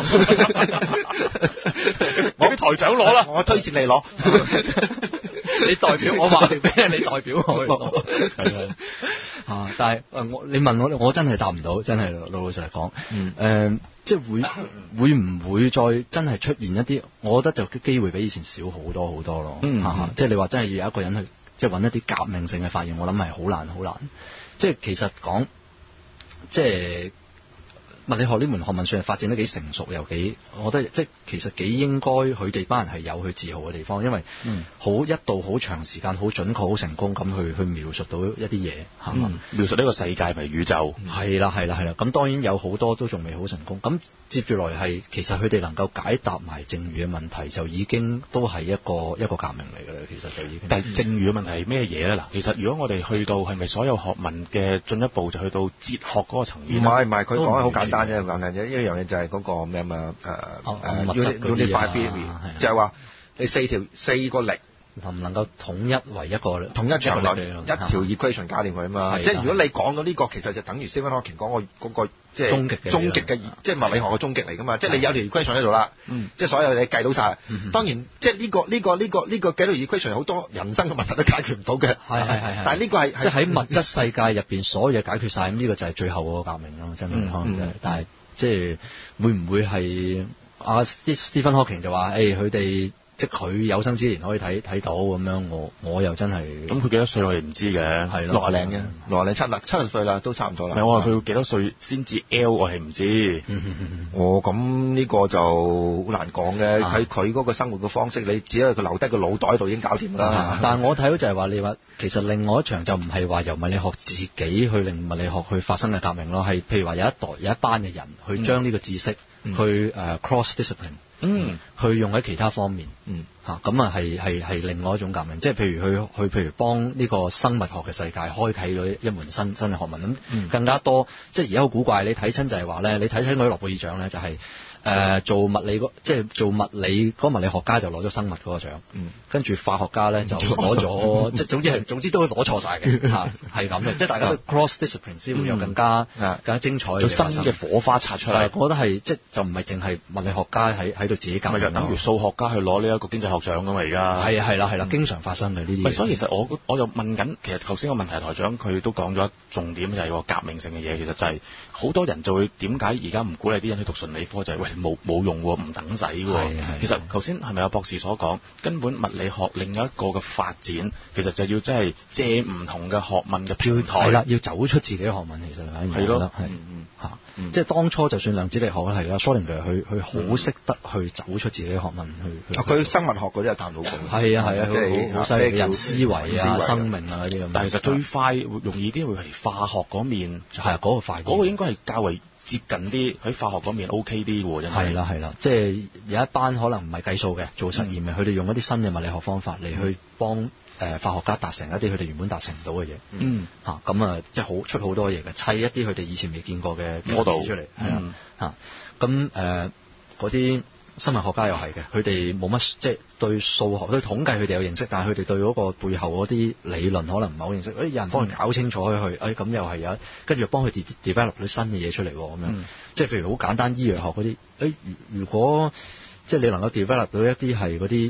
我俾台長攞啦， 我推薦你攞。 你代表我話俾你，你代表我去攞。係啊，但係誒我你問我，我真係答唔到，真係老老實講。嗯。誒、呃，即係會會唔會再真係出現一啲？我覺得就機會比以前少好多好多咯。嗯。啊、即係你話真係要有一個人去，即係揾一啲革命性嘅發現，我諗係好難好難。即係其實講，即係。物理學呢門學問算係發展得幾成熟，又幾，我覺得即係其實幾應該佢哋班人係有佢自豪嘅地方，因為好一度好長時間好準確好成功咁去去描述到一啲嘢，係嘛、嗯？ 描述呢個世界咪宇宙？ 係啦係啦係啦，咁當然有好多都仲未好成功。咁接住來係其實佢哋能夠解答埋剩餘嘅問題，就已經都係一個一個革命嚟㗎啦。其實就已經。 但係剩餘嘅問題係咩嘢咧？嗱，其實如果我哋去到係咪所有學問嘅進一步就去到哲學嗰個層面？ 唔係唔係，佢講得好簡單。單一個簡單啫，一樣嘢就係嗰個咩啊？誒誒 unified theory，就係話你四條四個力能唔能夠統一為一個統一場論，一條 equation 搞掂佢啊嘛！即係如果你講到呢個，其實就等於 Stephen Hawking 講個嗰個即係終極嘅終極嘅即係物理學嘅終極嚟噶嘛！即係你有條 equation 喺度啦，即係所有嘢計到晒。當然，即係呢個呢個呢個呢個幾條 equation 好多人生嘅問題都解決唔到嘅。 係係係。但係呢個係即係喺物質世界入邊，所有嘢解決晒，咁呢個就係最後嗰個革命咯，真係可能就係。但係即係會唔會係阿 Stephen Hawking 就話誒佢哋？即係佢有生之年可以睇睇到咁樣，我我又真係咁佢幾多歲我哋唔知嘅，係六廿零嘅，六廿零七啦，七十歲啦，都差唔多啦。 唔係我話佢幾多歲先至 L， 我係唔知。 哦，咁呢個就好難講嘅，喺佢嗰個生活嘅方式，你只係佢留低個腦袋度已經搞掂啦。 啊、但係我睇到就係話你話，其實另外一場就唔係話由物理學自己去令物理學去發生嘅革命咯，係譬如話有一代有一班嘅人去將呢個知識、嗯、去誒、uh, cross discipline。嗯，去用喺其他方面，嗯，嚇咁啊係係係另外一種革命，即係譬如去去譬如幫呢個生物學嘅世界開啓咗一門新新嘅學問，咁、嗯、更加多，即係而家好古怪，你睇親就係話咧，你睇親嗰啲諾貝爾獎咧就係、是。誒、呃、做物理即係做物理嗰、那個物理學家就攞咗生物嗰個獎，嗯，跟住化學家咧就攞咗，即係總之係總之都攞錯晒嘅嚇，係咁嘅，即係大家都 cross discipline 先會有更加、嗯、更加精彩嘅新嘅火花擦出嚟。 我覺得係即係就唔係淨係物理學家喺喺度自己搞， 咪就等於數學家去攞呢一個經濟學獎㗎嘛而家。 係啊係啦係啦，經常發生嘅呢啲。 所以其實我我就問緊，其實頭先個問題台長佢都講咗重點，就係個革命性嘅嘢，其實就係好多人就會點解而家唔鼓勵啲人去讀順理科，就係、是、喂冇冇用喎。唔等使喎，其實頭先係咪有博士所講，根本物理學另一個嘅發展，其實就要真係借唔同嘅學問嘅平台， 係啦，要走出自己嘅學問，其實係咯，係嚇，即係當初就算量子力學係啦，Schrödinger佢佢好識得去走出自己嘅學問去。 佢生物學嗰啲有談到過。 係啊係啊，即係好犀利人思維啊、生命啊嗰啲咁。 但係其實最快容易啲會係化學嗰面， 係啊嗰個快， 嗰個應該係較為接近啲喺化學嗰面 O K 啲喎，真係。 係啦係啦，即係有一班可能唔係計數嘅，做實驗嘅，佢、嗯、哋用一啲新嘅物理學方法嚟去幫誒、呃、化學家達成一啲佢哋原本達成唔到嘅嘢。嗯，嚇咁啊，即係好出好多嘢嘅，砌一啲佢哋以前未見過嘅 model 出嚟。係啊，嚇咁誒嗰啲生物學家又係嘅，佢哋冇乜即係對數學對統計佢哋有認識，但係佢哋對嗰個背後嗰啲理論可能唔係好認識。誒、哎、有人幫佢搞清楚佢去，誒咁又係有，跟住幫佢 develop 啲新嘅嘢出嚟咁樣。嗯、即係譬如好簡單醫藥學嗰啲，誒如如果即係你能夠 develop 到一啲係嗰啲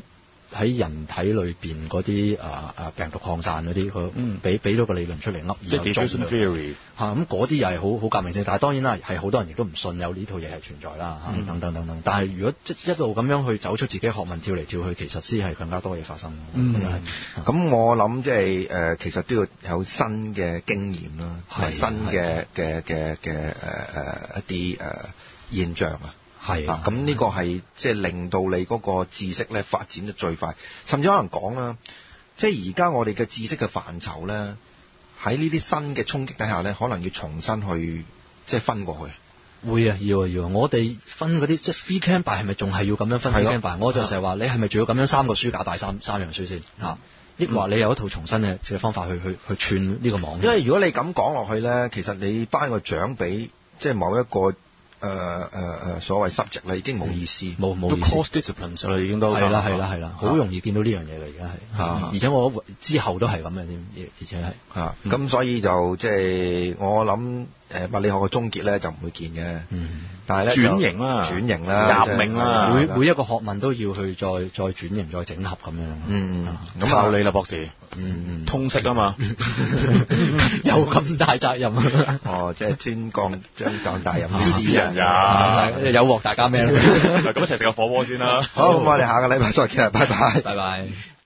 喺人體裏邊嗰啲啊啊病毒擴散嗰啲，佢俾俾咗個理論出嚟噏， 即係 diffusion theory 嚇，咁嗰啲又係好好革命性，但係當然啦，係好多人亦都唔信有呢套嘢係存在啦嚇，等等等等。但係如果即一路咁樣去走出自己學問跳嚟跳去，其實先係更加多嘢發生。 嗯，咁、嗯、我諗即係誒，其實都要有新嘅經驗啦，係新嘅嘅嘅嘅誒誒一啲誒、呃、現象啊。係啊，咁呢個係即係令到你嗰個知識咧發展得最快，甚至可能講啦，即係而家我哋嘅知識嘅範疇咧，喺呢啲新嘅衝擊底下咧，可能要重新去即係分過去。 會啊，要啊要啊！我哋分嗰啲即係 free camp 拜係咪仲係要咁樣分 free camp 拜？我就成日話你係咪仲要咁樣三個書架拜三三樣書先嚇？抑或你有一套重新嘅嘅方法去去去串呢個網？ 因為如果你咁講落去咧，其實你頒個獎俾即係某一個。誒誒誒，所謂 subject 啦，已經冇意思， 冇冇、嗯、 意思。cross disciplines 啦，已經都係啦係啦係啦，好容易見到呢樣嘢啦，而家係。而且我之後都係咁嘅添，而且係嚇。咁、嗯、所以就即係、就是、我諗誒物理學嘅終結咧就唔會見嘅。嗯。但係咧轉型啦， 轉型啦， 革命啦， 每每一個學問都要去再再轉型、再整合咁樣。 嗯。 咁靠你啦，博士。 嗯， 通識啊嘛， 有咁大責任啊！ 哦，即係專降將降大任主持人呀， 有鑊大家咩咧？ 咁一齊食個火鍋先啦。 好，咁我哋下個禮拜再見啦，拜拜， 拜拜。